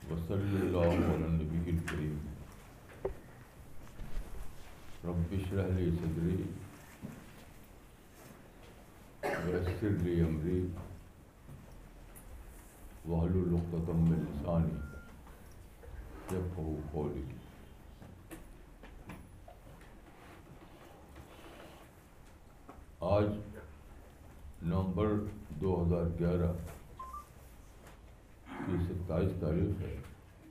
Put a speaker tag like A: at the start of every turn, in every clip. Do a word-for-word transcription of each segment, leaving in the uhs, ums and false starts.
A: وصلی اللہ علی النبی الکریم رب اشرح لی صدری ویسر لی امری واحلل عقدۃ من لسانی یفقہوا قولی. آج نومبر دو ہزار گیارہ کی ستائیس تاریخ ہے.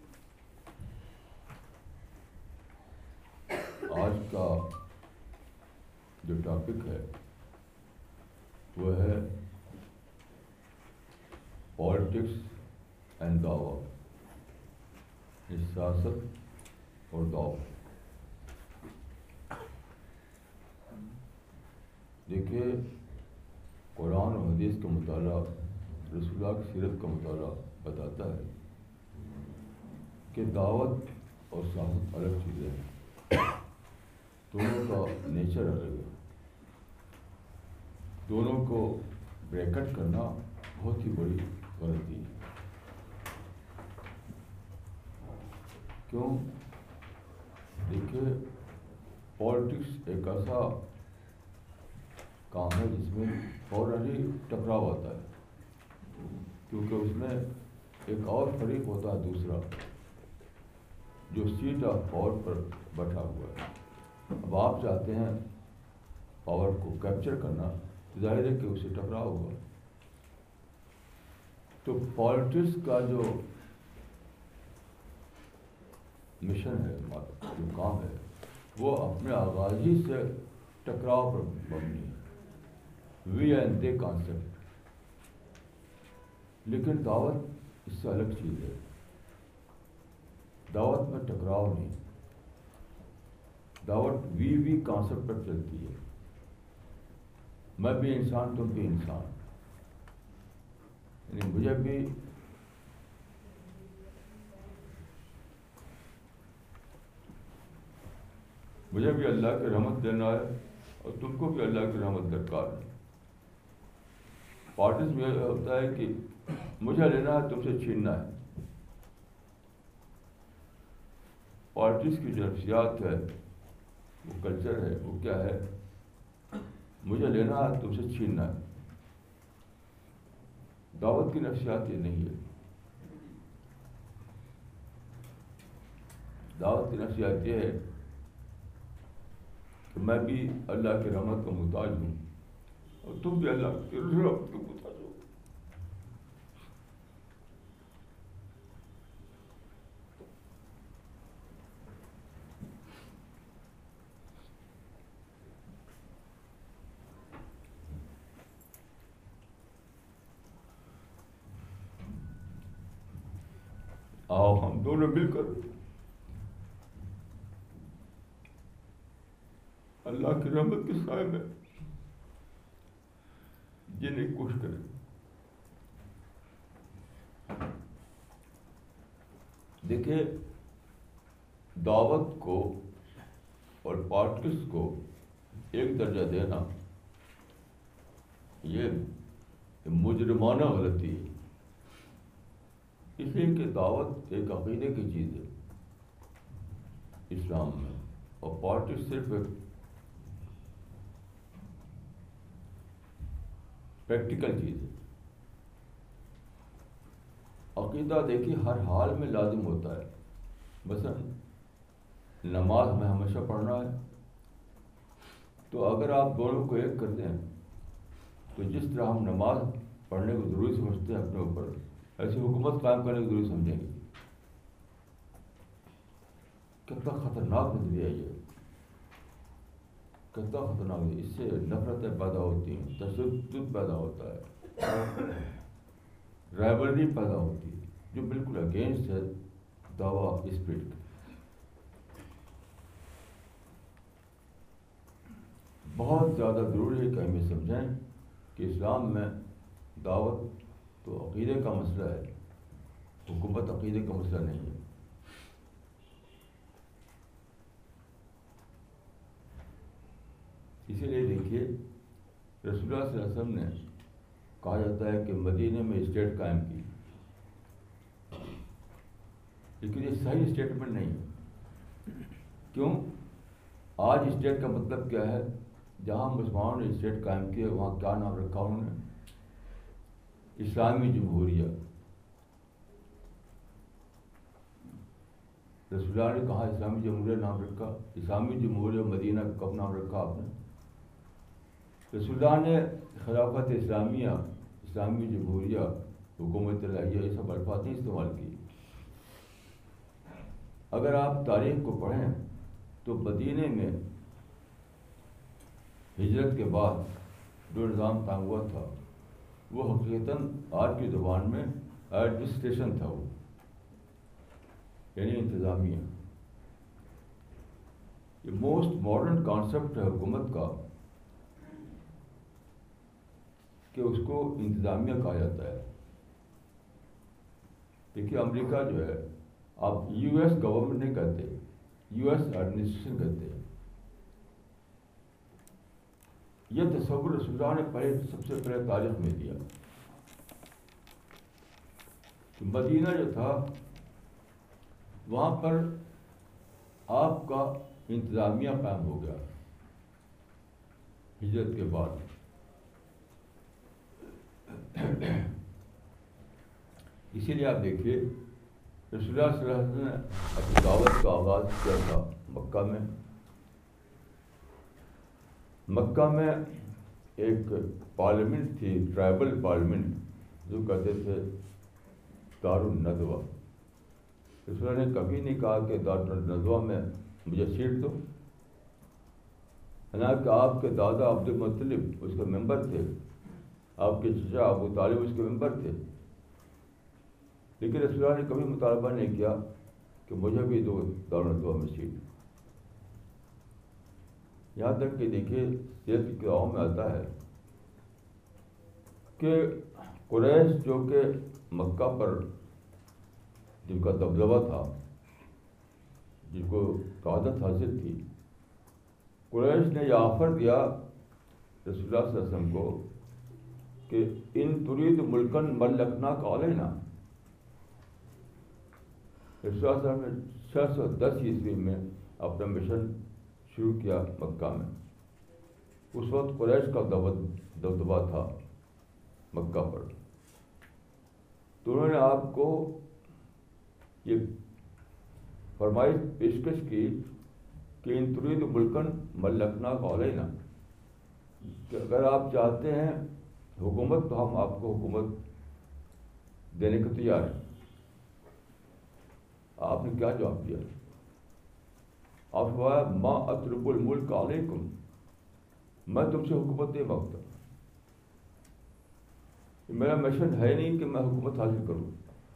A: آج کا جو ٹاپک ہے وہ ہے پالیٹکس اینڈ دعویٰ، سیاست اور دعوت. دیکھیے، قرآن و حدیث کا مطالعہ، رسول اللہ کی سیرت کا مطالعہ بتاتا ہے کہ دعوت اور سیاست الگ چیزیں ہیں. دونوں کا نیچر الگ ہے. دونوں کو بریکٹ کرنا بہت ہی بڑی غلطی ہے. کیوں؟ دیکھیے، پالیٹکس ایک ایسا کام ہے جس میں فوراً ہی ٹکراؤ آتا ہے، کیونکہ اس میں ایک اور فریق ہوتا ہے دوسرا جو سیٹ آف پاور پر بیٹھا ہوا ہے. اب آپ چاہتے ہیں پاور کو کیپچر کرنا، ظاہر ہے کہ اسے ٹکراؤ ہوگا. تو پالیٹکس کا جو مشن ہے، جو کام ہے، وہ اپنے آغاز ہی سے ٹکراؤ پر مبنی ہے، وی اینڈ دے کانسیپٹ. لیکن دعوت اس سے الگ چیز ہے. دعوت میں ٹکراؤ نہیں، دعوت وی وی کانسیپٹ پر چلتی ہے. میں بھی انسان، تم بھی انسان، یعنی مجھے بھی مجھے بھی اللہ کی رحمت دینا ہے اور تم کو بھی اللہ کی رحمت درکار ہے. پارٹیز میں یہ ہوتا ہے کہ مجھے لینا ہے، تم سے چھیننا ہے. پارٹیز کی جو نفسیات ہے، وہ کلچر ہے، وہ کیا ہے؟ مجھے لینا ہے، تم سے چھیننا ہے. دعوت کی نفسیات یہ نہیں ہے. دعوت کی نفسیات یہ ہے کہ میں بھی اللہ کی رحمت کا محتاج ہوں اور تم بھی اللہ کی رحمت کا محتاج ہو. آؤ ہم دونوں مل کر اللہ کی رحمت کے سائے میں جینے کی کوشش کریں. دیکھیے، دعوت کو اور پالیٹکس کو ایک درجہ دینا یہ مجرمانہ غلطی ہے. اس لیے کہ دعوت ایک عقیدے کی چیز ہے اسلام میں، اور پالیٹکس صرف ایک پریکٹیکل چیز ہے. عقیدہ دیکھیے ہر حال میں لازم ہوتا ہے. مثلا نماز میں ہمیشہ پڑھنا ہے، تو اگر آپ دونوں کو ایک کرتے ہیں تو جس طرح ہم نماز پڑھنے کو ضروری سمجھتے ہیں اپنے اوپر، ایسی حکومت قائم کرنے کو ضروری سمجھیں گے. کتنا خطرناک نظریہ ہے یہ، کتنا خطرناک ہے. اس سے نفرتیں پیدا ہوتی ہیں، تشدد پیدا ہوتا ہے، رائبلری پیدا ہوتی ہے، جو بالکل اگینسٹ ہے دعویٰ اسپرٹ کا. بہت زیادہ ضروری ہے کہ ہم یہ سمجھیں کہ اسلام میں دعوت تو عقیدے کا مسئلہ ہے، حکومت عقیدے کا مسئلہ نہیں ہے. اسی لیے دیکھیے، رسول اللہ صلی اللہ علیہ وسلم نے کہا جاتا ہے کہ مدینے میں اسٹیٹ قائم کی. لیکن یہ صحیح اسٹیٹمنٹ نہیں ہے. کیوں؟ آج اسٹیٹ کا مطلب کیا ہے؟ جہاں مسلمانوں نے اسٹیٹ قائم کی ہے وہاں کیا نام رکھا انہوں نے؟ اسلامی جمہوریہ. رسول اللہ نے کہا اسلامی جمہوریہ نام رکھا. اسلامی جمہوریہ مدینہ کب نام رکھا آپ نے؟ رسول اللہ نے خلافت اسلامیہ، اسلامی جمہوریہ، حکومت الہیہ یہ سب الفاظ نہیں استعمال کیے. اگر آپ تاریخ کو پڑھیں تو مدینے میں ہجرت کے بعد جو نظام قائم ہوا تھا وہ حقیقتاً آج کی زبان میں ایڈمنسٹریشن تھا، وہ یعنی انتظامیہ. یہ موسٹ ماڈرن کانسیپٹ ہے حکومت کا کہ اس کو انتظامیہ کہا جاتا ہے. دیکھیے امریکہ جو ہے آپ یو ایس گورنمنٹ نہیں کہتے، یو ایس ایڈمنسٹریشن کہتے ہیں. یہ تصور رسول اللہ نے پہلے سب سے پہلے تاریخ میں دیا کہ مدینہ جو تھا وہاں پر آپ کا انتظامیہ قائم ہو گیا ہجرت کے بعد. اسی لیے آپ دیکھیے رسول اللہ صلی اللہ علیہ وسلم نے اپنی دعوت کا آغاز کیا تھا مکہ میں. مکہ میں ایک پارلیمنٹ تھی، ٹرائبل پارلیمنٹ، جو کہتے تھے دار الندوہ. رسول اللہ نے کبھی نہیں کہا کہ دار الندوہ میں مجھے سیٹ دو. حالانکہ آپ کے دادا عبد المطلب اس کے ممبر تھے، آپ کے چچا ابو طالب اس کے ممبر تھے، لیکن رسول اللہ نے کبھی مطالبہ نہیں کیا کہ مجھے بھی دو دار الندوہ میں سیٹ. یہاں تک کہ دیکھیے سیرت کی کتابوں میں آتا ہے کہ قریش جو کہ مکہ پر جن کا دبدبہ تھا، جن کو قیادت حاصل تھی، قریش نے یہ آفر دیا رسول اللہ صلی اللہ علیہ وسلم کو کہ ان ترید ملکن ملکناک علینا. رسول اللہ صلی اللہ علیہ وسلم نے چھ سو دس عیسوی میں اپنا مشن شروع کیا مکہ میں. اس وقت قریش کا دبدبہ تھا مکہ پر، تو انہوں نے آپ کو یہ فرمائش پیشکش کی کہ ان ترید ملکن ملکناک علینا، کہ اگر آپ چاہتے ہیں حکومت تو ہم آپ کو حکومت دینے کو تیار ہیں. آپ نے کیا جواب دیا؟ آپ فرمایا ما اطلب الملک علیکم، میں تم سے حکومت نہیں مانگتا، میرا مشن ہے نہیں کہ میں حکومت حاصل کروں.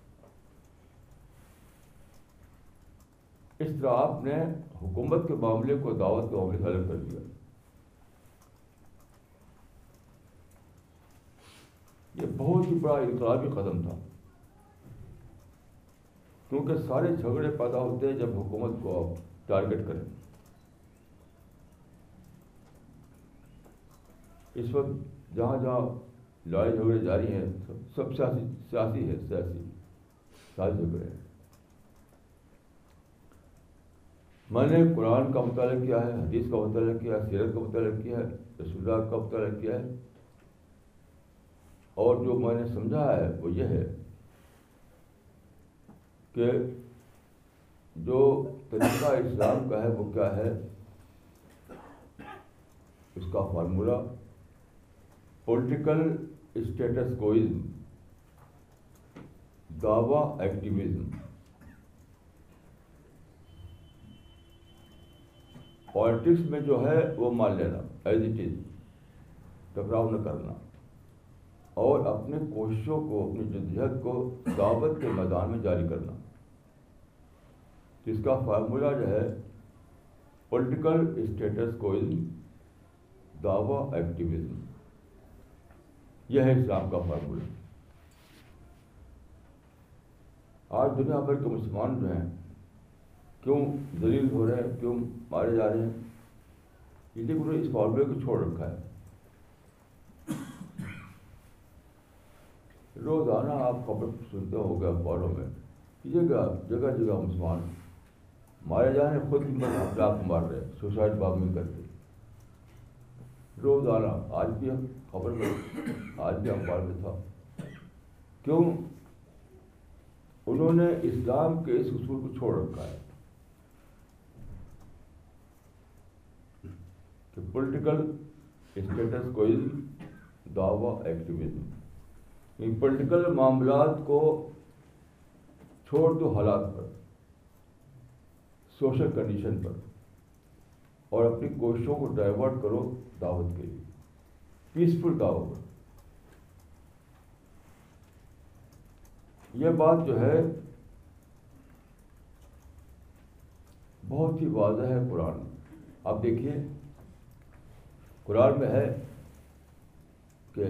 A: اس طرح آپ نے حکومت کے معاملے کو دعوت کے معاملے سے الگ کر دیا. یہ بہت ہی بڑا انقلابی قدم تھا، کیونکہ سارے جھگڑے پیدا ہوتے ہیں جب حکومت کو آپ ٹارگٹ کریں. اس وقت جہاں جہاں لڑائی جھگڑے جاری ہیں سب سیاسی سیاسی ہے سیاسی سیاسی جھگڑے ہیں. میں نے قرآن کا مطالعہ کیا ہے، حدیث کا مطالعہ کیا ہے، سیرت کا مطالعہ کیا ہے، رسول اللہ کا مطالعہ کیا ہے، اور جو میں نے سمجھا ہے وہ یہ ہے کہ جو طریقہ اسلام کا ہے وہ کیا ہے. اس کا فارمولہ پولیٹیکل اسٹیٹس کوئزم، دعویٰ ایکٹیویزم. پالیٹکس میں جو ہے وہ مان لینا ایز اٹ از، ٹکراؤ نہ کرنا، اور اپنے کوششوں کو، اپنی جدوجہد کو دعوت کے میدان میں جاری کرنا. جس کا فارمولہ جو ہے پولیٹیکل اسٹیٹس کوئزم، دعویٰ ایکٹیویزم، یہ ہے اسلام کا فارمولہ. آج دنیا بھر کے مسلمان جو ہیں کیوں ذلیل ہو رہے ہیں، کیوں مارے جا رہے ہیں، یہ دیکھ انہوں نے اس فارمولے کو چھوڑ رکھا ہے. روزانہ آپ خبر سنتے ہو گے اخباروں میں یہ جگہ جگہ مسلمان مارے جانے، خود بھی اپنے آپ کو مار رہے، سوسائڈ بامبنگ کرتے روزانہ. آج بھی خبر میں، آج بھی اخبار میں تھا. کیوں؟ انہوں نے اسلام کے اس اصول کو چھوڑ رکھا ہے کہ پولیٹیکل اسٹیٹس کوئزم، دعویٰ ایکٹیویزم. یہ پولیٹیکل معاملات کو چھوڑ دو حالات پر، سوشل کنڈیشن پر، اور اپنی کوششوں کو ڈائیورٹ کرو دعوت کے لیے، پیسفل دعوت. یہ بات جو ہے بہت ہی واضح ہے قرآن میں. آپ دیکھیے قرآن میں ہے کہ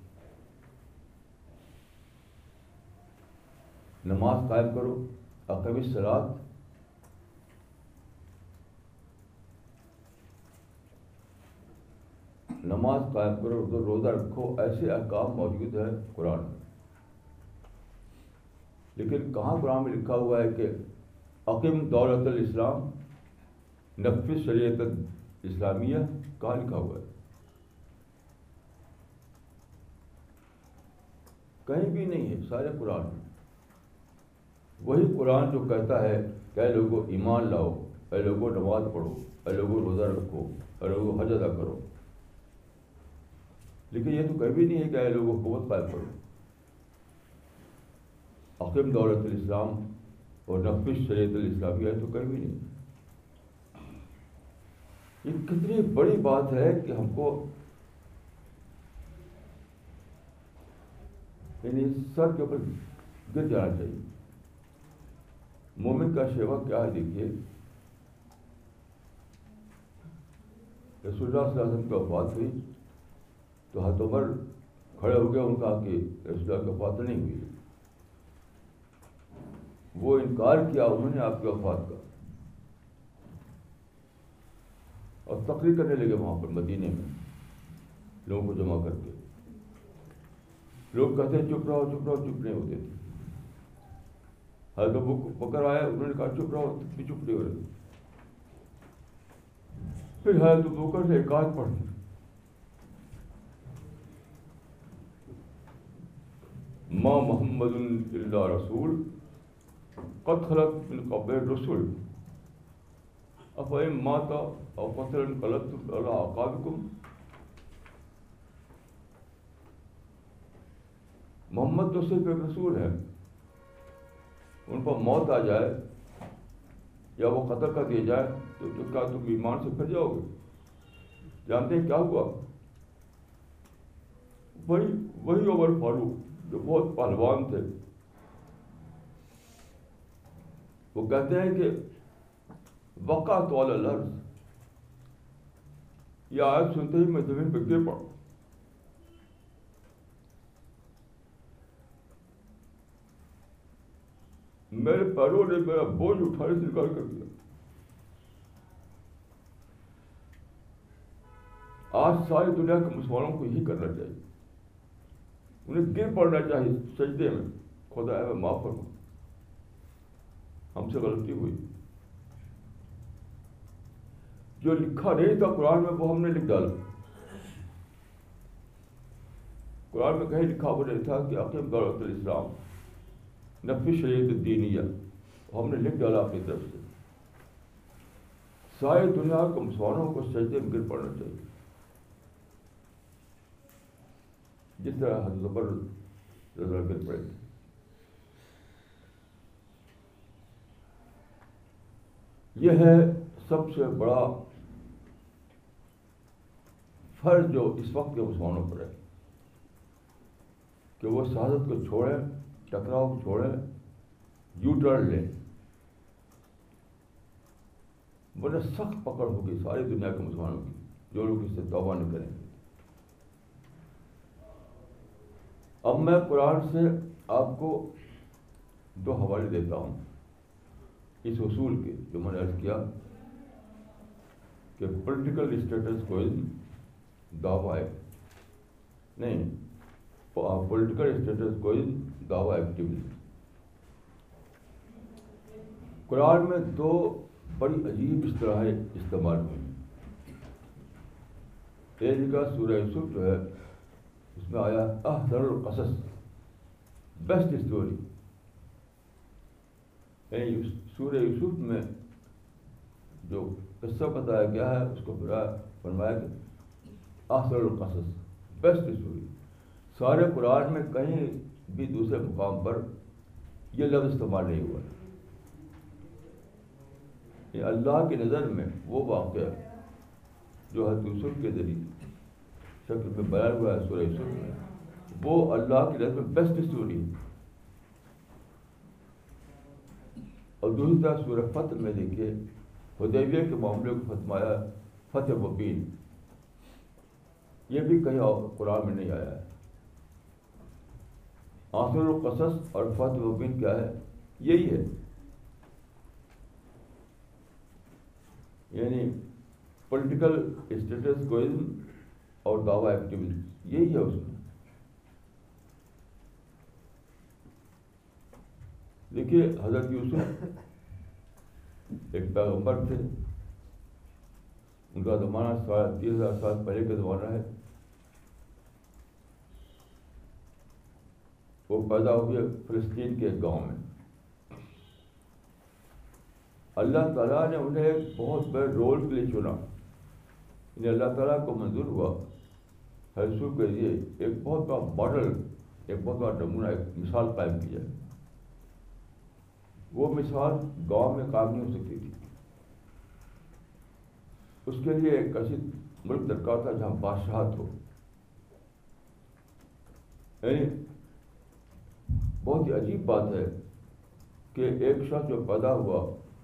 A: نماز قائم کرو، اقیم الصلاۃ، نماز قائم کرو، روزہ رکھو. ایسے احکام موجود ہیں قرآن میں. لیکن کہاں قرآن میں لکھا ہوا ہے کہ اقیم دولت الاسلام، نفذ شریعت اسلامیہ؟ کہاں لکھا ہوا ہے؟ کہیں بھی نہیں ہے سارے قرآن میں. وہی قرآن جو کہتا ہے کہ اے لوگوں ایمان لاؤ، اے لوگوں نماز پڑھو، اے لوگوں روزہ رکھو، اے لوگوں حج ادا کرو. لیکن یہ تو کبھی نہیں ہے کہ اے لوگوں حکومت قائم کرو. اقیم دولت الاسلام اور نفذ شریعت الاسلامیہ تو کبھی نہیں. یہ کتنی بڑی بات ہے کہ ہم کو یعنی سر کے اوپر گر جانا چاہیے. مومن کا شیوا کیا ہے؟ دیکھیے رسول اللہ صلی اللہ علیہ وسلم کی وفات ہوئی تو حضرت عمر کھڑے ہو گئے، ان کا کہ رسول اللہ کی وفات نہیں ہوئی. وہ انکار کیا انہوں نے آپ کی وفات کا، اور تقریر کرنے لگے وہاں پر مدینے میں لوگوں کو جمع کر کے. لوگ کہتے ہیں چپ رہو چپ رہو، چپ نہیں ہوتے تھے. حضرت ابو بکر آئے، انہوں نے کہا چپ رہو، بھی چپ نہیں ہو رہے. پھر حضرت ابو بکر سے ایک آیت پڑھ دی، ما محمد الا رسول قد خلت من قبلہ الرسل افإن مات او قتل انقلبتم علی اعقابکم. محمد تو صرف ایک رسول ہے، ان پر موت آ جائے یا وہ قتل کر دیا جائے تو کیا تم ایمان سے پھر جاؤ گے؟ جانتے ہیں کیا ہوا؟ وہی وہی عمر فاروق جو بہت پہلوان تھے، وہ کہتے ہیں کہ وقعت علی الارض، یہ آیت سنتے ہی میں زمین پہ گر پڑا. میرے پیروں نے میرا بوجھ اٹھانے سے انکار کر دیا. آج ساری دنیا کے مسلمانوں کو یہی کرنا چاہیے، انہیں گر پڑنا چاہیے سجدے میں، خدا ہے معاف فرما، ہم سے غلطی ہوئی. جو لکھا نہیں تھا قرآن میں وہ ہم نے لکھ ڈالا. قرآن میں کہیں لکھا ہوا نہیں تھا کہ اقیم دولت الاسلام، نفذ شریعت الدینیہ، ہم نے لکھ ڈالا اپنی طرف سے. ساری دنیا کے مسلمانوں کو سجدے میں گر پڑنا چاہیے، جس طرح حضرت عمر رضی اللہ عنہ گر پڑے تھے. یہ ہے سب سے بڑا فرض جو اس وقت کے مسلمانوں پر ہے کہ وہ سیاست کو چھوڑیں، ٹکراؤ کو چھوڑیں، یو ٹرن لیں، ورنہ سخت پکڑ ہوگی ساری دنیا کے مسلمانوں کی جو لوگ اس سے توبہ نہیں کریں گے. اب میں قرآن سے آپ کو دو حوالے دیتا ہوں اس اصول کے جو میں نے عرض کیا کہ پولیٹیکل اسٹیٹس کوئزم دعویٰ ہے نہیں، پولیٹیکل اسٹیٹس کوئزم دعویٰ ایکٹیویزم. قرآن میں دو بڑی عجیب اصطلاحیں استعمال ہوئی. ایک جگہ سورہ یوسف جو ہے اس میں آیا احسن القصص، بیسٹ اسٹوری. یعنی سورہ یوسف میں جو قصہ بتایا گیا ہے اس کو فرمایا کہ احسن القصص، بیسٹ اسٹوری. سارے قرآن میں کہیں بھی دوسرے مقام پر یہ لفظ استعمال نہیں ہوا. یہ اللہ کی نظر میں وہ واقعہ جو حضرت یوسف کے ذریعے شکل میں بیان ہوا ہے سورہ یوسف میں، وہ اللہ کی نظر میں بیسٹ اسٹوری ہے. اور دوسری طرح سورہ فتح میں دیکھیے حدیبیہ کے معاملے کو فتمایا فتح مبین، یہ بھی کہیں اور قرآن میں نہیں آیا ہے. احسن القصص اور فتح مبین کیا ہے؟ یہی ہے، یعنی پولیٹیکل اسٹیٹس کوئزم اور دعویٰ ایکٹیویزم، یہی ہے اس میں. دیکھیے حضرت یوسف ایک پیغمبر تھے، ان کا زمانہ ساڑھے تیس ہزار سال پہلے کا زمانہ ہے. وہ پیدا ہوئے فلسطین کے ایک گاؤں میں. اللہ تعالیٰ نے انہیں ایک بہت بڑے رول کے لیے چنا. انہیں اللہ تعالیٰ کو منظور ہوا یوسف کے لیے ایک بہت بڑا ماڈل، ایک بہت بڑا نمونہ، ایک مثال قائم کی جائے. وہ مثال گاؤں میں قائم نہیں ہو سکتی تھی. اس کے لیے ایک ایسی ملک درکار تھا جہاں بادشاہت ہو. یعنی بہت ہی عجیب بات ہے کہ ایک شخص جو پیدا ہوا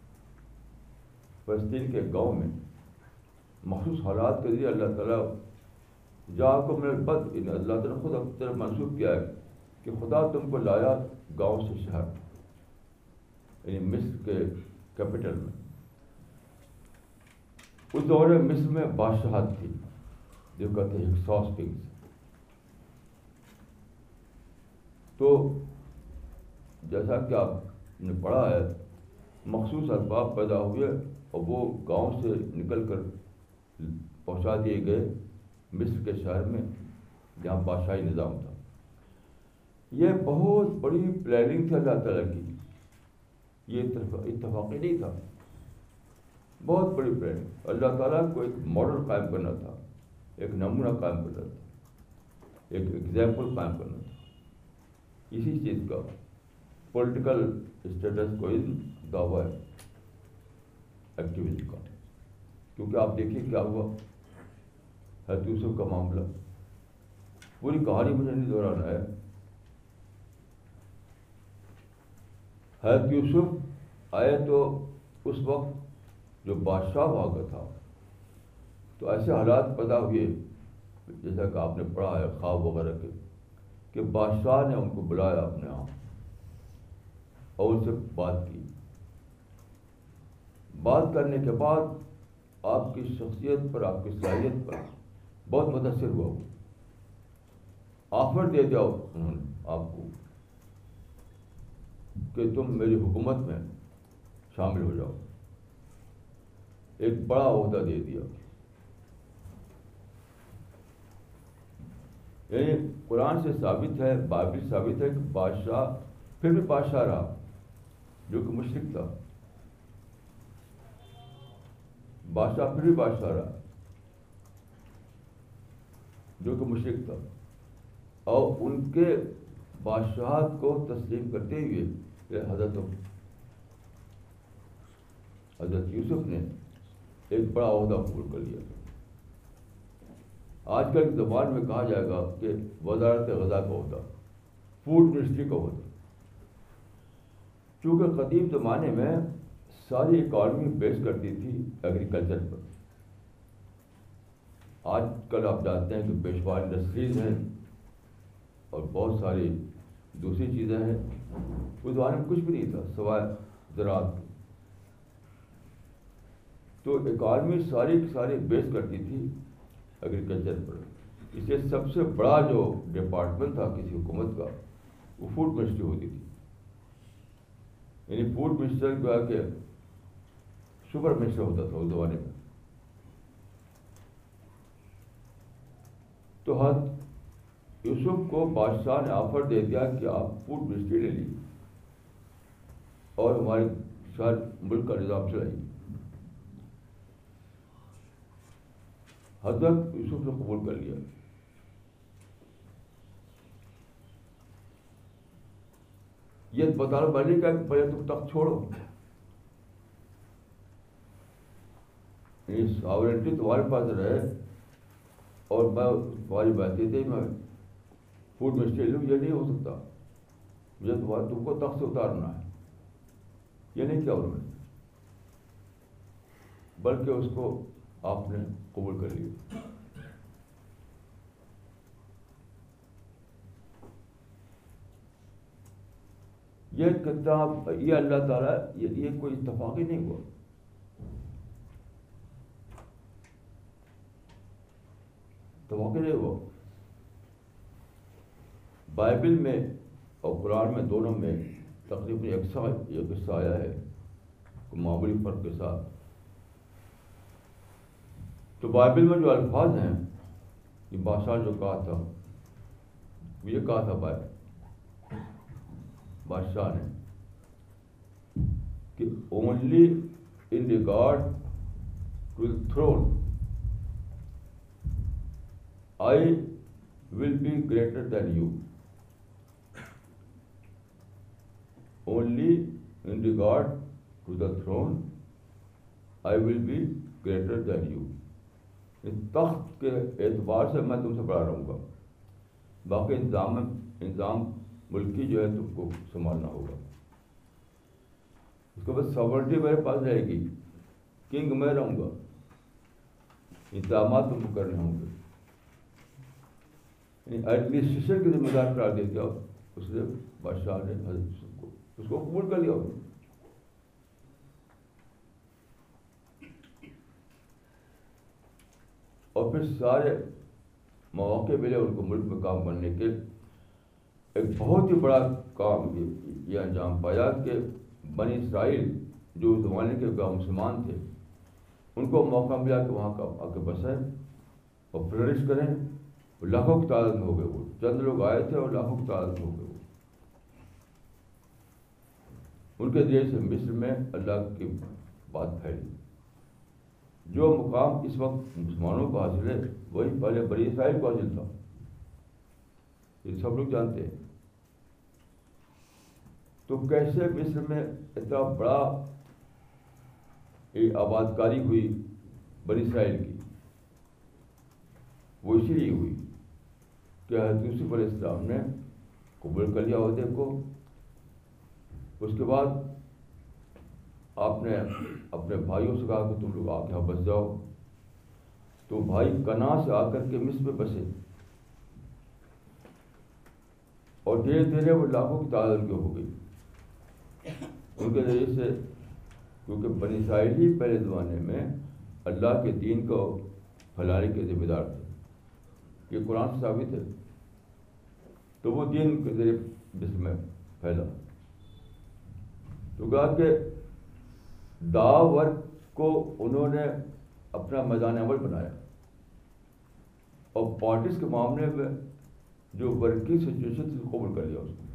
A: فلسطین کے گاؤں میں، مخصوص حالات کے ذریعے اللہ تعالیٰ جا کو میں بد ان اللہ تعالیٰ خود اپنی طرف منسوخ کیا ہے کہ خدا تم کو لایا گاؤں سے شہر، یعنی مصر کے کیپٹل میں. اس دور میں مصر میں بادشاہت تھی جو کہتے ہیں ہکسوس کنگز. تو جیسا کہ آپ نے پڑھا ہے مخصوص اسباب پیدا ہوئے اور وہ گاؤں سے نکل کر پہنچا دیے گئے مصر کے شہر میں جہاں بادشاہی نظام تھا. یہ بہت بڑی پلاننگ تھی اللہ تعالیٰ کی، یہ اتفاقی نہیں تھا، بہت بڑی پلاننگ. اللہ تعالیٰ کو ایک ماڈل قائم کرنا تھا، ایک نمونہ قائم کرنا تھا، ایک ایگزامپل قائم کرنا تھا. اسی چیز کا پولیٹیکل اسٹیٹس کو دعویٰ ہے ایکٹیویزم کا. کیونکہ آپ دیکھیے کیا ہوا حضرت یوسف کا معاملہ، پوری کہانی مجھے نہیں دہرانا ہے. حضرت یوسف آئے تو اس وقت جو بادشاہ ہوا کا تھا تو ایسے حالات پیدا ہوئے جیسا کہ آپ نے پڑھا ہے خواب وغیرہ کے، کہ بادشاہ نے ان کو بلایا اپنے یہاں اور ان سے بات کی. بات کرنے کے بعد آپ کی شخصیت پر، آپ کی صلاحیت پر بہت متاثر ہوا. آفر دے دیا انہوں نے آپ کو کہ تم میری حکومت میں شامل ہو جاؤ، ایک بڑا عہدہ دے دیا. یعنی قرآن سے ثابت ہے، بائبل سے ثابت ہے کہ بادشاہ پھر بھی بادشاہ رہا جو کہ مشرک تھا. بادشاہ پھر بھی بادشاہ رہا جو کہ مشرک تھا. اور ان کے بادشاہت کو تسلیم کرتے ہوئے حضرت حضرت یوسف نے ایک بڑا عہدہ قبول کر لیا. آج کل کے زبان میں کہا جائے گا کہ وزارت غذا کا عہدہ، فوڈ منسٹری کا عہدہ. چونکہ قدیم زمانے میں ساری اکانومی بیس کرتی تھی ایگریکلچر پر. آج کل آپ جانتے ہیں کہ بے شمار انڈسٹریز ہیں اور بہت ساری دوسری چیزیں ہیں. اس زمانے میں کچھ بھی نہیں تھا سوائے زراعت. تو اکانومی ساری کی ساری بیس کرتی تھی ایگریکلچر پر. اس لیے سب سے بڑا جو ڈپارٹمنٹ تھا کسی حکومت کا وہ فوڈ منسٹری ہوتی تھی. یعنی فوڈ منسٹر جو ہے کہ سپر منسٹر ہوتا تھا اس زمانے میں. تو حضرت یوسف کو بادشاہ نے آفر دے دیا کہ آپ فوڈ منسٹری لے لیجیے اور ہمارے شہر ملک کا نظام چلائیے. حضرت یوسف نے قبول کر لیا. یہ بتانا میں نہیں کہا کہ پہلے تم تخت چھوڑو، ساورنٹی تمہارے پاس رہے اور میں تمہاری باتیں تھی میں فوڈ منسٹری لوں، یہ نہیں ہو سکتا. مجھے تمہارے تم کو تخت سے اتارنا ہے. یہ نہیں کیا انہوں نے، بلکہ اس کو آپ نے قبول کر لیا. یہ کتاب یہ اللہ تعالیٰ یہ یہ کوئی اتفاقی نہیں ہوا. اتفاقی نہیں ہوا. بائبل میں اور قرآن میں دونوں میں تقریباً یکساں یہ قصہ آیا ہے معمولی فرق کے ساتھ. تو بائبل میں جو الفاظ ہیں یہ بادشاہ جو کہا تھا یہ کہا تھا بائبل بادشاہ نے کہ only in regard to the throne I will be greater than you. Only in regard to the throne, I will be greater than you. اس تخت کے اعتبار سے میں تم سے بڑا رہوں گا، باقی انتظام انتظام ملکی جو ہے تم کو سنبھالنا ہوگا. اس کے بعد ساورنٹی میرے پاس رہے گی، کنگ میں رہوں گا، انتظامات تم کو کرنے ہوں گے. ایڈمنسٹریشن کی ذمہ دار قرار دے دیا اس نے بادشاہ نے حضرت کو، اس کو قبول کر لیا. اور پھر سارے مواقع ملے ان کو ملک میں کام کرنے کے. ایک بہت ہی بڑا کام یہ انجام پایا کہ بنی اسرائیل جو اس زمانے کے گاؤں مسلمان تھے ان کو موقع ملا کہ وہاں کا آ کے بسیں اور فلرش کریں. لاکھوں کی تعداد میں ہو گئے، وہ چند لوگ آئے تھے اور لاکھوں کی تعداد میں ہو گئے. وہ ان کے ذریعے سے مصر میں اللہ کی بات پھیلی. جو مقام اس وقت مسلمانوں کو حاصل ہے وہی پہلے بنی اسرائیل کو حاصل تھا، یہ سب لوگ جانتے ہیں. تو کیسے مصر میں اتنا بڑا آباد کاری ہوئی بنی اسرائیل کی؟ وہ اسی لیے ہوئی کہ حضرت یوسف علیہ السلام نے قبول کر لیا عہدے کو. اس کے بعد آپ نے اپنے بھائیوں سے کہا کہ تم لوگ آ کے یہاں بس جاؤ. تو بھائی کنعان سے آ کر کے مصر میں بسے اور دھیرے دھیرے وہ لاکھوں کی تعداد کی ہو گئی. ان کے ذریعے سے کیونکہ بنی اسرائیل ہی پہلے زمانے میں اللہ کے دین کو پھیلانے کے ذمہ دار تھے، یہ قرآن سے ثابت ہے. تو وہ دین کے ذریعے مصر میں پھیلا. تو کہا کہ دعوت کو انہوں نے اپنا میدان عمل بنایا اور پارٹیز کے معاملے میں جو ورکنگ سچویشن تھی قبول کر لیا. اس کو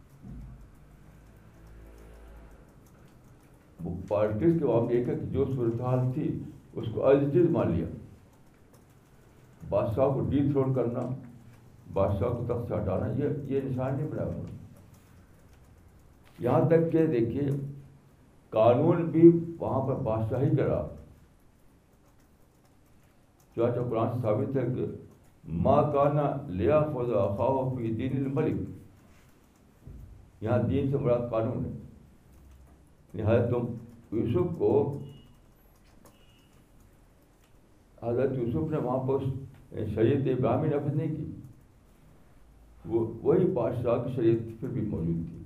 A: وہ پارٹیز کے معاملے ایک ہے کہ جو صورتحال تھی اس کو ایز اٹ از مان لیا. بادشاہ کو ڈی تھرون کرنا، بادشاہ کو تخت سے ہٹانا، یہ یہ نشان نہیں بنایا انہوں نے. یہاں تک کہ دیکھیے قانون بھی وہاں پر بادشاہی کا رہا. چنانچہ قرآن سے ثابت ہے کہ ما کانا لیاخذ اخاہ فی دین الملک. یہاں دین سے مراد قانون ہے. نہایت تم یوسف کو حضرت یوسف نے وہاں پر شریعت ابراہیمی نافذ نہیں کی، وہ وہی بادشاہ کی شریعت پھر بھی موجود تھی.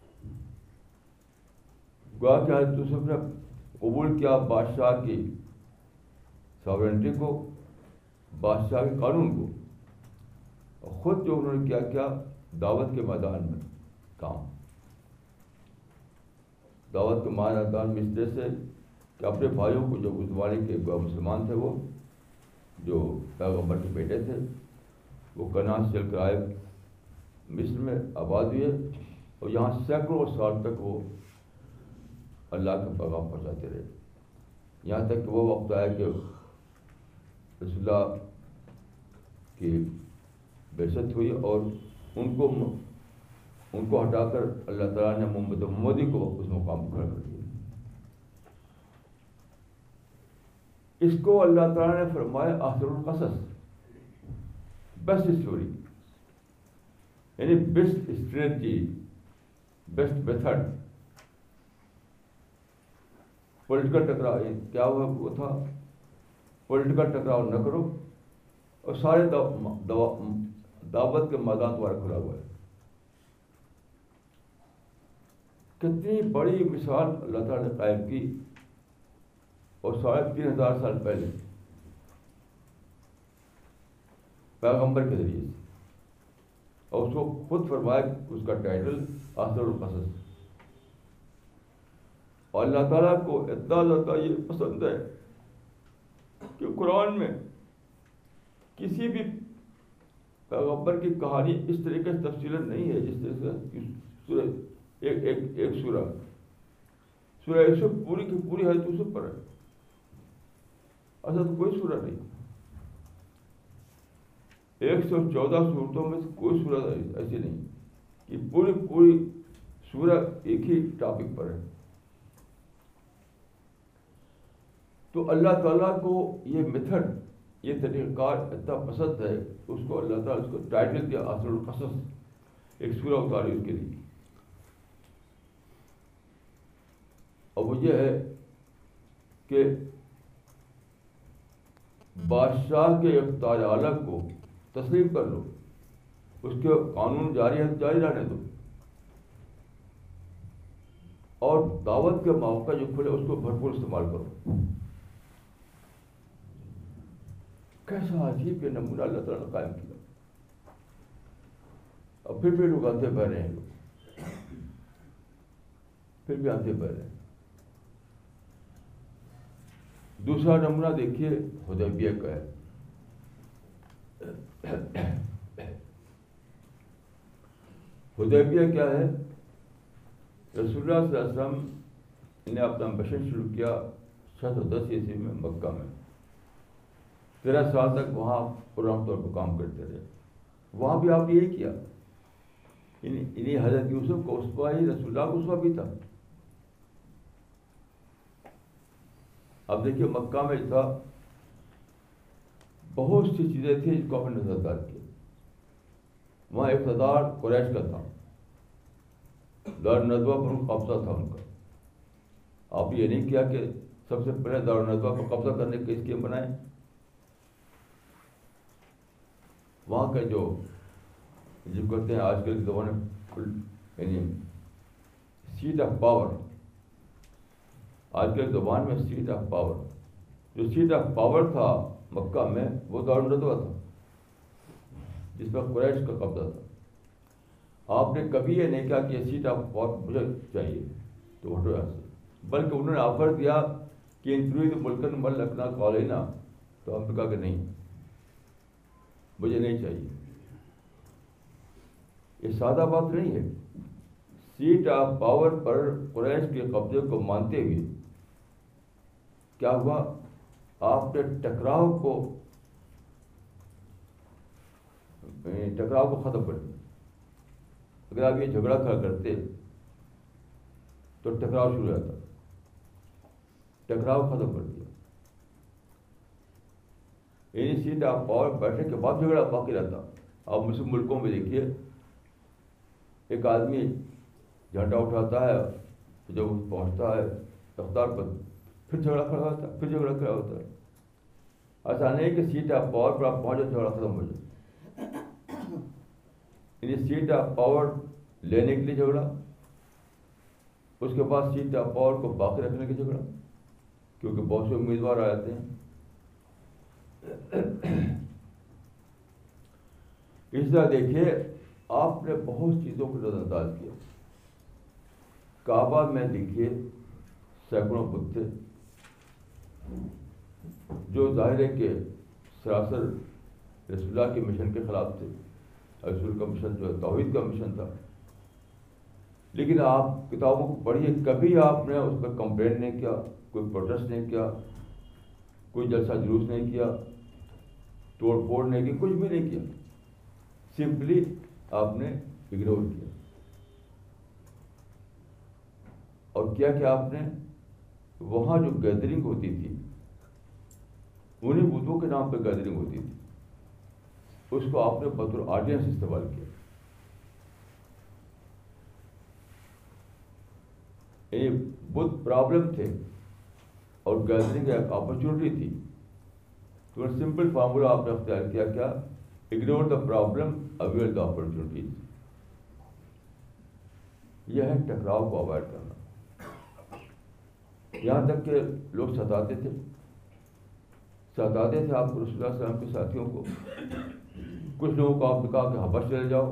A: گویا کہ حضرت یوسف نے قبول کیا بادشاہ کی ساورنٹی کو، بادشاہ کے قانون کو، اور خود جو انہوں نے کیا کیا دعوت کے میدان میں کام. دعوت کے معنی انداز میں اس طرح سے کہ اپنے بھائیوں کو، جو اس زمانے کے مسلمان تھے، وہ جو پیغمبر کے بیٹے تھے، وہ کنعان سے چل کر آئے، مصر میں آباد ہوئے، اور یہاں سینکڑوں سال تک وہ اللہ کا پیغام پہنچاتے رہے، یہاں تک کہ وہ وقت آیا کہ رسول اللہ کی بعثت ہوئی، اور ان کو ان کو ہٹا کر اللہ تعالیٰ نے محمد مودی کو اس مقام پر کھڑا کر دیا۔ اس کو اللہ تعالیٰ نے فرمایا احسن القصص، بیسٹ اسٹوری، یعنی best strategy, best method. Political ٹکراؤ کیا ہوا، وہ تھا پولیٹیکل ٹکراؤ نہ کرو، اور سارے دعوت کے میدان تمہارا کھلا ہوا ہے۔ کتنی بڑی مثال اللہ تعالیٰ نے قائم کی، اور ساڑھے تین ہزار سال پہلے پیغمبر کے ذریعے سے، اور اس کو خود فرمایا، اس کا ٹائٹل احسن القصص۔ اور اللہ تعالیٰ کو اتنا زیادہ یہ پسند ہے کہ قرآن میں کسی بھی پیغمبر کی کہانی اس طریقے سے تفصیلاً نہیں ہے جس طرح سے سورہ ایک ایک ایک سورہ سورہ یوسف پوری کی پوری حضرت یوسف پر ہے، ایسا تو کوئی سورہ نہیں۔ ایک سو چودہ صورتوں میں سے کوئی سورہ ایسی نہیں کہ پوری پوری سورہ ایک ہی ٹاپک پر ہے۔ تو اللہ تعالیٰ کو یہ میتھڈ، یہ طریقہ کار اتنا پسند ہے، اس کو اللہ تعالیٰ اس کو ٹائٹل دیا احسن القصص، ایک سورہ اتاری اس کے لیے۔ اور وہ یہ ہے کہ بادشاہ کے اختیار عالم کو تسلیم کر لو، اس کے قانون جاری ہے جاری رہنے دو، اور دعوت کے موقع جو کھلے اس کو بھرپور استعمال کرو۔ کیسا عجیب یہ نمونہ اللہ تعالیٰ نے قائم کیا، اور پھر بھی لوگ آتے بہ رہے ہیں، لوگ پھر بھی آتے بہ رہے ہیں۔ دوسرا نمونہ دیکھیے حدیبیہ کا ہے۔ حدیبیہ کیا ہے؟ رسول اللہ صلی اللہ علیہ وسلم نے اپنا مشن شروع کیا چھ سو دس عیسوی میں مکہ میں، تیرہ سال تک وہاں پرام طور پر کام کرتے رہے۔ وہاں بھی آپ نے یہی کیا، انہیں حضرت یوسف کو اسوہ ہی، رسول اللہ کو اسوہ بھی تھا۔ اب دیکھیے مکہ میں تھا، بہت سی چیزیں تھیں جس کو آپ نے نظر انداز کیا۔ وہاں اقتدار قریش کا تھا، دارالندوہ پر قبضہ تھا ان کا۔ آپ یہ نہیں کیا کہ سب سے پہلے دارالندوہ پر قبضہ کرنے کی اسکیم بنائیں۔ وہاں کا جو جو کہتے ہیں آج کل کے زمانے میں، یعنی سیٹ آف پاور، آج کل کے زبان میں سیٹ آف پاور، جو سیٹ آف پاور تھا مکہ میں وہ دارالندوہ تھا، جس پر قریش کا قبضہ تھا۔ آپ نے کبھی یہ نہیں کہا کہ یہ سیٹ آف پاور مجھے چاہیے تو ہٹو یہاں سے، بلکہ انہوں نے آفر دیا کہ ان تريد ملکا ملکنا قالینا، تو ہم نے کہا کہ نہیں، مجھے نہیں چاہیے۔ یہ سادہ بات نہیں ہے۔ سیٹ آف پاور پر قریش کے قبضے کو مانتے ہوئے کیا ہوا؟ آپ نے ٹکراؤ کو ٹکراؤ کو ختم کر دیا۔ اگر آپ یہ جھگڑا کھڑا کرتے تو ٹکراؤ شروع ہو جاتا، ٹکراؤ ختم کر دیا۔ یعنی سیٹ آف پاور بیٹھنے کے بعد جھگڑا باقی رہتا۔ آپ مسلم ملکوں میں دیکھیے، ایک آدمی جھنڈا اٹھاتا ہے، جب وہ پہنچتا ہے اقتدار پر پھر جھگڑا کھڑا ہوتا ہے، پھر جھگڑا کھڑا ہوتا ہے۔ ایسا نہیں کہ سیٹ آف پاور پر آپ پہنچے جھگڑا ختم ہو جائے۔ یعنی سیٹ آف پاور لینے کے لیے جھگڑا، اس کے بعد سیٹ آف پاور کو باقی رکھنے کے جھگڑا، کیونکہ بہت سے امیدوار آ جاتے ہیں۔ اس طرح دیکھیے آپ نے بہت چیزوں کو نظر انداز کیا۔ کعبہ میں دیکھیے سینکڑوں بت تھے جو ظاہر ہے کہ سراسر رسول اللہ کے مشن کے خلاف تھے. رسول کا مشن جو ہے توحید کا مشن تھا. لیکن آپ کتابوں کو پڑھیے, کبھی آپ نے اس پر کمپلین نہیں کیا, کوئی پروٹیسٹ نہیں کیا, کوئی جلسہ جلوس نہیں کیا, توڑ پھوڑ نہیں کی, کچھ بھی نہیں کیا. سمپلی آپ نے اگنور کیا. اور کیا کہ آپ نے وہاں جو گیدرنگ ہوتی تھی انہیں بتوں کے نام پہ گیدرنگ ہوتی تھی, اس کو آپ نے بطور آڈینس استعمال کیا. یہ بہت پرابلم تھے اور گیدرنگ ایک اپرچونیٹی تھی. تو سمپل فارمولا آپ نے اختیار کیا, کیا ignore the problem avail the opportunities. یہ ہے ٹکراؤ کو اوائڈ کرنا. یہاں تک کہ لوگ ستاتے تھے ستاتے تھے آپ کو رسول اللہ صلی اللہ علیہ وسلم کے ساتھیوں کو. کچھ لوگوں کو آپ نے کہا کہ حبش چلے جاؤ,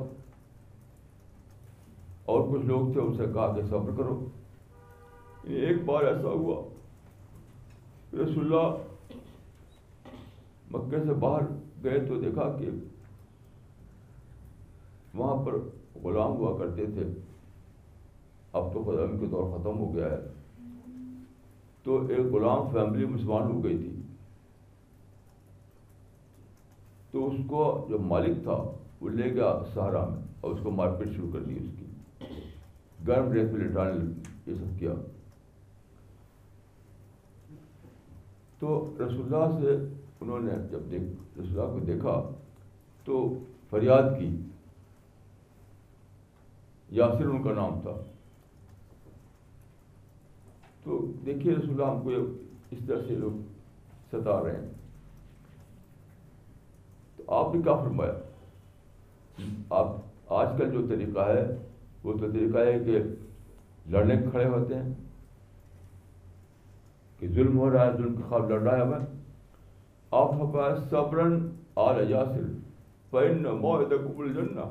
A: اور کچھ لوگ تھے ان سے کہا کہ صبر کرو. ایک بار ایسا ہوا رسول اللہ مکے سے باہر گئے تو دیکھا کہ وہاں پر غلام ہوا کرتے تھے. اب تو غلامی کا دور ختم ہو گیا ہے. تو ایک غلام فیملی مسلمان ہو گئی تھی. تو اس کو جو مالک تھا وہ لے گیا سہارا میں اور اس کو مار پیٹ شروع کر دی. اس کی گرم ریت میں لٹانے یہ سب کیا. تو رسول اللہ سے انہوں نے جب دیکھ رسول اللہ کو دیکھا تو فریاد کی. یاسر ان کا نام تھا. تو دیکھیے رسول اللہ ہم کو اس طرح سے لوگ ستا رہے ہیں, تو آپ نے کیا فرمایا؟ آپ آج کل جو طریقہ ہے وہ تو طریقہ ہے کہ لڑنے کے کھڑے ہوتے ہیں کہ ظلم ہو رہا ہے, ظلم کے خلاف لڑ رہا ہے ہمیں. آپ فرمایا صبرن آل یاسر فإن موعدکم الجنہ.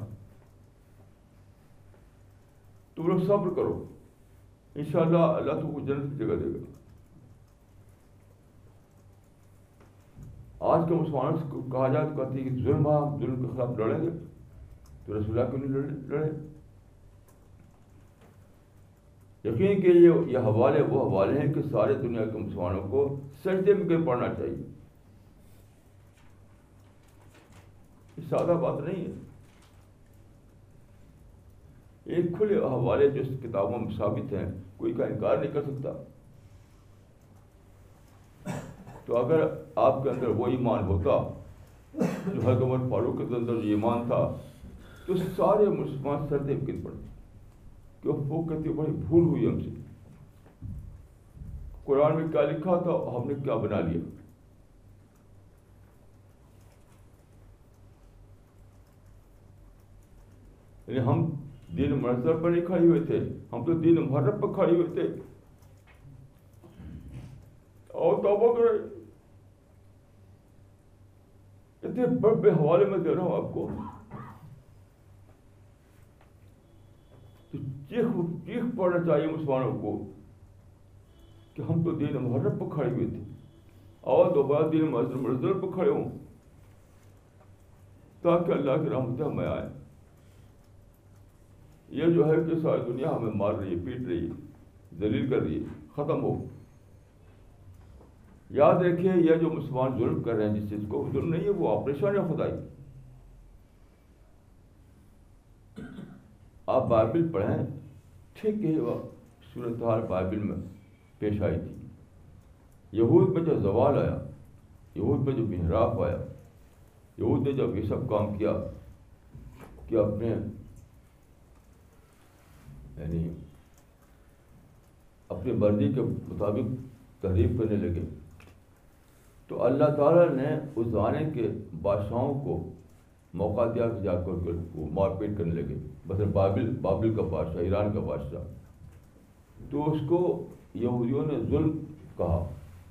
A: تم لوگ صبر کرو, انشاءاللہ اللہ تم کو جنت کی جگہ دے گا. آج کے مسلمانوں سے کہا جائے تو کہتے ہیں کہ ظلم ہم ظلم کے خلاف لڑیں گے, تو رسول اللہ کیوں نہیں لڑے؟ یقین کہ یہ یہ حوالے وہ حوالے ہیں کہ سارے دنیا کے مسلمانوں کو سجدے میں گر پڑنا چاہیے. یہ سادہ بات نہیں ہے. ایک کھلے حوالے جو اس کتابوں میں ثابت ہیں, کوئی کا انکار نہیں کر سکتا. تو اگر آپ کے اندر وہ ایمان ہوتا جو حضرت عمر فاروق کے اندر جو ایمان تھا, تو سارے مسلمان سردے میں گر پڑتے کہ وہ کہتے بڑی بھول ہوئی ہم سے, قرآن میں کیا لکھا تھا ہم نے کیا بنا لیا. یعنی ہم دین منظر پر نہیں کھڑے ہوئے تھے, ہم تو دین محرم پر کھڑے ہوئے تھے. اور توبہ کرے, اتنے بڑے بڑے حوالے میں دے رہا ہوں آپ کو. تو چیخ چیخ پڑنا چاہیے مسلمانوں کو کہ ہم تو دین محرم پر کھڑے ہوئے تھے, اور دوبارہ دین منظر پر کھڑے ہوں تاکہ اللہ کی رحمتیں ہمیں آئے. یہ جو ہے کہ ساری دنیا ہمیں مار رہی ہے, پیٹ رہی ہے, ذلیل کر رہی ہے, ختم ہو. یاد رکھیے یہ جو مسلمان ظلم کر رہے ہیں جس چیز کو, ظلم نہیں ہے, وہ آپریشن ہے خدائی. آپ بائبل پڑھیں, ٹھیک ہے وہ صورتحال بائبل میں پیش آئی تھی. یہود میں جو زوال آیا, یہود میں جو انحراف آیا, یہود نے جب یہ سب کام کیا کہ اپنے یعنی اپنی مرضی کے مطابق تحریف کرنے لگے, تو اللہ تعالیٰ نے اس زمانے کے بادشاہوں کو موقع دیا کہ جا کر وہ مار پیٹ کرنے لگے. مثلا بابل بابل کا بادشاہ, ایران کا بادشاہ, تو اس کو یہودیوں نے ظلم کہا.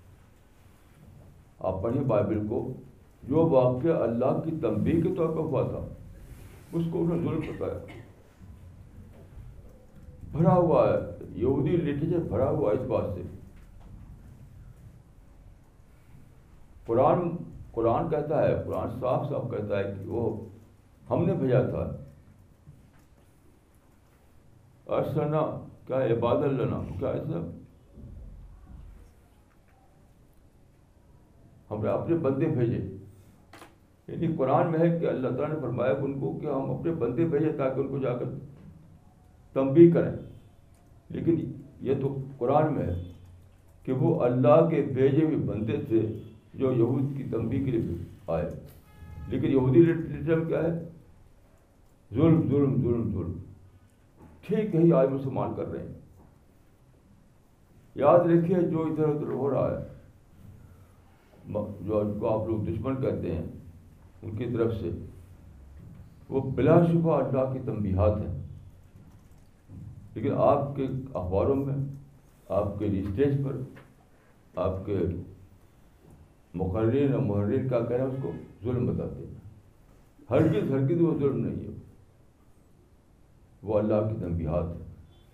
A: آپ پڑھیں بائبل کو, جو واقعہ اللہ کی تنبیہ کے طور پر ہوا تھا اس کو انہوں نے ظلم بتایا. بھرا ہوا ہے، یہودی لٹریچر بھرا ہوا ہے اس بات سے. قرآن قرآن کہتا ہے، قرآن صاف صاف کہتا ہے کہ وہ ہم نے بھیجا تھا. ارسلنا کیا عباد لنا، کیا ایسا ہم نے اپنے بندے بھیجے. یعنی قرآن میں ہے کہ اللہ تعالیٰ نے فرمایا ان کو کہ ہم اپنے بندے بھیجے تاکہ ان کو جا کر تنبیہ کریں. لیکن یہ تو قرآن میں ہے کہ وہ اللہ کے بھیجے ہوئے بندے تھے جو یہود کی تنبیہ کے لیے آئے. لیکن یہودی لٹریچر میں کیا ہے؟ ظلم ظلم ظلم ظلم. ٹھیک یہی آج مسلمان کر رہے ہیں. یاد رکھیے جو ادھر ادھر ہو رہا ہے، جو ان کو آپ لوگ دشمن کہتے ہیں ان کی طرف سے، وہ بلا شبہ اللہ کی تنبیہات ہیں. لیکن آپ کے اخباروں میں، آپ کے اسٹیج پر، آپ کے مقررین اور محررین کا کہنا اس کو ظلم بتاتے ہیں. ہرگز ہرگز وہ ظلم نہیں ہے، وہ اللہ کی تنبیہات ہے.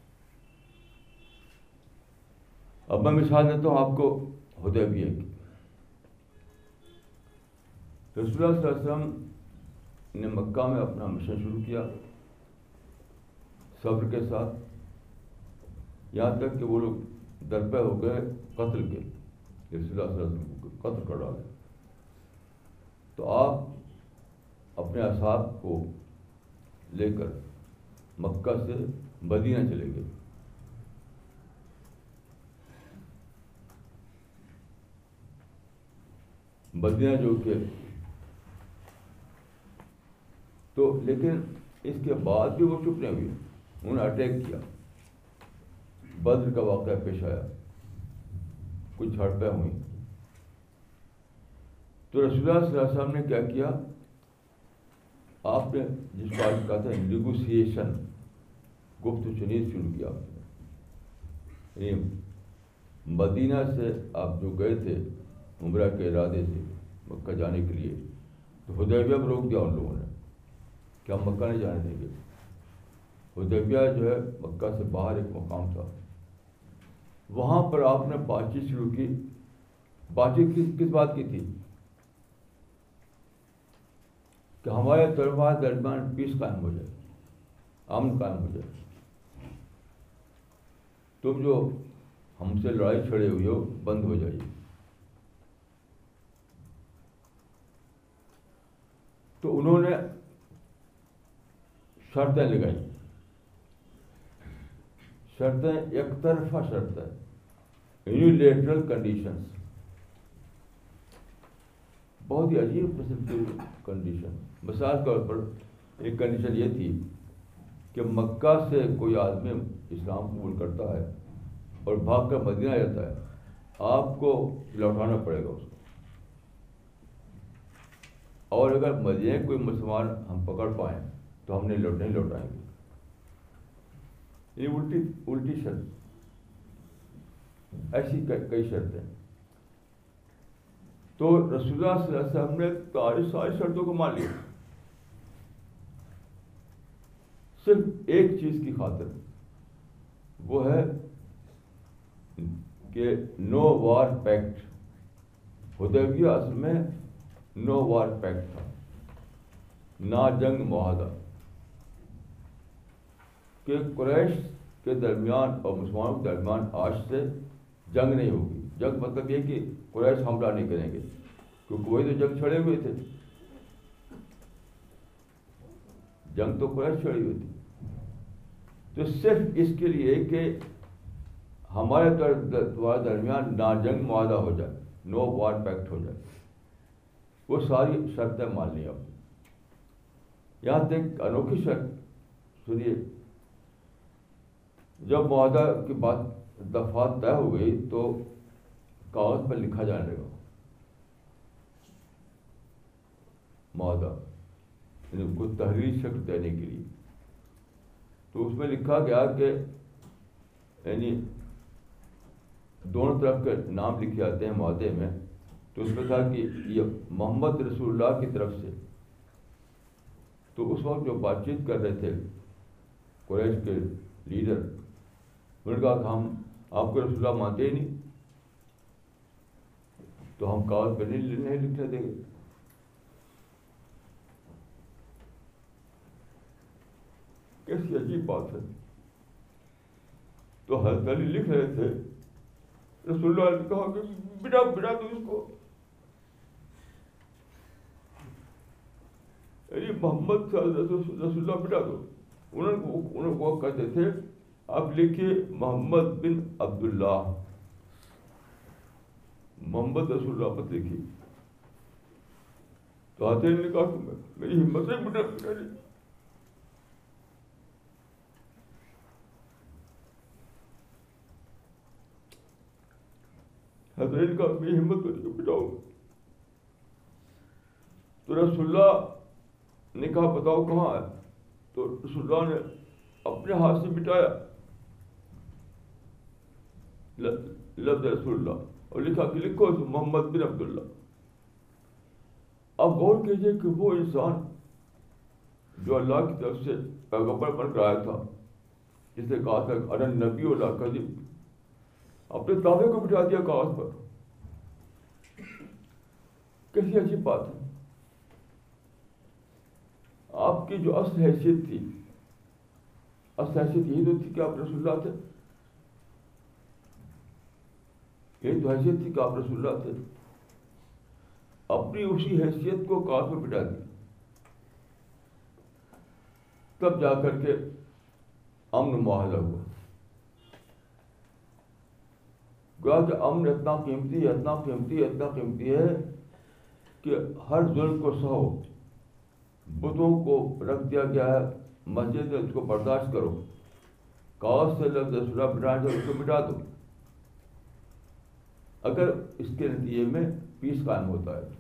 A: اب میں مثال دیتا ہوں آپ کو حدیبیہ کی. رسول اللہ صلی اللہ علیہ وسلم نے مکہ میں اپنا مشن شروع کیا صبر کے ساتھ، یہاں تک کہ وہ لوگ درپے ہو گئے قتل کے. رسول اللہ صلی اللہ علیہ وسلم کو قتل کر ڈالے. تو آپ اپنے اصحاب کو لے کر مکہ سے مدینہ چلے گئے. مدینہ جو کہ تو لیکن اس کے بعد بھی وہ چپ نہیں ہوئے، انہوں نے اٹیک کیا. بدر کا واقعہ پیش آیا، کچھ جھڑپیں ہوئیں. تو رسول اللہ صلی اللہ علیہ وسلم نے کیا کیا؟ آپ نے جس کو آج کہا تھا نیگوسیشن، گفت و شنید شروع کیا. آپ نے مدینہ سے آپ جو گئے تھے عمرہ کے ارادے سے مکہ جانے کے لیے، تو حدیبیہ میں روک دیا ان لوگوں نے کہ ہم مکہ نہیں جانے دیں گے. حدیبیہ جو ہے مکہ سے باہر ایک مقام تھا، وہاں پر آپ نے بات چیت شروع کی. بات چیت کس کس بات کی تھی؟ کہ ہمارے طلباء درمیان پیس قائم ہو جائے، امن قائم ہو جائے. تم جو ہم سے لڑائی چھڑے ہوئی ہو بند ہو جائیے. تو انہوں نے شرطیں لگائیں. شرطیں ایک طرفہ شرطیں، یونیلیٹرل کنڈیشنز، بہت ہی عجیب قسم کی کنڈیشن. مثال کے طور پر ایک کنڈیشن یہ تھی کہ مکہ سے کوئی آدمی اسلام قبول کرتا ہے اور بھاگ کر مدینہ جاتا ہے، آپ کو لوٹانا پڑے گا اس کو. اور اگر مدینہ کوئی مسلمان ہم پکڑ پائیں تو ہم نہیں لوٹ نہیں لوٹائیں گے. یہ الٹی الٹی شرط، ایسی کئی شرطیں. تو رسول اللہ صلی اللہ علیہ وسلم نے ساری ساری شرطوں کو مان لیا، صرف ایک چیز کی خاطر، وہ ہے کہ نو وار پیکٹ. حدیبیہ اصل میں نو وار پیکٹ تھا، نا جنگ معاہدہ، کہ قریش کے درمیان اور مسلمانوں کے درمیان آج سے جنگ نہیں ہوگی. جنگ مطلب یہ کہ قریش حملہ نہیں کریں گے، کیونکہ وہی تو جنگ چھڑے ہوئے تھے. جنگ تو قریش چھڑی ہوئی تھی. تو صرف اس کے لیے کہ ہمارے درمیان نا جنگ معاہدہ ہو جائے، نو وار پیکٹ ہو جائے، وہ ساری شرطیں مان لی. اب یہاں تک انوکھی شرط سنیے، جب معاہدہ کی بات دفعات طے ہو گئی تو کاغذ پر لکھا جانے لگا معاہدہ، یعنی کو تحریری شکل دینے کے لیے. تو اس میں لکھا گیا کہ یعنی دونوں طرف کے نام لکھے جاتے ہیں معاہدے میں. تو اس میں تھا کہ یہ محمد رسول اللہ کی طرف سے. تو اس وقت جو بات چیت کر رہے تھے قریش کے لیڈر انہوں نے کہا کہ ہم آپ کو رسول اللہ مانتے ہی نہیں، تو ہم کاغذ پہ نہیں نہیں لکھنے دیں گے۔ کیسی عجیب بات ہے۔ تو حضرت علی لکھ رہے تھے، رسول اللہ نے کہا کہ بنا بنا دو اس کو، یعنی محمد صلی اللہ علیہ وسلم رسول اللہ بنا دو۔ انہوں کو انہوں کو کہتے تھے آپ لکھیے محمد بن عبداللہ، محمد رسول اللہ مت لکھیے۔ تو حضرت علی نے کہا کہ میری ہمت نہیں بنا بنا نہیں۔ حضرت کا میری ہمت کر بتاؤ۔ تو رسول اللہ نے کہا بتاؤ کہاں ہے؟ تو رسول اللہ نے اپنے ہاتھ سے مٹایا لفظ رسول اللہ اور لکھا کہ لکھو محمد بن عبداللہ۔ اب غور کیجیے کہ وہ انسان جو اللہ کی طرف سے پیغمبر بن کر آیا تھا، جس نے کہا تھا انا نبی و لا کذب، اپنے دعوے کو بٹھا دیا کاغذ پر۔ کیسی عجیب بات ہے۔ آپ کی جو اصل حیثیت تھی، اصل حیثیت یہی تو تھی کہ آپ رسول اللہ تھے، یہی تو حیثیت تھی کہ آپ رسول اللہ تھے۔ اپنی اسی حیثیت کو کاغذ پر بٹھا دی، تب جا کر کے امن معاہدہ ہوا۔ گویا کہ امن اتنا قیمتی ہے، اتنا قیمتی ہے، اتنا قیمتی ہے کہ ہر ظلم کو سہو، بتوں کو رکھ دیا گیا ہے مسجد میں، اس کو برداشت کرو، کاغذ سے لفظ رسول اللہ بٹھانا چاہو اس کو مٹا دو، اگر اس کے نتیجے میں پیس قائم ہوتا ہے۔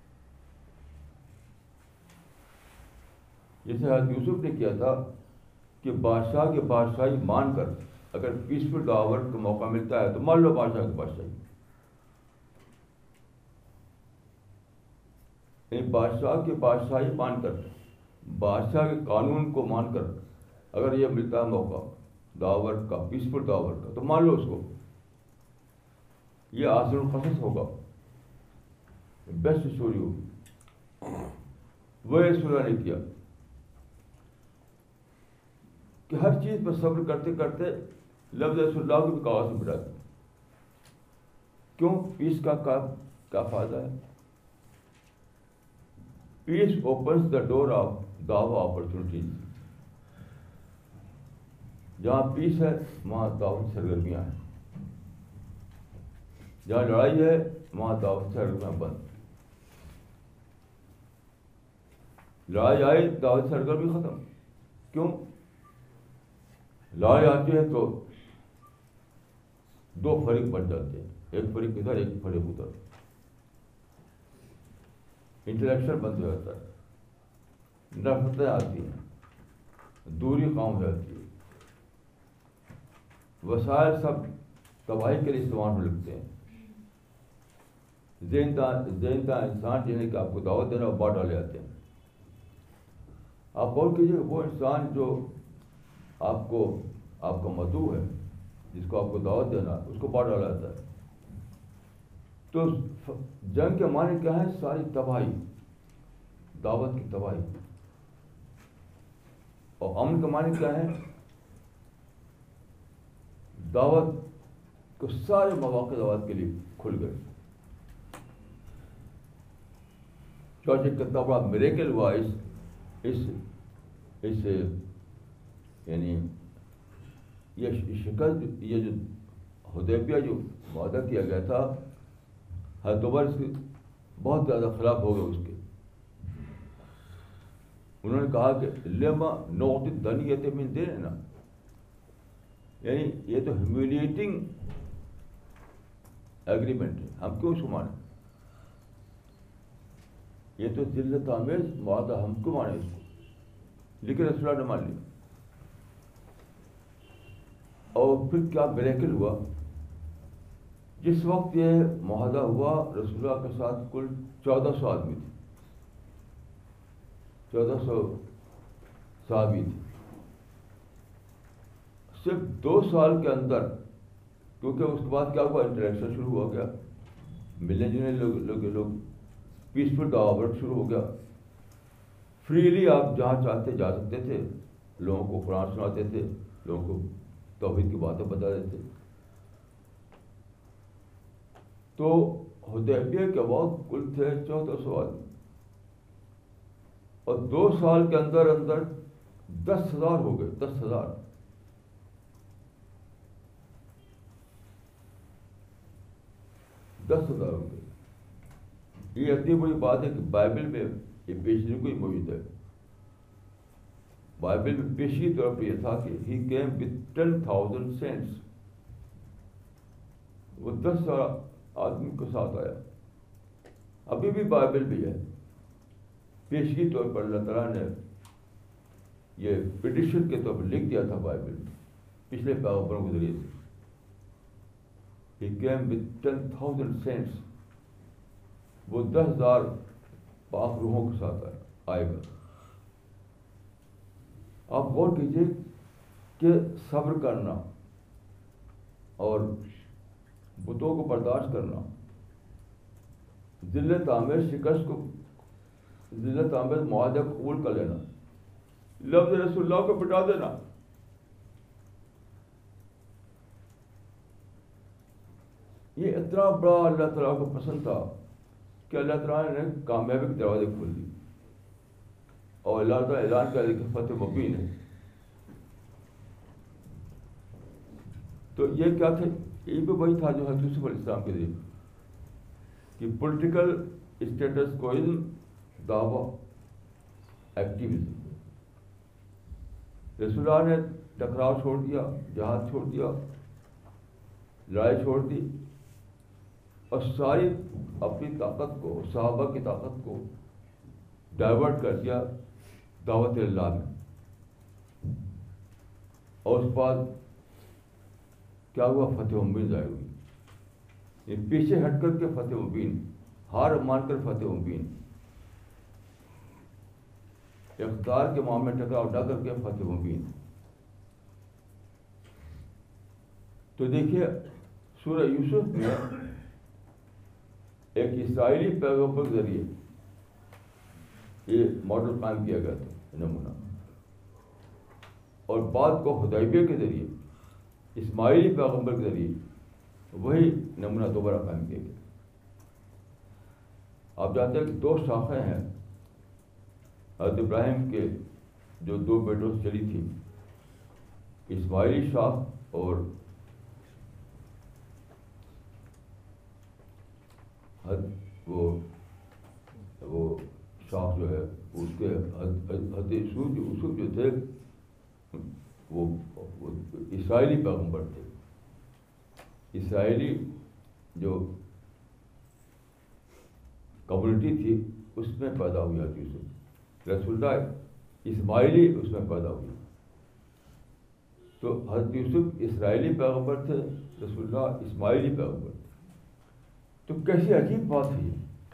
A: جیسے حضرت یوسف نے کیا تھا کہ بادشاہ کے بادشاہی مان کر اگر پیسفل دعوت کا موقع ملتا ہے تو مان لو بادشاہ کی بادشاہی، یعنی بادشاہ کی بادشاہی مان کر، بادشاہ کے قانون کو مان کر اگر یہ ملتا ہے موقع دعوت کا، پیسفل دعوت کا، تو مان لو اس کو۔ یہ آخر القصص ہوگا، بیسٹ اسٹوری ہوگی۔ وہ رسول اللہ نے کیا کہ ہر چیز پر صبر کرتے کرتے لفظ رسول اللہ کو بھی کاغذ سے بٹھا دیا۔ کیوں؟ پیس کا کیا فائدہ ہے؟ Peace opens the door of dawah opportunities. جہاں پیس ہے وہاں دعوت سرگرمیاں ہیں، جہاں لڑائی ہے وہاں دعوت سرگرمیاں بند۔ لڑائی آئی دعوت سرگرمی ختم۔ کیوں؟ لڑائی آتی ہے تو دو فریق بن جاتے ہیں، ایک فریق ادھر ایک فریق ادھر، انٹلیکچوئل بند ہو جاتا ہے، نفرتیں آتی ہیں، دوری قائم ہو جاتی ہے، وسائل سب تباہی کے لیے استعمال ہونے لگتے ہیں۔ ذہن دان انسان جنہیں کہ آپ کو دعوت دینا وہ بات ڈالے جاتے ہیں۔ آپ غور کیجیے وہ انسان جو آپ کو آپ کا مدعو ہے، جس کو آپ کو دعوت دینا، اس کو بات ڈالا جاتا ہے۔ تو جنگ کے معنی کیا ہے؟ ساری تباہی، دعوت کی تباہی۔ اور امن کا معنی کیا ہے؟ دعوت کو سارے مواقع دعوت کے لیے کھل گئے۔ کتنا بڑا میریکل ہوا اس اس اس یعنی یہ شکست، یہ جو حدیبیہ جو وعدہ کیا گیا تھا، حضرت عمر اس کے بہت زیادہ خلاف ہو گئے اس کے۔ انہوں نے کہا کہ لما نعطی الدنیۃ من دیننا، یعنی یہ تو ہیومیلیٹنگ ایگریمنٹ ہے، ہم کیوں اس کو مانیں؟ یہ تو ذلت آمیز معاہدہ، ہم کیوں مانیں اس کو؟ لیکن رسول اللہ نے مان لیا۔ اور پھر کیا میریکل ہوا؟ جس وقت یہ معاہدہ ہوا رسول اللہ کے ساتھ کل چودہ سو آدمی تھے، چودہ سو صحابی تھے، صرف دو سال کے اندر، کیونکہ اس کے بعد کیا ہوا، انٹریکشن شروع ہو گیا، ملنے جلنے لوگ لوگ لوگ پیسفل دعوت شروع ہو گیا، فریلی آپ جہاں چاہتے جا سکتے تھے، لوگوں کو قرآن سناتے تھے، لوگوں کو توحید کی باتیں بتا دیتے. تو حدیبیہ کے وقت کل تھے چودہ سو آدمی، اور دو سال کے اندر اندر دس ہزار ہو گئے. دس ہزار دس ہزار ہو گئے. یہ اتنی بڑی بات ہے کہ بائبل میں یہ پیشگی کو ہی موجود ہے. بائبل میں پیشگی طور پر یہ تھا کہ he came with ten thousand saints. وہ دس ہزار آدمی کے ساتھ آیا. ابھی بھی بائبل بھی ہے. پیشگی طور پر اللہ تعالیٰ نے یہ پریڈکشن کے طور پر لکھ دیا تھا بائبل میں پچھلے پیغمبروں کے ذریعے سے. He came with ten thousand saints. وہ دس ہزار پاک روحوں کے ساتھ آئے گا. آپ غور کیجیے کہ صبر کرنا اور بتوں کو برداشت کرنا، ذلت آمیز شکست کو، ذلت آمیز معاہدے کو قبول کر لینا، لفظ رسول اللہ کو مٹا دینا، یہ اتنا بڑا اللہ تعالیٰ کو پسند تھا کہ اللہ تعالیٰ نے کامیابی کے دروازے کھول دی، اور اللہ تعالیٰ اعلان کر دیا کہ فتح مبین ہے. تو یہ کیا تھا؟ یہ بھی وہی تھا جو حضرت یوسف علیہ السلام کے لیے کہ پولیٹیکل اسٹیٹس کوئزم، دعویٰ، ایکٹیویزم. رسول اللہ نے ٹکراؤ چھوڑ دیا، جہاد چھوڑ دیا، لڑائی چھوڑ دی، اور ساری اپنی طاقت کو، صحابہ کی طاقت کو ڈائیورٹ کر دیا دعوت اللہ میں. اور اس بعد کیا ہوا؟ فتح مبین ظاہر ہوئی. یہ پیچھے ہٹ کر کے فتح مبین، ہار مان کر فتح مبین، اقتدار کے معاملے میں ٹکراؤ نہ کر کے فتح مبین. تو دیکھیے سورہ یوسف میں ایک اسرائیلی پیغمبر کے ذریعے یہ ماڈل قائم کیا گیا تھا، نمونہ، اور بعد کو حدیبیہ کے ذریعے اسماعیلی پیغمبر کے ذریعے وہی نمونہ دوبارہ قائم کیا گیا. آپ جانتے ہیں کہ دو شاخیں ہیں حضرت ابراہیم کے، جو دو بیٹوں سے چلی تھی، اسماعیلی شاخ اور وہ وہ شاخ جو ہے اس کے حضرت یوسف جو یوسف جو تھے وہ اسرائیلی پیغمبر تھے. اسرائیلی جو کمیونٹی تھی اس میں پیدا ہوئی حضرت یوسف. رسول اللہ اسماعیلی اس میں پیدا ہوئی. تو حضرت یوسف اسرائیلی پیغمبر تھے، رسول اللہ اسماعیلی پیغمبر تھے. تو کیسی عجیب بات ہے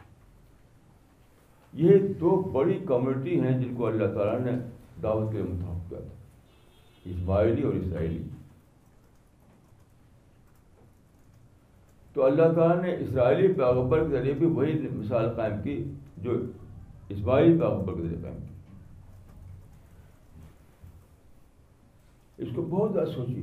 A: یہ دو بڑی کمیونٹی ہیں جن کو اللہ تعالیٰ نے دعوت کے لیے منتخب کیا تھا، اسماعیلی اور اسرائیلی. تو اللہ تعالیٰ نے اسرائیلی پیغمبر کے ذریعے بھی وہی مثال قائم کی جو اسماعیلی پیغمبر کے ذریعے قائم کی. اس کو بہت زیادہ سوچیے.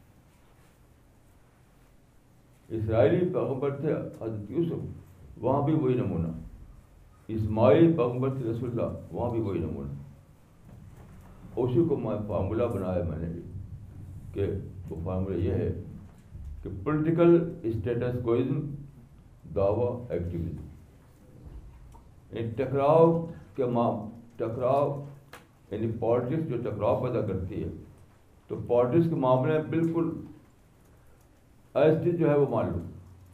A: اسرائیلی پیغمبر تھے حضرت یوسف، وہاں بھی وہی نمونہ. اسماعیلی پیغمبر تھے رسول اللہ، وہاں بھی وہی نمونہ. اسی کو میں فارمولہ بنایا میں نے کہ وہ فارمولہ یہ ہے کہ پولیٹیکل اسٹیٹس کوئزم، دعویٰ، ایکٹیویزم. یعنی ٹکراؤ کے مام ٹکراؤ یعنی پالیٹکس جو ٹکراؤ پیدا کرتی ہے، تو پالیٹکس کے معاملے میں بالکل ایسٹی جو ہے وہ مان لو،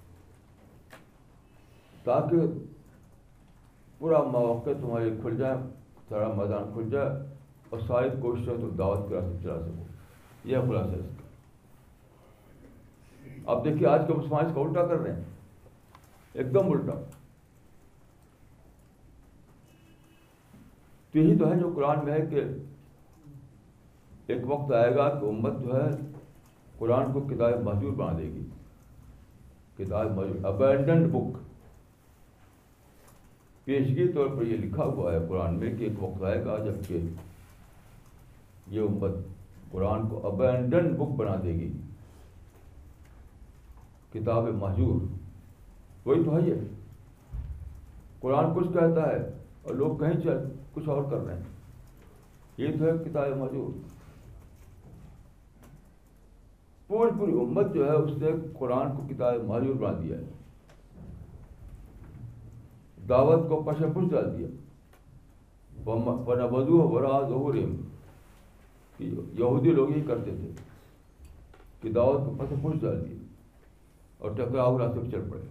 A: تاکہ پورا مواقع تمہارے کھل جائے، سارا میدان کھل جائے، اور ساری کوششیں تم دعوت کے راستے چلا سکو. یہ خلاصہ ہے اس کا. اب دیکھیے آج کے مسلمان اس کا الٹا کر رہے ہیں، ایک دم الٹا. تو یہی تو ہے جو قرآن میں ہے کہ ایک وقت آئے گا کہ امت جو ہے قرآن کو کتاب مہجور بنا دے گی. کتاب مہجور, ابینڈنڈ بک. پیشگی طور پر یہ لکھا ہوا ہے قرآن میں کہ ایک وقت آئے گا جب کہ یہ امت قرآن کو ابینڈنڈ بک بنا دے گی, کتاب مہجور. وہی تو ہے یہ. قرآن کچھ کہتا ہے اور لوگ کہیں چل کچھ اور کر رہے ہیں. یہ تو ہے کتاب مہجور. پوری پوری امت جو ہے اس نے قرآن کو کتاب مہجور بنا دیا ہے. دعوت کو پش پش ڈال دیا. فَنَبَذُوهُ وَرَاءَ ظُهُورِهِمْ, یہودی لوگ ہی کرتے تھے کہ دعوت کو پس پش ڈال دیا اور ٹکراؤ راستے پہ چل پڑے.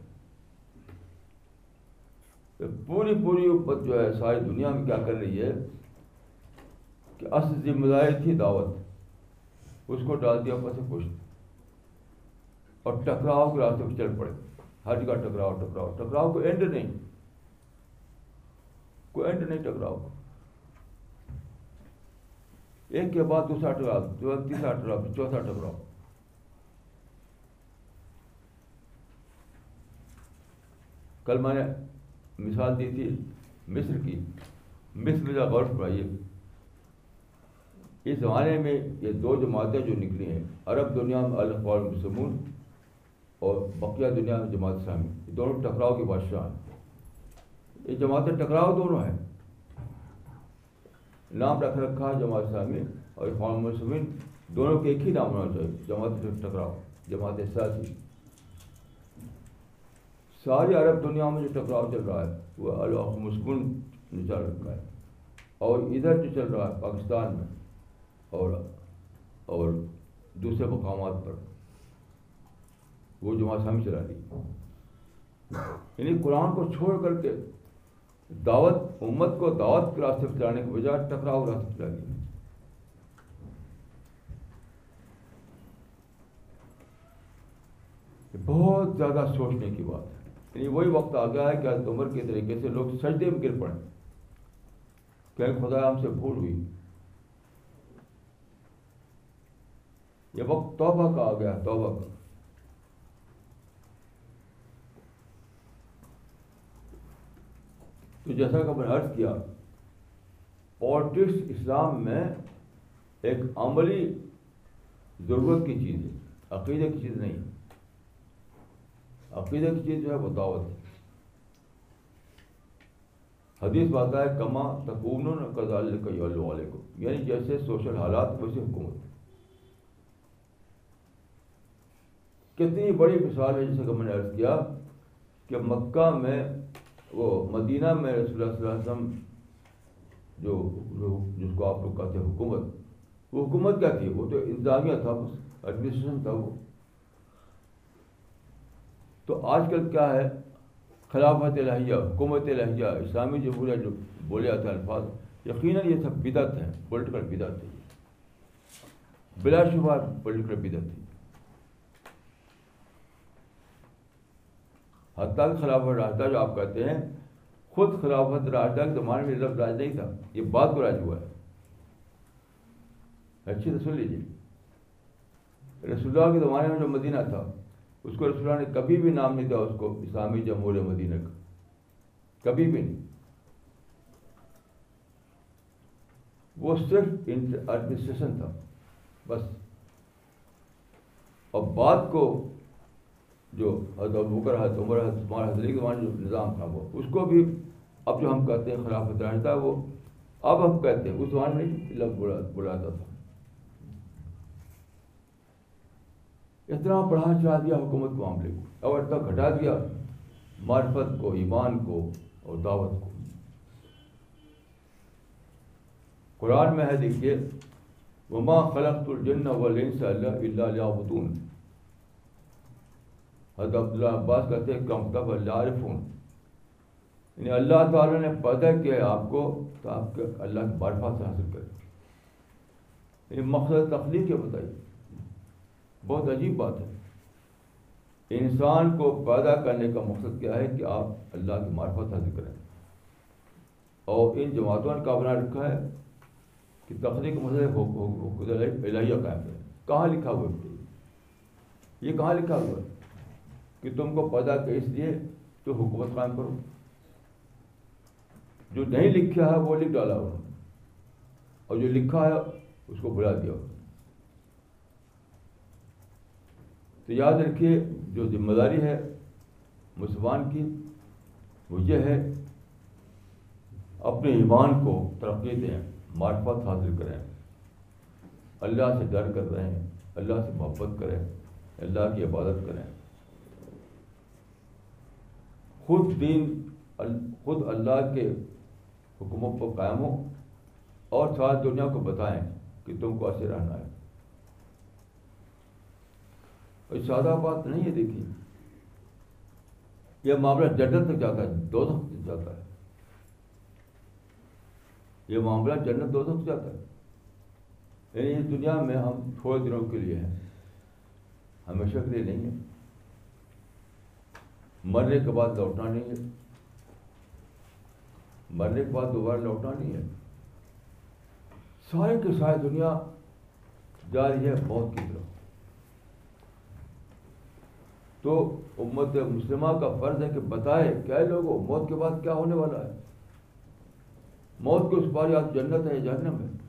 A: پوری پوری امت جو ہے ساری دنیا میں کیا کر رہی ہے کہ اصل ذمہ داری تھی دعوت, اس کو ڈال دیا پس پش اور ٹکراؤ کے راستے پہ چل پڑے. ہر جگہ ٹکراؤ ٹکراؤ ٹکراؤ کو اینڈ نہیں, کوئی اینڈ نہیں ٹکراؤ کو. ایک کے بعد دوسرا ٹکراؤ, جو تیسرا ٹکراؤ, چوتھا ٹکراؤ. کل میں نے مثال دی تھی مصر کی. مصر کا غور فرمائیے, اس زمانے میں یہ دو جماعتیں جو نکلی ہیں, عرب دنیا میں الاخوان المسلمون اور بقیہ دنیا میں جماعت اسلامی, یہ دونوں ٹکراؤ کے بادشاہ ہیں. یہ جماعتیں ٹکراؤ دونوں ہیں. نام رکھ رکھا ہے جماعت اسلامی اور اخوان المسلمین, دونوں کے ایک ہی نام ہونا چاہیے, جماعت ٹکراؤ, جماعت سیاسی. ساری عرب دنیا میں جو ٹکراؤ چل رہا ہے وہ الاخوان المسلمون نے چل رکھا ہے, اور ادھر جو چل رہا ہے پاکستان میں اور اور دوسرے مقامات پر وہ جماعت اسلامی چلا رہی ہے. یعنی قرآن کو چھوڑ کر کے دعوت امت کو دعوت کے راستے پہ چلانے کے بجائے ٹکراؤ راستے پہ چلا دیا. بہت زیادہ سوچنے کی بات ہے. یعنی وہی وقت آ گیا ہے کہ حضرت عمر کے طریقے سے لوگ سجدے میں گر پڑیں کہ خدا ہم سے بھول ہوئی. یہ وقت توبہ کا آ گیا, توبہ کا. تو جیسا کہ میں نے عرض کیا, پالیٹکس اسلام میں ایک عملی ضرورت کی چیز ہے, عقیدے کی چیز نہیں. عقیدے کی چیز جو ہے وہ دعوت ہے. حدیث بات ہے کما تکونون کذالک یولو علیکم, یعنی جیسے سوشل حالات ویسے حکومت. کتنی بڑی مثال ہے, جیسے کہ میں نے عرض کیا کہ مکہ میں وہ مدینہ میں رسول اللہ صلی اللہ علیہ وسلم جو جس کو آپ لوگ کہتے ہیں حکومت, وہ حکومت کیا تھی؟ وہ تو انتظامیہ تھا, بس ایڈمنسٹریشن تھا وہ. تو آج کل کیا ہے, خلافت الہیہ, حکومت الہیہ, اسلامی جمہوریہ جو بولے جاتے ہیں الفاظ, یقیناً یہ سب بدعت ہیں, پولیٹیکل بدعت ہے, بلا شبہ پولیٹیکل بدعت ہے. حتیٰ کہ خلافت راشدہ جو آپ کہتے ہیں, خود خلافت راشدہ کے زمانے میں لفظ راج نہیں تھا, یہ بعد کو راج ہوا ہے. اچھی تو سن لیجیے, رسول اللہ کے زمانے میں جو مدینہ تھا اس کو رسول اللہ نے کبھی بھی نام نہیں دیا اس کو اسلامی جمہوریہ مدینہ کا, کبھی بھی نہیں. وہ صرف ایڈمنسٹریشن تھا بس. اور بعد کو جو حضرت ابوبکر, حضرت عمر, حضرت عثمان, حضرت علی کے زمانے جو نظام تھا وہ, اس کو بھی اب جو ہم کہتے ہیں خلافت راشدہ, وہ اب ہم کہتے ہیں, اس زمانے میں نہیں لفظ بلاتا تھا. اتنا بڑھا چڑھا دیا حکومت کو معاملے کو, اور اتنا گھٹا دیا معرفت کو, ایمان کو اور دعوت کو. قرآن میں ہے دیکھیے, وما خلقت الجن والانس الا لیعبدون. حضرت عبداللہ عباس کہتے ہیں کم تب اللہ عارفون, یعنی اللہ تعالیٰ نے پیدا کیا ہے آپ کو تو آپ کے اللہ کی معرفت حاصل کریں. یہ مقصد تخلیق ہے, بتائیے, بہت عجیب بات ہے. انسان کو پیدا کرنے کا مقصد کیا ہے کہ آپ اللہ کی معرفت حاصل کریں. اور ان جماعتوں نے کہاں بنا رکھا ہے کہ تخلیق کا مطلب الہیہ قائم کریں. کہاں لکھا ہوا ہے؟ یہ کہاں لکھا ہوا ہے کہ تم کو پیدا کیا اس لیے تو حکومت قائم کرو؟ جو نہیں لکھا ہے وہ لکھ ڈالا انہوں نے، اور جو لکھا ہے اس کو بلا دیا. تو یاد رکھیے جو ذمہ داری ہے مسلمان کی وہ یہ ہے اپنے ایمان کو ترقی دیں، معرفت حاصل کریں، اللہ سے ڈر کر رہیں، اللہ سے محبت کریں، اللہ کی عبادت کریں، خود دین خود اللہ کے حکموں پر قائم ہو اور ساری دنیا کو بتائیں کہ تم کو ایسے رہنا ہے. کوئی سادہ بات نہیں ہے. دیکھیے یہ معاملہ جنت تک جاتا ہے، دوزخ تک جاتا ہے. یہ معاملہ جنت دوزخ تک جاتا ہے. یعنی اس دنیا میں ہم تھوڑے دنوں کے لیے ہیں، ہمیشہ کے لیے نہیں ہے. مرنے کے بعد لوٹنا نہیں ہے، مرنے کے بعد دوبارہ لوٹنا نہیں ہے. سارے کے سارے دنیا جا رہی ہے موت کی طرف. تو امت مسلمہ کا فرض ہے کہ بتائے کیا لوگوں موت کے بعد کیا ہونے والا ہے. موت کے اس پار یا جنت ہے یا جہنم ہے.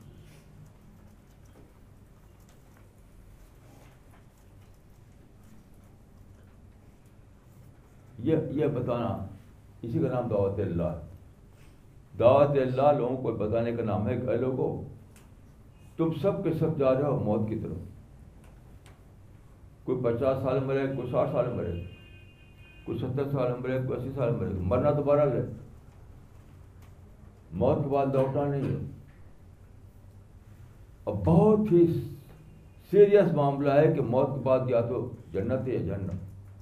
A: یہ یہ بتانا، اسی کا نام دعوت اللہ ہے. دعوت اللہ لوگوں کو بتانے کا نام ہے کہ اے لوگوں تم سب کے سب جا رہے ہو موت کی طرف. کوئی پچاس سال مرے، کوئی ساٹھ سال مرے، کوئی ستر سال مرے، کوئی اسی سال مرے. مرنا تو بہرحال ہے، موت کے بعد لوٹنا نہیں ہے. اب بہت ہی سیریس معاملہ ہے کہ موت کے بعد یا تو جنت ہے یا جہنم.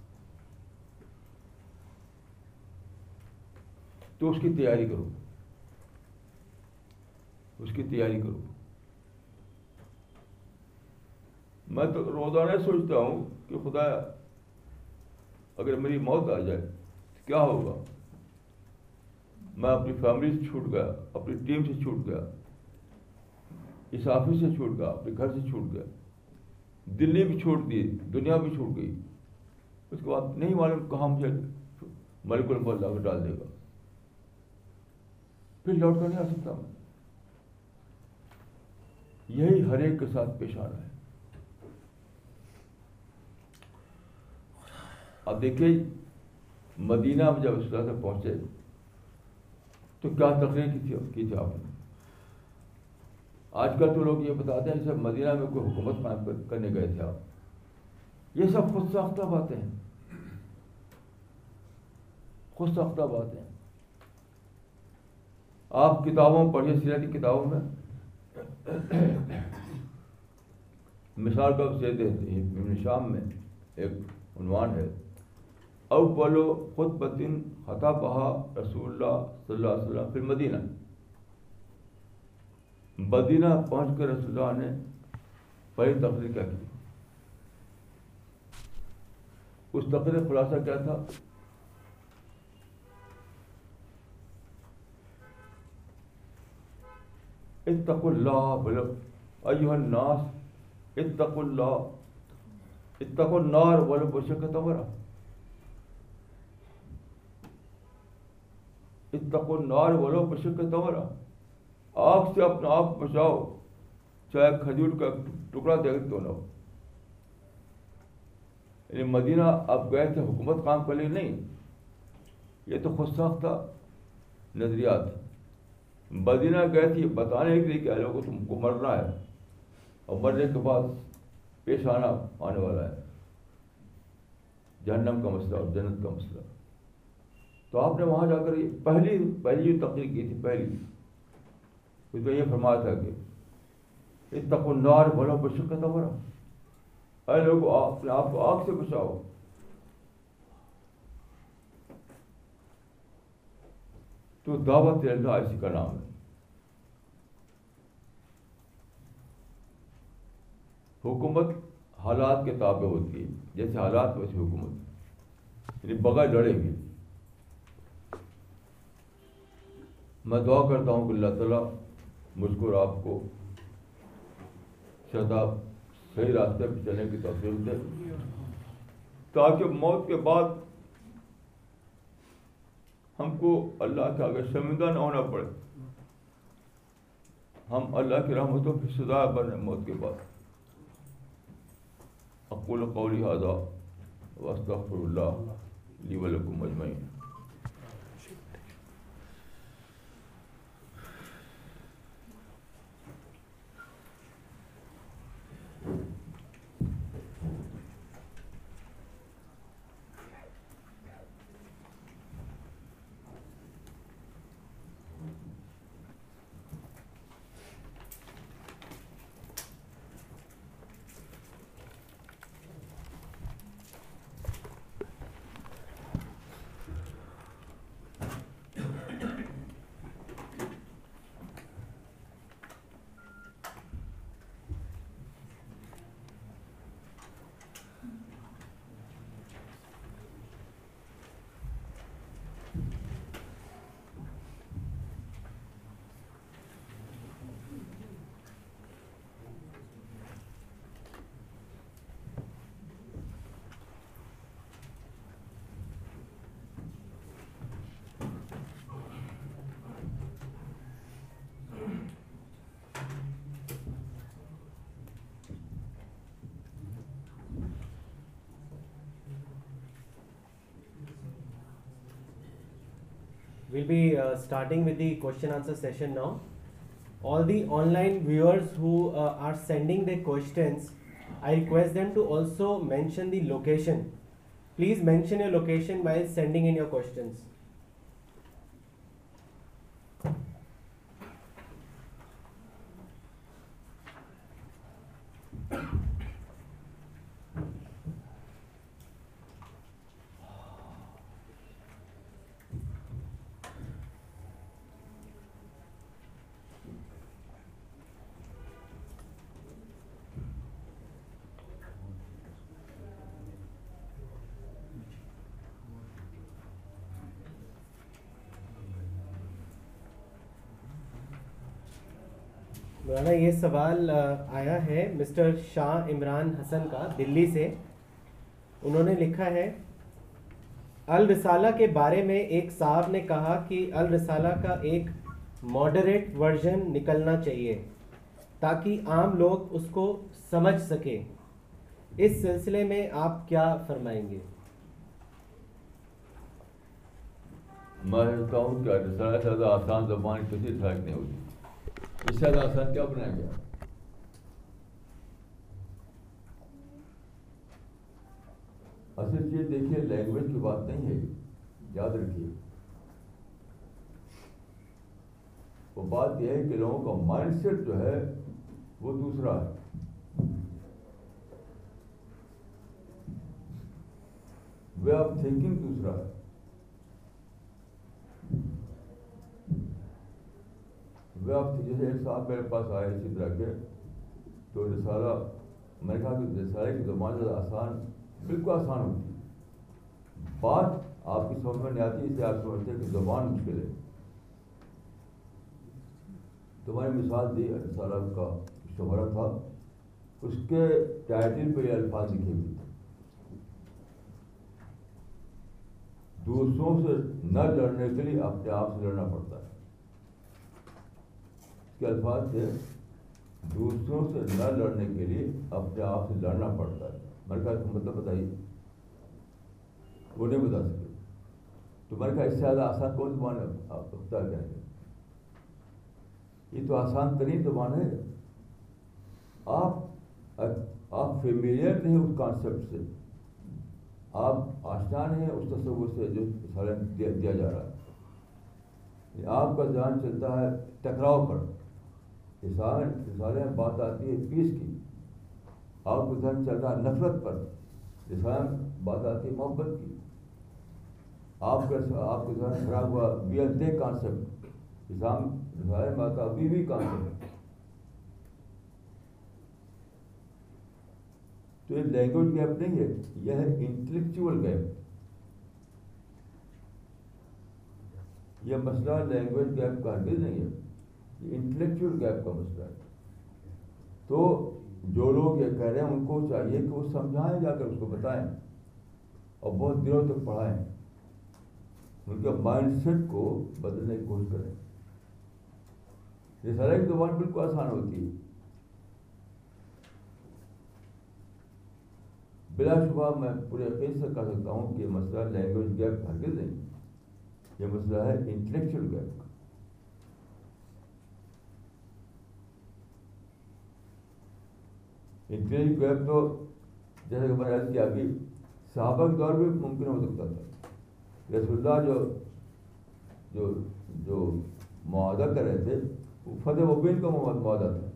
A: تو اس کی تیاری کرو، اس کی تیاری کرو. میں تو روزانہ سوچتا ہوں کہ خدا اگر میری موت آ جائے تو کیا ہوگا. میں اپنی فیملی سے چھوٹ گیا، اپنی ٹیم سے چھوٹ گیا، اس آفس سے چھوٹ گیا، اپنے گھر سے چھوٹ گیا، دلی بھی چھوڑ دی، دنیا بھی چھوٹ گئی. اس کے بعد نہیں معلوم کہاں مجھے ملک الموت لا کر ڈال دے گا. پھر لوٹ کر نہیں آ سکتا میں. یہی ہر ایک کے ساتھ پیش آ رہا ہے. اب دیکھیے مدینہ میں جب اس طرح سے پہنچے تو کیا تقریر کی تھی کی تھی آپ نے. آج کل تو لوگ یہ بتاتے ہیں جیسے مدینہ میں کوئی حکومت قائم کرنے گئے تھے آپ. یہ سب خود ساختہ باتیں ہیں، خود ساختہ باتیں ہیں. آپ کتابوں میں پڑھیے، سیرت کی کتابوں میں مثال کا دیتے ہیں. ابن شام میں ایک عنوان ہے اول خطبۃ خطبها رسول اللہ صلی اللہ علیہ وسلم فی المدینہ. مدینہ پہنچ کر رسول اللہ نے پہلی تقریر کیا کی. اس تقریر کا خلاصہ کیا تھا؟ اتقوا اللہ ایھا الناس اتقوا اللہ اتقوا النار ولو بشق تمرہ. اتقوا النار ولو بشق تمرہ. آگ سے اپنا آپ بچاؤ چاہے کھجور کا ٹکڑا دے کیوں نہ ہو. یعنی مدینہ آپ گئے تھے حکومت کام کر لی نہیں، یہ تو خود ساختہ نظریات. مدینہ گئے تھے بتانے کے لیے کہ لوگوں کو تم کو مرنا ہے اور مرنے کے بعد پیش آنا آنے والا ہے جہنم کا مسئلہ اور جنت کا مسئلہ. تو آپ نے وہاں جا کر یہ پہلی پہلی جو تقریر کی تھی، پہلی اس میں یہ فرمایا تھا کہ اتقوا النار ولو بشق تمرہ. اے لوگوں اپنے آپ کو آگ سے بچاؤ. تو دعوت اللہ اسی کا نام ہے. حکومت حالات کے تابع ہوتی ہے، جیسے حالات ویسے حکومت، یعنی بغیر لڑے گی. میں دعا کرتا ہوں کہ اللہ تعالیٰ مجھ کو اور آپ کو شاداب صحیح راستے پہ چلنے کی توفیق دے. تاکہ موت کے بعد ہم کو اللہ کے آگے شرمندہ نہ ہونا پڑے، ہم اللہ کی رحمتوں کی سزا بنے موت کے بعد۔ اقول قولی ھذا واستغفر اللہ لی ولکم اجمعین۔
B: We'll be uh, starting with the question answer session now. All the online viewers who uh, are sending their questions, I request them to also mention the location. Please mention your location while sending in your questions. مولانا یہ سوال آیا ہے mister شاہ عمران حسن کا دلی سے. انہوں نے لکھا ہے الرسالہ کے بارے میں ایک صاحب نے کہا کہ الرسالہ کا ایک ماڈریٹ ورژن نکلنا چاہیے تاکہ عام لوگ اس کو سمجھ سکیں. اس سلسلے میں آپ کیا فرمائیں گے؟
A: میں کہتا ہوں کہ رسالہ سے زیادہ آسان زبان کسی طرح نہیں ہوتی. اس سے زیادہ آسان کیا بنایا گیا؟ اصل چیز دیکھیے لینگویج کی بات نہیں ہے، یاد رکھیے. وہ بات یہ ہے کہ لوگوں کا مائنڈ سیٹ جو ہے وہ دوسرا ہے، وے آف تھنکنگ دوسرا ہے. وے آف جیسے ایک صاحب میرے پاس آئے اسی طرح کے، تو رسالہ میں نے کہا کہ رسالے کی زبان زیادہ آسان، بالکل آسان ہوتی ہے، بات آپ کی سمجھ میں نہیں آتی، اسے آپ سمجھتے ہیں کہ زبان مشکل ہے. تو میں نے مثال دی رسالہ کا شہرت تھا، اس کے ٹائٹل پہ یہ الفاظ لکھے ہوئے تھے، دوسروں سے نہ لڑنے کے لیے اپنے آپ سے لڑنا پڑتا ہے. کے الفاظ تھے دوسروں سے نہ لڑنے کے لیے اپنے آپ سے لڑنا پڑتا ہے. میں نے کہا اس کو مطلب بتائیے، وہ نہیں بتا سکے. تو میں نے کہا اس سے زیادہ آسان کون زبان ہے آپ بتا کہیں گے؟ یہ تو آسان ترین زبان ہے. آپ آپ فیملیئر نہیں اس کانسیپٹ سے، آپ آشنا نہیں ہیں اس تصور سے جو سالن دیا جا رہا ہے. آپ کا ذہن چلتا ہے ٹکراؤ پر. رسالے رسالے میں بات آتی ہے پیس کی، آپ کا ذہن چل رہا ہے نفرت پر. رسالے میں بات آتی ہے محبت کی. آپ کا آپ کا ذہن خراب ہوا بی ایل دے کانسیپٹ. رسالے میں آتا بی وی کانسیپٹ. تو یہ لینگویج گیپ نہیں ہے، یہ ہے انٹلیکچوئل گیپ. یہ مسئلہ لینگویج گیپ کا ہرگز نہیں ہے، یہ انٹلیکچوئل گیپ کا مسئلہ ہے. تو جو لوگ یہ کہہ رہے ہیں ان کو چاہیے کہ وہ سمجھائیں، جا کر اس کو بتائیں اور بہت دنوں تک پڑھائیں, ان کے مائنڈ سیٹ کو بدلنے کی کوشش کریں. رسالہ کی زبان بالکل آسان ہوتی ہے. بلا شبہ میں پورے یقین سے کہہ سکتا ہوں کہ یہ مسئلہ لینگویج گیپ ہرگز نہیں, یہ مسئلہ ہے انٹلیکچوئل گیپ کا. انٹلیکچوئل گیپ تو جیسے کہ میں نے عرض کیا کہ صحابہ کے دور میں ممکن ہو سکتا تھا. رسول اللہ جو جو جو معاہدہ کر رہے تھے وہ فتح مبین کا معاہدہ تھا,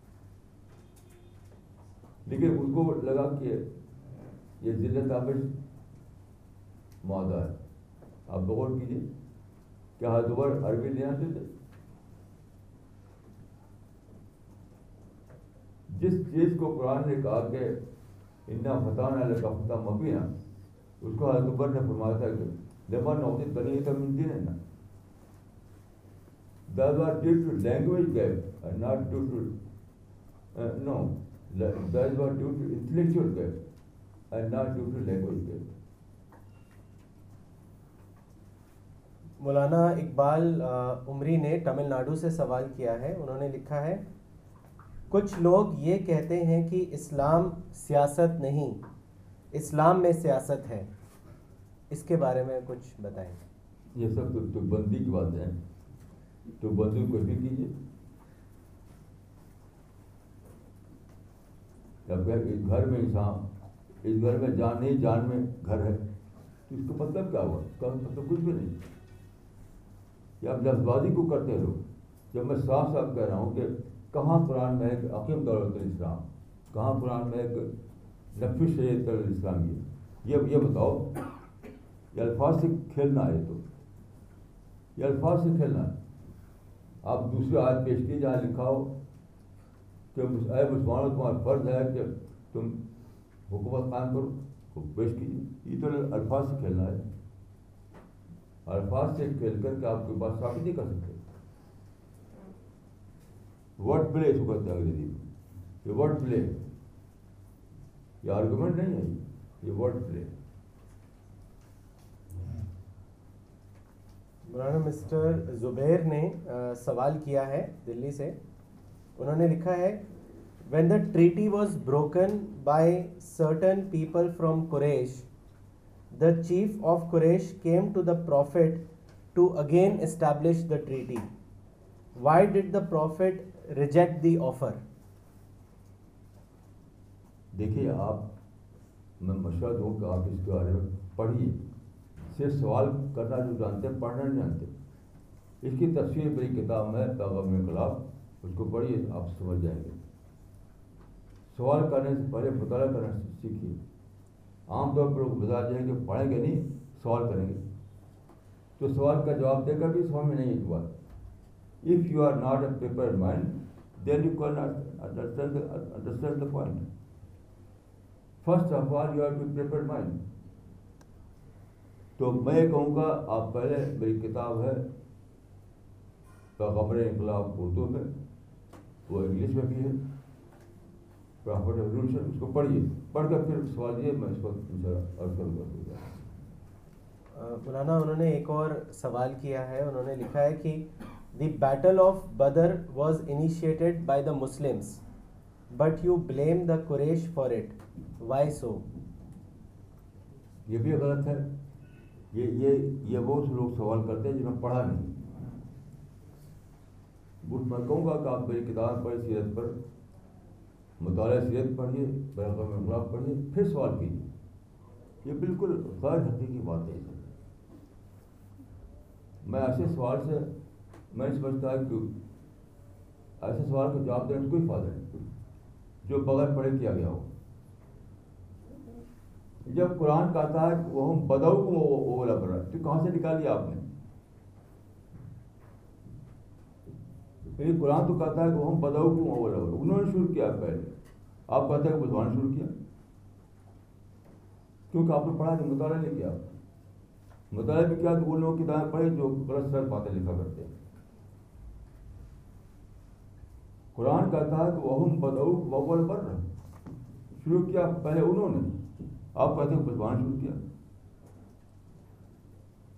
A: لیکن ان کو لگا کہ یہ ذلت آمیز معاہدہ ہے. آپ غور کیجیے کیا حضرت عمر عربی نہیں آتے تھے؟ جس چیز کو قرآن نے کہا کہ انا فتحنا لک فتحا مبینا, اس کو حضرت عمر نے فرمایا تھا کہ لمن اعطیت بنیۃ من دیننا. That was due to language gap and not due to uh, no that was due to intellectual gap and not due to language gap.
B: مولانا اقبال عمری نے تمل ناڈو سے سوال کیا ہے. انہوں نے لکھا ہے, کچھ لوگ یہ کہتے ہیں کہ اسلام سیاست نہیں, اسلام میں سیاست ہے, اس کے بارے میں کچھ بتائیں.
A: یہ سب تو, تو بندی کی بات ہے, تو بندی کو بھی کیجیے. جب اس گھر میں انسان, اس گھر میں جان نہیں, جان میں گھر ہے, تو اس کا مطلب کیا ہوا؟ اس کا مطلب کچھ بھی نہیں. یا آپ لفظ بازی کو کرتے رہو. جب میں صاف صاف کہہ رہا ہوں کہ کہاں قرآن میں ایک عقیم دولت الاسلام, کہاں قرآن میں ایک نفی شریعت الاسلام, یہ یہ یہ بتاؤ. یہ الفاظ سے کھیلنا ہے, تو یہ الفاظ سے کھیلنا ہے. آپ دوسری آیت پیش کی جہاں لکھا ہو کہ اے مسلمانوں تمہارا فرض ہے کہ تم حکومت قائم کرو, وہ پیش کیجیے. یہ تو الفاظ سے کھیلنا ہے. الفاظ سے کھیل کر کے آپ کے پاس ثابت نہیں کر سکتے. ورڈ پلے اس کو کہتے ہیں انگریزی میں. یہ ورڈ پلے, یہ آرگومنٹ نہیں ہے, یہ ورڈ پلے.
B: مولانا مسٹر زبیر نے سوال کیا ہے دلی سے. انہوں نے لکھا ہے, when the treaty was broken by certain people from Quraysh, the chief of Quraysh came to the Prophet to again establish the treaty. Why did the Prophet reject the offer?
A: دیکھیے آپ, میں مشورہ دوں کہ آپ اس کے بارے میں پڑھیے. صرف سوال کرنا جو جانتے ہیں, پڑھنا نہیں جانتے. اس کی تفسیر بڑی کتاب میں پیغام انقلاب, اس کو پڑھیے, آپ سمجھ جائیں گے. سوال کرنے سے پہلے مطالعہ کرنا سیکھیے. عام طور پر لوگ بتا جائیں کہ پڑھیں گے نہیں, سوال کریں گے, تو سوال کا جواب دے کر بھی سمجھ میں نہیں ہوا. If you are not a prepared mind, then you cannot understand the, understand the point. First of all, you have to be prepared mind. تو میں کہوں گا آپ پہلے, میری کتاب ہے پیغام انقلاب اردو میں, وہ انگلش میں بھی ہے, پرافٹ ریولوشن, اس کو پڑھیے. پڑھ کر پھر سوال یہ میں اس وقت عرض کروں گا.
B: مولانا انہوں نے ایک اور سوال کیا ہے. انہوں نے لکھا ہے کہ the battle of Badr was initiated by the Muslims, but you blame the Quraysh for it. Why so?
A: یہ بھی غلط ہے. یہ یہ یہ وہ لوگ سوال کرتے ہیں جنہوں نے پڑھا نہیں. میں کہوں گا کہ آپ میری کتاب پڑھیں, سیرت پر مطالعہ سیرت پڑھیے, پیغام انقلاب پڑھیے, پھر سوال کیجیے. یہ بالکل غیر حقیقی بات ہے. میں ایسے سوال سے میں سمجھتا ہے کہ ایسے سوال کا جواب دینے سے کوئی فائدہ نہیں جو بغیر پڑھے کیا گیا ہو. جب قرآن کہتا ہے کہ وہ ہم بدو کو اولا کر رہا ہے, تو کہاں سے نکالی آپ نے؟ یہ قرآن تو کہتا ہے کہ وہ ہم بدو کو اولا کر, انہوں نے شروع کیا پہلے. آپ کہتے ہیں کہ مسلمان شروع کیا, کیونکہ آپ نے پڑھا نہیں, مطالعہ نہیں کیا. مطالعہ بھی کیا تو وہ لوگ کتابیں پڑھے جو غلط سر باتیں لکھا کرتے ہیں. قرآن کہتا ہے کہ وہ ہم بدو اول پر شروع کیا پہلے انہوں نے, آپ کہتے ہیں مسلمان شروع کیا.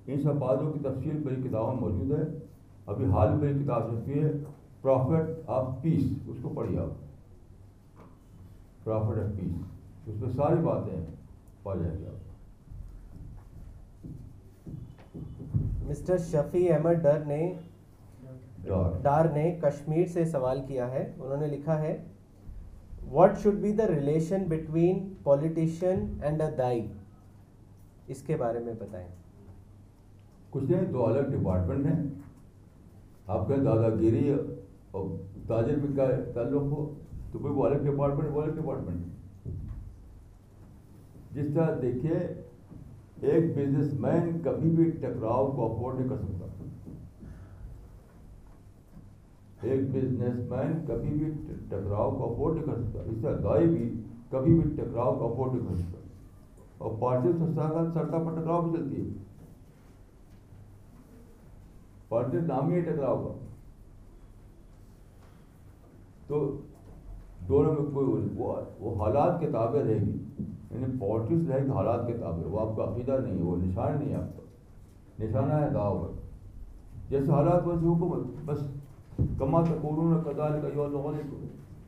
A: ان سب باتوں کی تفصیل میری کتابوں میں موجود ہے. ابھی حال میں میری کتاب چھپی ہے پروفٹ آف پیس, اس کو پڑھیے آپ, پروفٹ آف پیس, اس میں ساری باتیں پا جائیں گے آپ.
B: مسٹر شفیع احمد ڈر نے
A: ڈار
B: ڈار نے کشمیر سے سوال کیا ہے. انہوں نے لکھا ہے what should be the relation between politician and a daee, اس کے بارے میں بتائیں.
A: کچھ نہیں, دو الگ ڈپارٹمنٹ ہیں. آپ کا دادا گیری اور تاجر میں کا تعلق ہو تو کوئی وہ الگ ڈپارٹمنٹ وہ الگ ڈپارٹمنٹ. جس طرح دیکھیے ایک بزنس مین کبھی بھی ٹکراؤ کو افورڈ نہیں کر سکتا. ایک بزنس مین کبھی بھی ٹکراؤ کو افورڈ نہیں کر سکتا. اس طرح دائی بھی کبھی بھی ٹکراؤ کو افورڈ نہیں کر سکتا. اور پارٹی سرتا پر ٹکراؤ بھی چلتی ہے. پارٹی نام ہی ٹکراؤ کا, تو دونوں میں کوئی وہ حالات کے تابع رہے گی. یعنی پالیٹکس رہے گی حالات کے تابع, وہ آپ کا عقیدہ نہیں ہے, وہ نشان نہیں ہے آپ کا, نشانہ ہے دعوت پر. جیسے حالات ویسے حکومت, بس کما تکونون کذالک ایھا الغالب.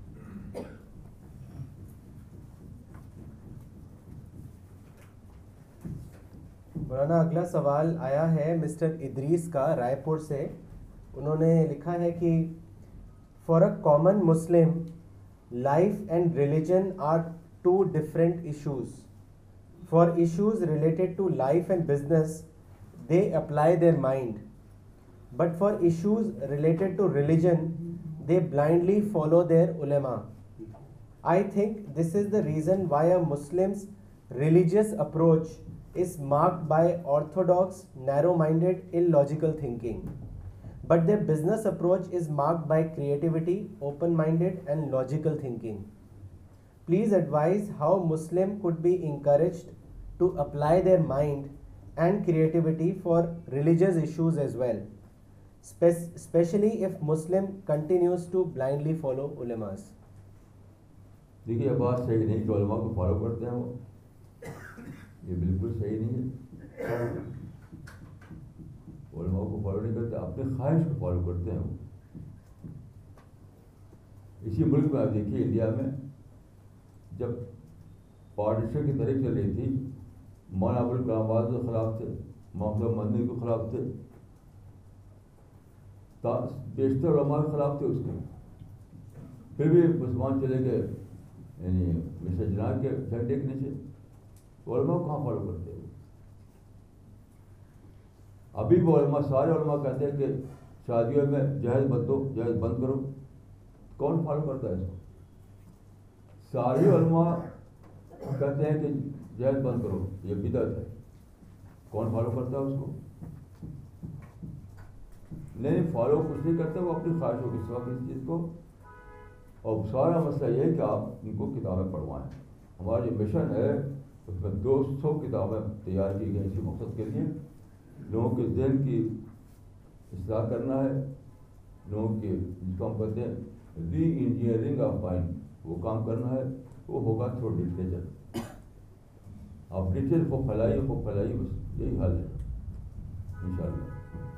B: مولانا اگلا سوال آیا ہے مسٹر ادریس کا رائے پور سے. انہوں نے لکھا ہے کہ for a common Muslim life and religion are two different issues. For issues related to life and business they apply their mind, but for issues related to religion they blindly follow their ulama. I think this is the reason why a Muslim's religious approach is marked by orthodox, narrow-minded, illogical thinking. But their business approach is marked by creativity, open-minded, and logical thinking. Please advise how Muslim could be encouraged to apply their mind and creativity for religious issues as well, Spe- especially if Muslim continues to blindly follow ulamas.
A: دیکھیے یہ بات صحیح نہیں کہ علماء کو follow کرتے ہیں, وہ یہ بالکل صحیح نہیں ہے. علماء کو فالو نہیں کرتے, اپنی خواہش کو فالو کرتے ہیں وہ. اسی ملک میں آپ دیکھیے انڈیا میں جب پارٹیشن کی تحریک چل رہی تھی, مولانا ابوالکلام آزاد کے خلاف تھے, محمد مدنی کے خلاف تھے, بیشتر علماء کے خلاف تھے اس کے, پھر بھی مسلمان چلے گئے یعنی مسٹر جناح کے جھنڈے کے نیچے. علماء کو کہاں فالو کرتے ہیں؟ ابھی وہ علماء, سارے علماء کہتے ہیں کہ شادیوں میں جہیز مت دو, جہیز بند کرو. کون فالو کرتا ہے اس کو؟ سارے علماء کہتے ہیں کہ جہیز بند کرو, یہ بدعت ہے. کون فالو کرتا ہے اس کو؟ نہیں, فالو کچھ نہیں کرتے, وہ اپنی خواہشوں کے سوا کسی چیز کو. اور سارا مسئلہ یہ ہے کہ آپ ان کو کتابیں پڑھوائیں. ہمارا جو مشن ہے اس میں دو سو کتابیں تیار کی گئی اسی مقصد کے لیے. لوگوں کے ذہن کی اصلاح کرنا ہے, لوگوں کے جس کو ہم کہتے ہیں ری انجینئرنگ آف مائنڈ, وہ کام کرنا ہے. وہ ہوگا تھرو لٹریچر. آپ لٹریچر کو پھیلائیے, کو پھیلائیے, بس یہی حل ہے ان شاء اللہ.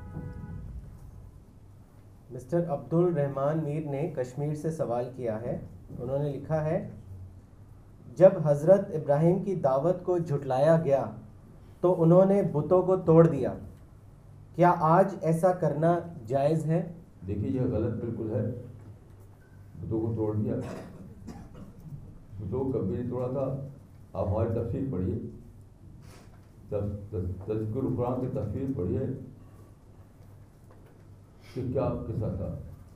B: مسٹر عبد الرحمان میر نے کشمیر سے سوال کیا ہے. انہوں نے لکھا ہے جب حضرت ابراہیم کی دعوت کو جھٹلایا گیا تو انہوں نے بتوں کو توڑ دیا, کیا آج ایسا کرنا جائز ہے؟
A: دیکھیے یہ غلط بالکل ہے. بتوں کو توڑ دیا, بتوں کو کبھی نہیں توڑا تھا. آپ ہماری تفسیر پڑھیے, تذکر القرآن کی تفسیر پڑھیے کہ کیا قصہ تھا.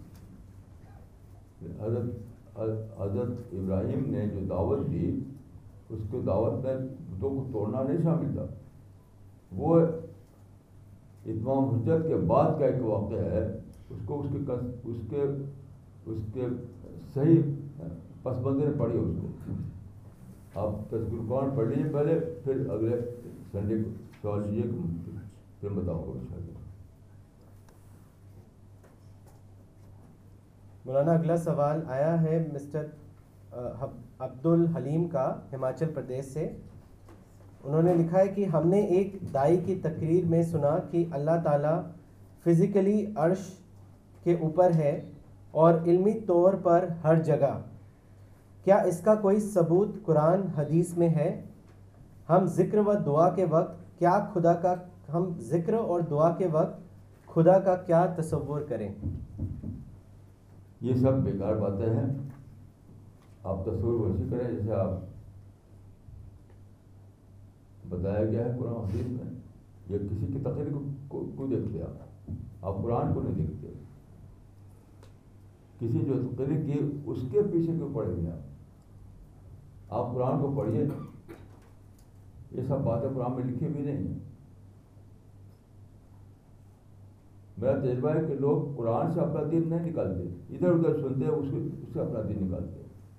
A: حضرت حضرت ابراہیم نے جو دعوت دی اس کو دعوت میں بتوں کو توڑنا نہیں شامل تھا. وہ اتمام حجت کے بعد کا ایک واقعہ ہے, اس کو اس کے اس کے اس کے صحیح پس منظر پڑھیے. اس کو آپ تذکر قرآن پڑھ لیجیے پہلے, پھر اگلے سنڈے کو سوال لیجیے, پھر بتاؤں گا ان شاء اللہ.
B: مولانا اگلا سوال آیا ہے مسٹر عبد الحلیم کا ہماچل پردیش سے. انہوں نے لکھا ہے کہ ہم نے ایک دائی کی تقریر میں سنا کہ اللہ تعالیٰ فزیکلی عرش کے اوپر ہے اور علمی طور پر ہر جگہ. کیا اس کا کوئی ثبوت قرآن حدیث میں ہے؟ ہم ذکر و دعا کے وقت کیا خدا کا ہم ذکر اور دعا کے وقت خدا کا کیا تصور کریں؟
A: یہ سب بیکار باتیں ہیں. آپ تصور ویسے کریں جیسے آپ بتایا گیا ہے قرآن حدیث میں. یا کسی کی تقریر کو کو دیکھتے آپ آپ قرآن کو نہیں دیکھتے. کسی جو تقریر کی اس کے پیچھے کیوں پڑے گے آپ آپ قرآن کو پڑھیے. یہ سب باتیں قرآن میں لکھی بھی نہیں ہیں. میرا تجربہ ہے کہ لوگ قرآن سے اپنا دین نہیں نکالتے, ادھر ادھر سنتے ہیں, اس سے اس سے اپنا دین نکالتے.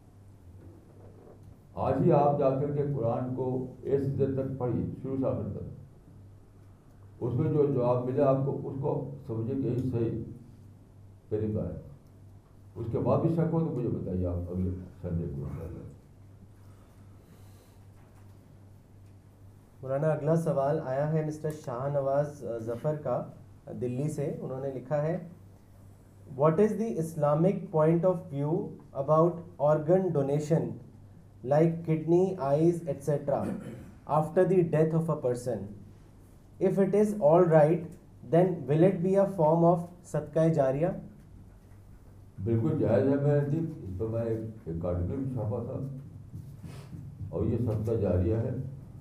A: آج ہی آپ جا کر کے قرآن کو ایس دیر تک پڑھیے, شروع سے آخر تک. اس میں جو جواب ملے آپ کو اس کو سمجھے کہ یہی صحیح طریقہ ہے. اس کے بعد بھی شک ہو تو مجھے بتائیے آپ اگلے سنڈے کو.
B: مولانا اگلا سوال آیا ہے مسٹر شاہ نواز ظفر کا دلی سے. انہوں نے لکھا ہے what is the Islamic point of view about organ donation like kidney, eyes etcetera after the death of a person. If it is all right then will it be a form of صدقہ جاریہ؟
A: بالکل جائز ہے. میں جی اس پر میں ایک article بھی چھاپا تھا اور یہ صدقہ جاریہ ہے.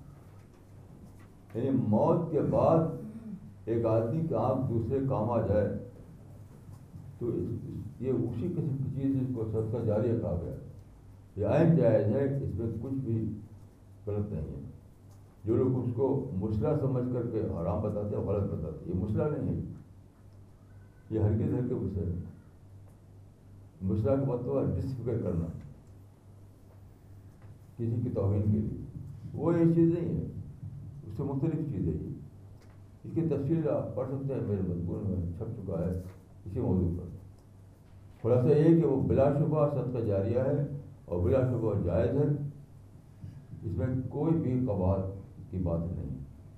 A: یعنی موت کے بعد ایک آدمی کی آنکھ دوسرے کام آ جائے تو یہ اسی قسم کی چیز جس کو صدقہ جاریہ کہا گیا. یہ عین جائز ہے, اس میں کچھ بھی غلط نہیں ہے. جو لوگ اس کو مسئلہ سمجھ کر کے حرام بتاتے ہیں, غلط بتاتے ہیں. یہ مسئلہ نہیں ہے, یہ ہرگز ہر کے مسئلہ نہیں. مسئلہ کا مطلب ہے ڈسفگر کرنا کسی کی توہین کے لیے. وہ یہ چیز نہیں ہے, اس سے مختلف چیز ہے. یہ اس کی تفصیل آپ پڑھ سکتے ہیں, میرے مضمون میں چھپ چکا ہے اسی موضوع پر. خلاصہ یہ کہ وہ بلا شبہ صدقہ جاریہ ہے اور بلا شبہ جائز ہے. اس میں کوئی بھی قباحت کی بات نہیں.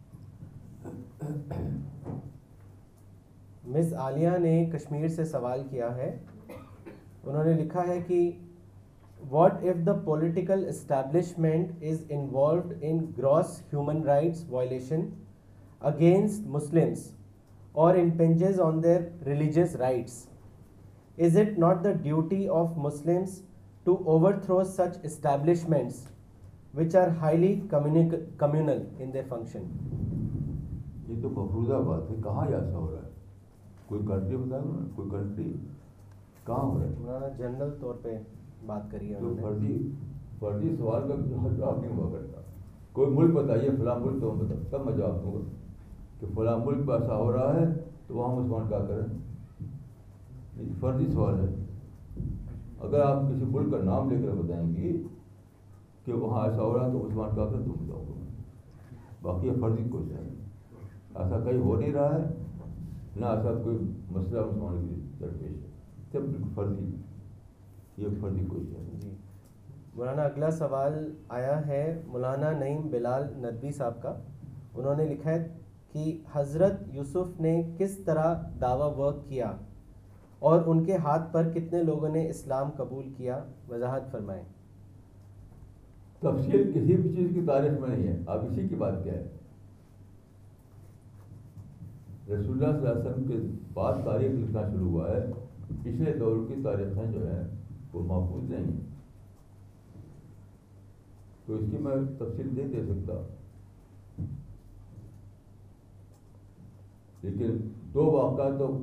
B: مس عالیہ نے کشمیر سے سوال کیا ہے. انہوں نے لکھا ہے کہ what if the political establishment is involved in gross human rights violation against Muslims or impinges on their religious rights? Is it not the duty of Muslims to overthrow such establishments which are highly communi- communal in their function?
A: یہ تو مفروضہ بات ہے. کہاں ایسا ہو رہا ہے؟ کوئی country بتائیں نا, کوئی کنٹری کہاں ہو رہا ہے؟
B: مولانا جنرل طور پہ بات کریے.
A: تو فردی فردی سوال کا جواب نہیں ہوا کرتا. کوئی ملک بتائیے فلاں ملک, تو بتا تب میں جواب دوں گا کہ فلاں ملک پہ ایسا ہو رہا ہے تو وہاں مسلمان کیا کریں. یہ فردی سوال ہے. اگر آپ کسی ملک کا نام لے کر بتائیں گی کہ وہاں ایسا ہو رہا ہے تو مسلمان کیا کریں, تو بتاؤں گا. باقی یہ فردی کوشچن ہے. ایسا کہیں ہو نہیں رہا ہے, نہ ایسا کوئی مسئلہ مسلمان کی درپیش ہے. سب فرضی, یہ فرضی کوشچن ہے.
B: جی مولانا اگلا سوال آیا ہے مولانا نعیم بلال ندوی صاحب کا. انہوں نے لکھا ہے کہ حضرت یوسف نے کس طرح دعویٰ ورک کیا اور ان کے ہاتھ پر کتنے لوگوں نے اسلام قبول کیا, وضاحت فرمائیں.
A: تفصیل کسی بھی چیز کی تاریخ میں نہیں ہے. اب اسی کی بات کیا ہے؟ رسول اللہ صلی اللہ علیہ وسلم کے بعد تاریخ لکھنا شروع ہوا ہے. پچھلے دور کی تاریخیں جو ہیں وہ محفوظ نہیں ہیں, تو اس کی میں تفصیل نہیں دے سکتا. لیکن دو واقعہ تو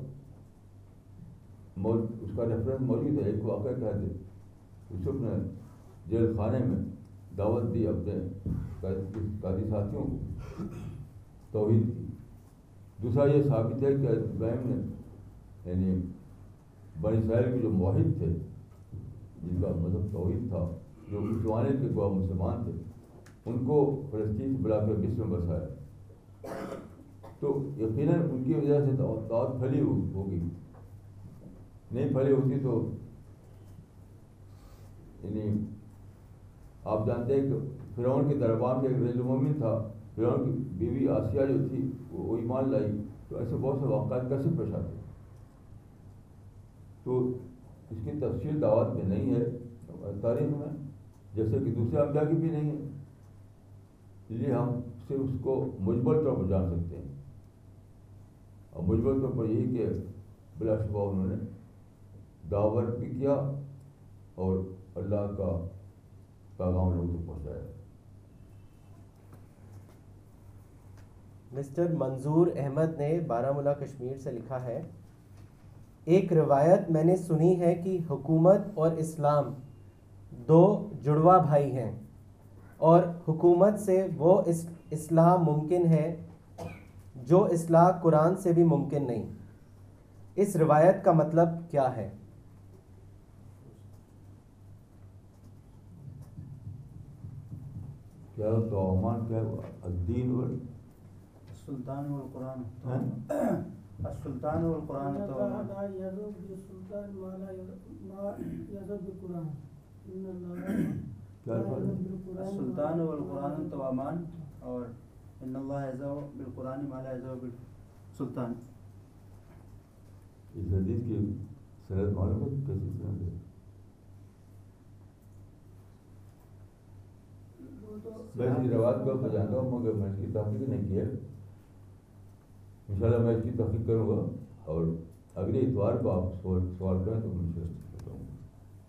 A: اس کا ریفرنس موجود ہے. ایک واقعہ کیا تھے, یوسف نے جیل خانے میں دعوت دی اپنے قیدی ساتھیوں کو, توحید کی. دوسرا یہ ثابت ہے کہ ابراہیم نے یعنی بنی اسرائیل کے جو موحد تھے, جن کا مذہب توحید تھا, جو اس زمانے کے گواہ مسلمان تھے, ان کو فلسطین سے بلا کر مصر میں بسایا. تو یقیناً ان کی وجہ سے دعوت پھیلی ہوگی. نہیں پھیلی ہوتی تو یعنی آپ جانتے ہیں کہ فرعون کے دربار میں ایک رجل مومن تھا, فرعون کی بیوی آسیہ جو تھی وہ ایمان لائی, تو ایسے بہت سے واقعات کیسے پیش آتے ہیں. تو اس کی تفصیل دعوت میں نہیں ہے تاریخ میں, جیسے کہ دوسرے انبیاء کی بھی نہیں ہے, اس لیے ہم صرف اس کو مجمل طور پر جان سکتے ہیں. اور مجمل طور پر یہی کہ بلا شبہ انہوں نے دعوت بھی کیا اور اللہ کا پیغام لوگوں تک پہنچایا.
B: مسٹر منظور احمد نے بارہ مولہ کشمیر سے لکھا ہے, ایک روایت میں نے سنی ہے کہ حکومت اور اسلام دو جڑواں بھائی ہیں اور حکومت سے وہ اصلاح ممکن ہے جو اصلاح قرآن سے بھی ممکن نہیں. اس روایت کا مطلب کیا ہے؟
A: کیا تومان کیا الدین وال
C: السلطان والقرآن السلطان والقرآن
D: لا يذوب بالسلطان ما لا ما يذوب بالقرآن ان الله
C: السلطان والقرآن توامان اور ان اللہ يذوب بالقرآن ما لا يذوب بالسلطان.
A: اس حدیث کی سند معلوم ہے کیسی سند ہے؟ میں اس روایت کو جانتا ہوں مگر میں اس کی تحقیق نہیں کی ہے. انشاءاللہ میں اس کی تحقیق کروں گا اور اگلے اتوار کو آپ سوال کریں تو میں بتاؤں گا.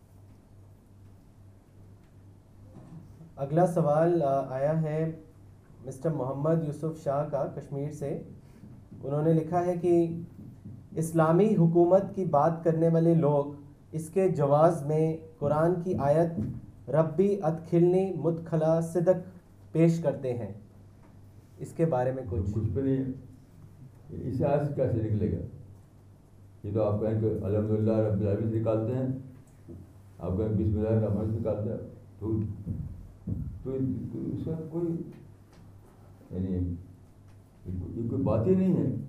B: اگلا سوال آیا ہے مسٹر محمد یوسف شاہ کا کشمیر سے. انہوں نے لکھا ہے کہ اسلامی حکومت کی بات کرنے والے لوگ اس کے جواز میں قرآن کی آیت ربی ادخلنی مدخلا صدق پیش کرتے ہیں, اس کے بارے میں کچھ
A: کچھ بھی نہیں ہے. اس آیت سے کیسے نکلے گا؟ یہ تو آپ کہیں کہ الحمدللہ رب العالمین نکالتے ہیں, آپ کہیں بسم اللہ الرحمن الرحیم نکالتے ہیں, تو تو اس کا کوئی یعنی یہ کوئی بات ہی نہیں ہے.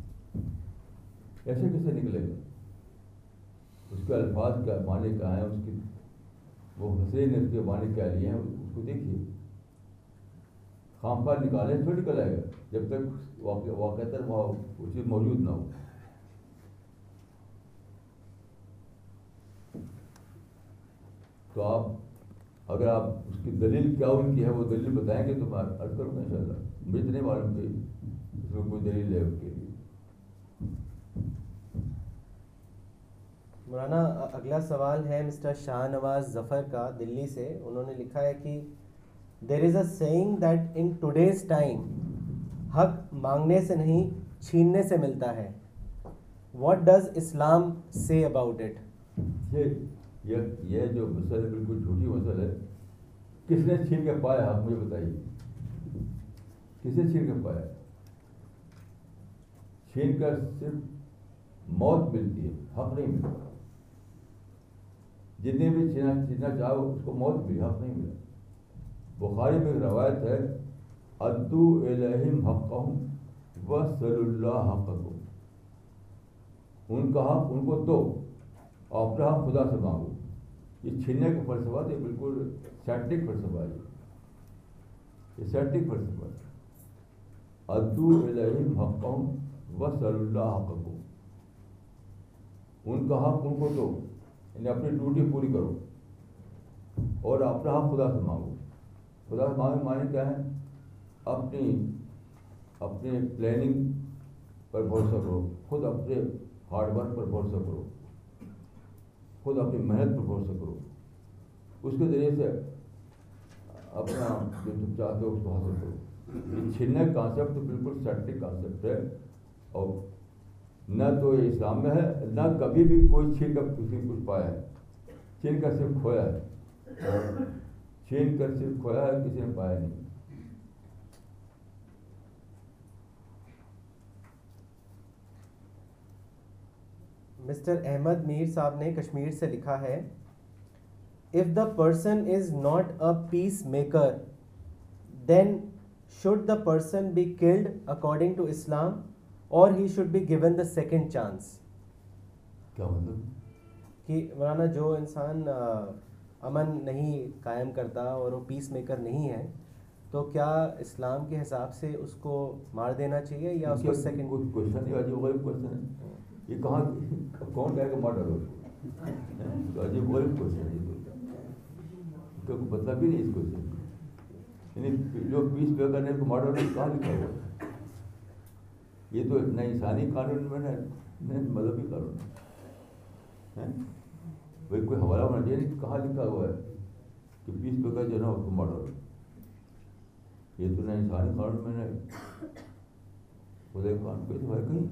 A: ایسے کیسے نکلے گا؟ اس کے الفاظ کا معنی کیا ہے, اس کی وہ حسین اس کے معنی کیا لیے ہیں اس کو دیکھیے. خام خواہ نکالے پھر نکل آئے گا جب تک واقعات وہ چیز موجود نہ ہو. تو آپ اگر آپ اس کی دلیل کیا ان کی ہے وہ دلیل بتائیں گے تو میں عرض کروں گا انشاءاللہ. مجھے تو نہیں معلوم کہ اس میں کوئی دلیل ہے ان کے لیے.
B: مولانا اگلا سوال ہے مسٹر شاہ نواز ظفر کا دلی سے. انہوں نے لکھا ہے کہ there is a saying that in today's time حق مانگنے سے نہیں چھیننے سے ملتا ہے. واٹ ڈز اسلام سے اباؤٹ اٹ؟
A: یہ یہ جو مسئلہ بالکل جھوٹی مسئلہ ہے. کس نے چھین کے پایا حق مجھے بتائیے, کس نے چھین کے پایا؟ چھین کر صرف موت ملتی ہے, حق نہیں ملتا. جتنے بھی چھینا چھیننا چاہو اس کو موت ملی, حق نہیں ملا. بخاری میں ایک روایت ہے ادو الیہم حقہم وصل اللہ حقکم, ان کا حق ان کو دو اور اپنا حق خدا سے مانگو. یہ چھیننے کا فلسفہ تو بالکل سائنٹفک فلسفہ ہے. یہ سائنٹفک فلسفہ ہے. ادو الیہم حقہم وصل اللہ حقکم, ان کا حق ان کو دو, یعنی اپنی ڈیوٹی پوری کرو اور اپنا حق خدا سے مانگو. خدا سے مانگے معنی کیا ہے؟ اپنی اپنے پلاننگ پر بھروسہ کرو, خود اپنے ہارڈ ورک پر بھروسہ کرو, خود اپنی محنت پر بھروسہ کرو. اس کے ذریعے سے اپنا جو تم چاہتے ہو اس کو حاصل کرو. یہ چھیننے کا کانسیپٹ تو بالکل سائنٹفک کانسیپٹ ہے اور نہ تو یہ اسلام میں ہے, نہ کبھی بھی کوئی چھین کر کسی نے کچھ پایا ہے. چھین کر صرف کھویا ہے, چھین کر صرف کھویا ہے, کسی نے پایا نہیں.
B: مسٹر احمد میر صاحب نے کشمیر سے لکھا ہے if the person is not a peacemaker then should the person be killed according to Islam or he should be given the second chance.
A: کیا مطلب
B: کہ مولانا جو انسان امن نہیں قائم کرتا اور وہ پیس میکر نہیں ہے تو کیا اسلام کے حساب سے اس کو مار دینا چاہیے یا اس کو سیکنڈ؟
A: کوئی کوشچن ہے عجیب غریب کوشچن ہے یہ، کہاں کون کہے کہ مار ڈالو اس کو؟ عجیب غریب کوشچن ہے یہ تو، مطلب ہی نہیں اس کوشچن کا، یعنی جو پیس پے کرنے کو مار ڈالو کہاں لکھا ہوا ہے؟ یہ تو نہ انسانی قانون میں ہے نہ مذہبی قانون ہے، بھائی کوئی حوالہ ہونا چاہیے کہاں لکھا ہوا ہے کہ پیس پے کر جو نا اس کو مار ڈالو، یہ تو نہ انسانی قانون میں ہے خدا قانون پہ تو ہے کہیں۔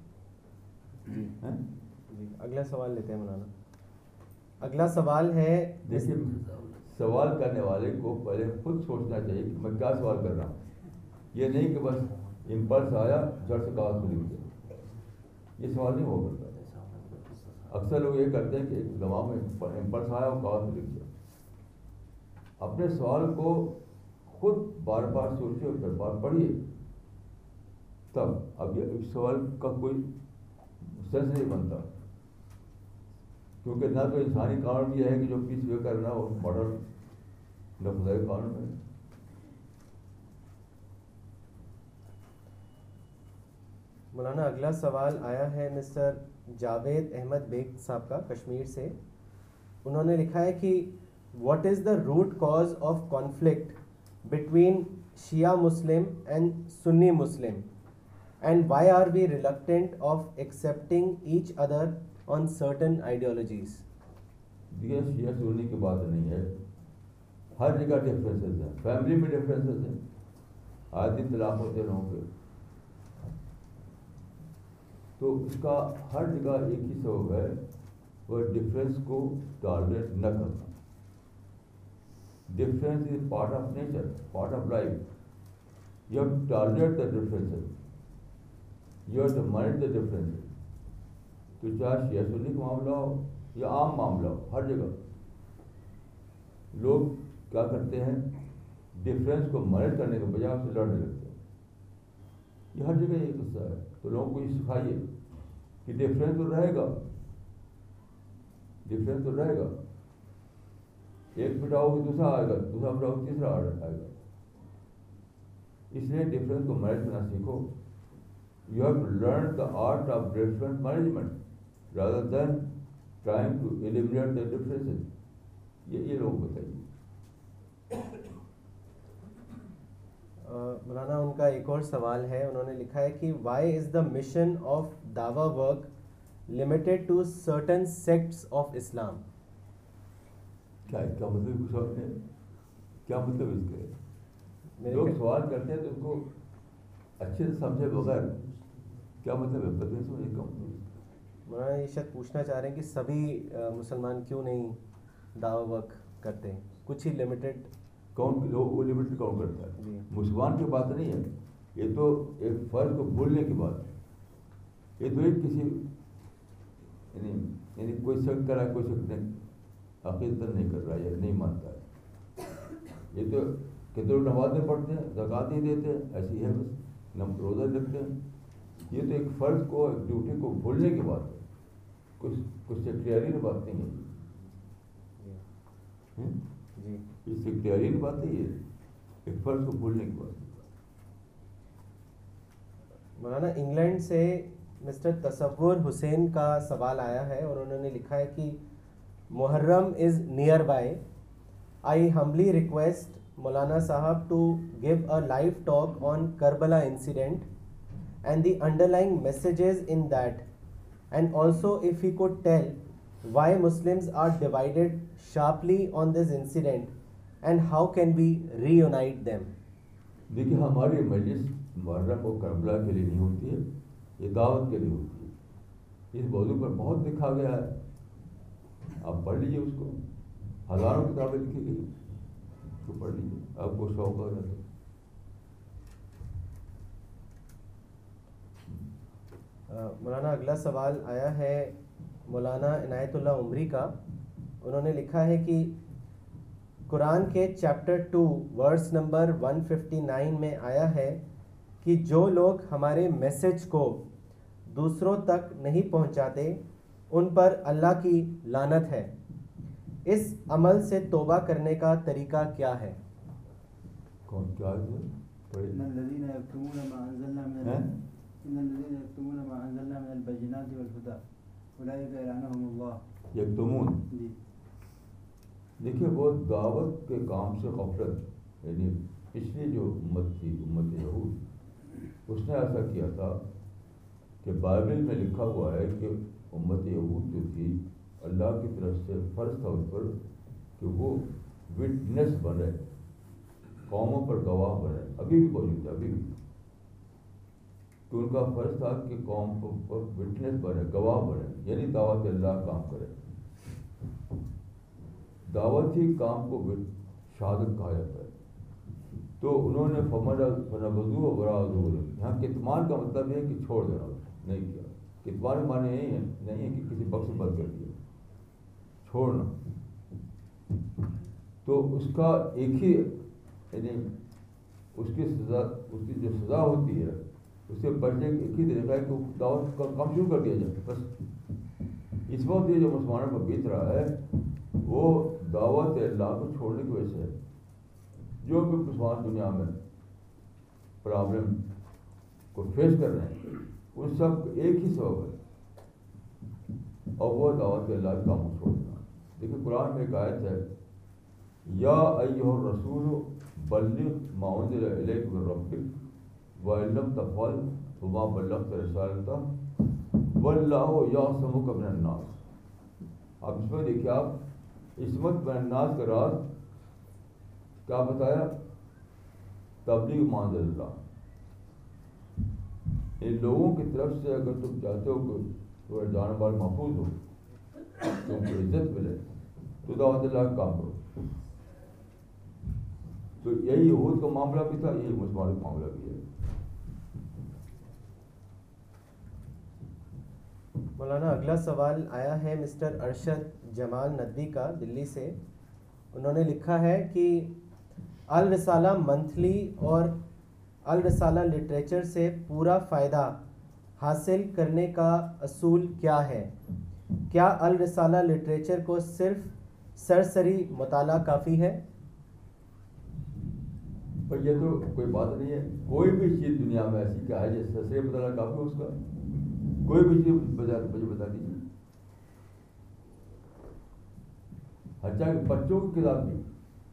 B: جی اگلا سوال لیتے ہیں مولانا۔ اگلا سوال ہے،
A: دیکھیے سوال کرنے والے کو پہلے خود سوچنا چاہیے کہ میں کیا سوال کر رہا ہوں، یہ نہیں کہ بس امپلس آیا جڑ سے کاغذ کو لکھ دیا، یہ سوال نہیں ہوا کرتا۔ اکثر لوگ یہ کرتے ہیں کہ ایک دماغ میں امپلس آیا اور کاغذ کو لکھ دیا۔ اپنے سوال کو خود بار بار سوچیے اور پھر بار پڑھیے، تب اب یہ اس سوال کا کوئی سینس نہیں بنتا، کیونکہ نہ تو انسانی قانون یہ ہے کہ جو پیس پے کرنا وہ ماڈل نہ خدائی قانون ہے۔
B: مولانا اگلا سوال آیا ہے مسٹر جاوید احمد بیگ صاحب کا کشمیر سے۔ انہوں نے لکھا ہے کہ what is the root cause of conflict between Shia Muslim and Sunni Muslim, and why are we reluctant of accepting each other on certain ideologies؟
A: دیکھیے شیعہ سنی کی بات نہیں ہے، ہر جگہ ڈفرینسز ہیں، فیملی میں ڈفرینسز ہیں، آج دن طلاق ہوتے ہیں لوگوں کے، تو اس کا ہر جگہ ایک ہی سبب ہے، وہ ڈفرینس کو ٹالریٹ نہ کرنا۔ Difference is part of nature, part of life. You have to tolerate the differences. You have to manage the differences. تو چاہے شیعہ سنی کا معاملہ ہو یا عام معاملہ ہو، ہر جگہ لوگ کیا کرتے ہیں، ڈفرینس کو مینیج کرنے کے بجائے اس سے لڑنے لگتے ہیں۔ یہ ہر جگہ یہ قصہ ہے، تو لوگوں کو یہ سکھائیے کہ ڈفرینس تو رہے گا، ڈفرینس تو رہے گا، ایک مٹاؤ گے دوسرا آئے گا، دوسرا مٹاؤ گے تیسرا آئے گا، اس لیے ڈفرینس کو مینیج کرنا سیکھو۔ You have to learn the art of difference management rather than trying to eliminate the differences. یہ یہ لوگ بتائیے۔
B: مولانا ان کا ایک اور سوال ہے، انہوں نے لکھا ہے کہ why is the mission of دعویٰ work limited to certain sects of Islam?
A: کیا کیا مطلب کچھ اور ہے، کیا مطلب اس کے؟ لوگ سوال کرتے ہیں تو اس کو اچھے سے سمجھے بغیر کیا مطلب ہے پتہ نہیں سمجھے کم۔
B: مولانا یہ شاید پوچھنا چاہ رہے ہیں کہ سبھی مسلمان کیوں نہیں دعویٰ ورک کرتے ہیں، کچھ ہی لمیٹڈ؟
A: کون لوگ وہ لمیٹڈ کون کرتا ہے؟
B: جی
A: مسلمان کی بات نہیں ہے، یہ تو ایک فرض کو بھولنے کی بات ہے۔ یہ تو ایک کسی یعنی یعنی کوئی شک کرا کوئی شک نہیں عقیدت نہیں کر رہا ہے، نہیں مانتا ہے، یہ تو کتنے نمازیں پڑھتے ہیں، زکوٰۃ نہیں دیتے ہیں، ایسی ہے بس، نم روزہ رکھتے ہیں، یہ تو ایک فرض کو ایک ڈیوٹی کو بھولنے کی بات ہے، کچھ کچھ سیکٹریری بات نہیں ہے،
B: جی
A: یہ سیکٹریری بات نہیں ہے، ایک فرض کو بھولنے کی بات ہے۔
B: مولانا انگلینڈ سے مسٹر تصور حسین کا سوال آیا ہے اور انہوں نے لکھا ہے کہ Muharram is near by, I humbly request Maulana Sahib to give a live talk on Karbala incident and the underlying messages in that, and also if he could tell why Muslims are divided sharply on this incident and how can we reunite them.
A: دیکھیے ہماری مجلس محرم و کربلا کے لیے نہیں ہوتی ہے، یہ دعوت کے لیے ہوتی ہے، اس موضوع پر بہت لکھا گیا ہے، آپ پڑھ لیجیے، اس کو ہزاروں کتابیں لکھی گئی، اس کو پڑھ لیجیے، آپ کو شوق ہو جاتا ہے۔
B: مولانا اگلا سوال آیا ہے مولانا عنایت اللہ عمری کا، انہوں نے لکھا ہے کہ قرآن کے chapter two verse number one fifty nine میں آیا ہے کہ جو لوگ ہمارے میسج کو دوسروں تک نہیں پہنچاتے ان پر اللہ کی لعنت ہے، اس عمل سے توبہ کرنے کا طریقہ کیا ہے؟
A: کون کیا ہے؟
C: ان الذين يكتمون ما انزلنا من
A: ہیں؟
C: ان الذين يكتمون ما انزلنا من البينات والهدى اولئك يلعنهم الله
A: یکتمون.
C: جی
A: دیکھیے وہ دعوت کے کام سے غفلت، یعنی پچھلی جو امت تھی امت یہود، اس نے ایسا کیا تھا کہ بائبل میں لکھا ہوا ہے کہ امت یہود جو تھی اللہ کی طرف سے فرض تھا اس پر کہ وہ وٹنس بنے، قوموں پر گواہ بنے. ابھی بھی موجود ہے، ابھی بھی کہ ان کا فرض تھا کہ قوم پر وٹنس بنے، گواہ بنے، یعنی دعوت اللہ کام کرے. دعوت ہی کام کو شہادت کہا جاتا ہے. تو انہوں نے فمر فنبذوہ وراء ظہورہم، یہاں کتمان کا مطلب ہے کہ چھوڑ دینا، نہیں کیا. کتمان معنی نہیں ہے نہیں ہے کہ کسی بخش سے بند کر دیا، چھوڑنا. تو اس کا ایک ہی یعنی اس کی سزا، اس کی جو سزا ہوتی ہے اس سے بچنے کا ایک ہی طریقہ ہے کہ دعوت کا کام شروع کر دیا جائے. بس اس وقت یہ جو مسلمانوں پر بیت رہا ہے وہ دعوت اللہ کو چھوڑنے کی وجہ سے ہے. جو بھی مسلمان دنیا میں پرابلم کو فیس کر رہے ہیں ان سب ایک ہی سبب ہے، اور وہ دعوت اللہ کا کام چھوڑنا. دیکھیں قرآن میں ایک آیت ہے، یا ایھا الرسول بلغ ما انزل الیک من ربک وان لم تفعل فما بلغت رسالتہ واللہ یعصمک من الناس. آپ اس میں دیکھیے، آپ عصمت من الناس کا راز کیا بتایا؟ تبلیغ ما انزل اللہ. ان لوگوں کی طرف سے اگر تم چاہتے ہو کہ تمہارے جان مال محفوظ ہو، تم کو عزت ملے، تو دعوت اللہ کا کام کرو. تو یہی یہود کا معاملہ بھی تھا، یہی مسلمانوں کا معاملہ بھی ہے.
B: مولانا اگلا سوال آیا ہے مسٹر ارشد جمال ندوی کا دلی سے. انہوں نے لکھا ہے کہ الرسالہ منتھلی اور الرسالہ لٹریچر سے پورا فائدہ حاصل کرنے کا اصول کیا ہے؟ کیا الرسالہ لٹریچر کو صرف سرسری مطالعہ کافی ہے؟
A: پر یہ تو کوئی بات نہیں ہے. کوئی بھی چیز دنیا میں ایسی کیا ہے جس سرسری مطالعہ کافی ہو؟ اس کا کوئی بھی چیز مجھے بتا دیجیے. اچھا کہ بچوں کی کتاب بھی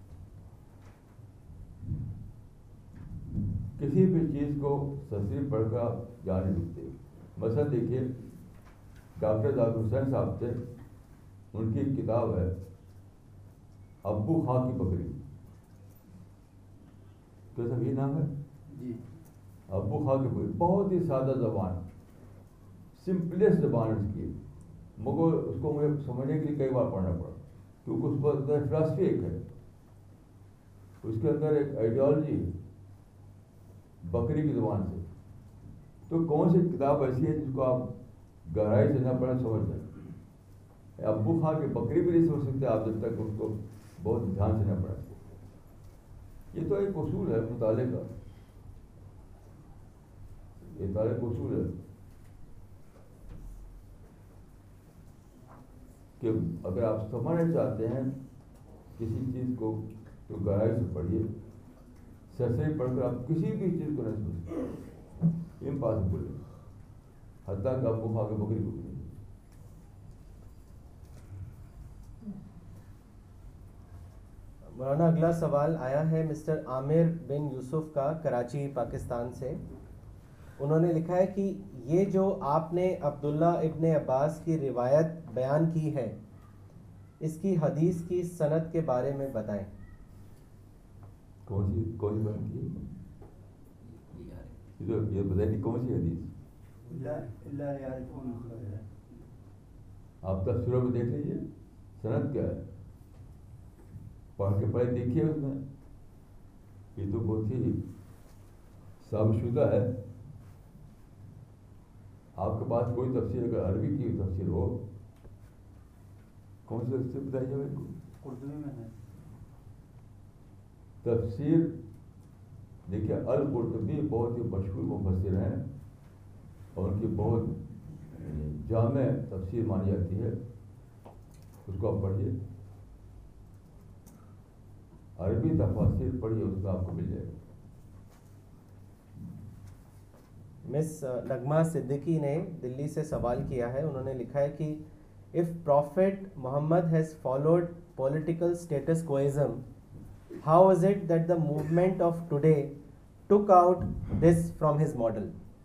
A: کسی بھی چیز کو سرسری پڑھ کر آپ جان نہیں سکتے. مثلا دیکھیے ڈاکٹر ذاکر حسین صاحب تھے، ان کی کتاب ہے ابو خاں کی بکری. کیسا بھی نام ہے
C: جی
A: ابو خاں کی بکری. بہت ہی سادہ زبان، سمپلیسٹ زبان اس کی، مگر اس کو مجھے سمجھنے کے لیے کئی بار پڑھنا پڑا کیونکہ اس پر اندر فلاسفی ایک ہے، اس کے اندر ایک آئیڈیالوجی ہے بکری کی زبان سے. تو کون سی کتاب ایسی ہے جس کو آپ گہرائی سے نہ پڑھیں سمجھ جائیں؟ ابو خاں کی بکری بھی نہیں سمجھ سکتے آپ جب تک اس کو بہت دھیان سے نہ پڑھیں. یہ تو ایک اصول ہے مطالعے کا، یہ تو ایک اصول ہے کہ اگر آپ سمجھنا چاہتے ہیں کسی چیز کو تو گہرائی سے پڑھیے. سرسری پڑھ کر آپ کسی بھی چیز کو نہیں سمجھ سکتے، امپاسبل ہے، حتیٰ کہ ابو خاں کی بکری کو بھی.
B: مولانا اگلا سوال آیا ہے مسٹر عامر بن یوسف کا کراچی پاکستان سے. انہوں نے لکھا ہے کہ یہ جو آپ نے عبداللہ ابن عباس کی روایت بیان کی ہے اس کی حدیث کی سند کے بارے میں بتائیں.
A: کون سی کون سی بات کی؟ یہ بتائیے کون سی حدیث؟ آپ تفسیروں میں دیکھ لیجیے سند کیا ہے، پڑھ کے پڑھے دیکھیے. اس میں یہ تو بہت ہی ثابت شدہ ہے. آپ کے پاس کوئی تفسیر اگر عربی کی تفسیر ہو، کون سی تفسیر بتائیے میرے کو؟
C: قرطبی میں ہے
A: تفسیر. دیکھیے القرطبی بہت ہی مشہور مفسر ہیں اور ان کی بہت جامع تفسیر مانی جاتی ہے. اس کو آپ پڑھیے. عربی تفاسیر پڑھیے, اس کا آپ کو مل جائے گا.
B: مس نغمہ صدیقی نے دلی سے سوال کیا ہے. انہوں نے لکھا ہے کہ if Prophet Muhammad has followed political status quoism, how is it that the movement of today took out this from his model?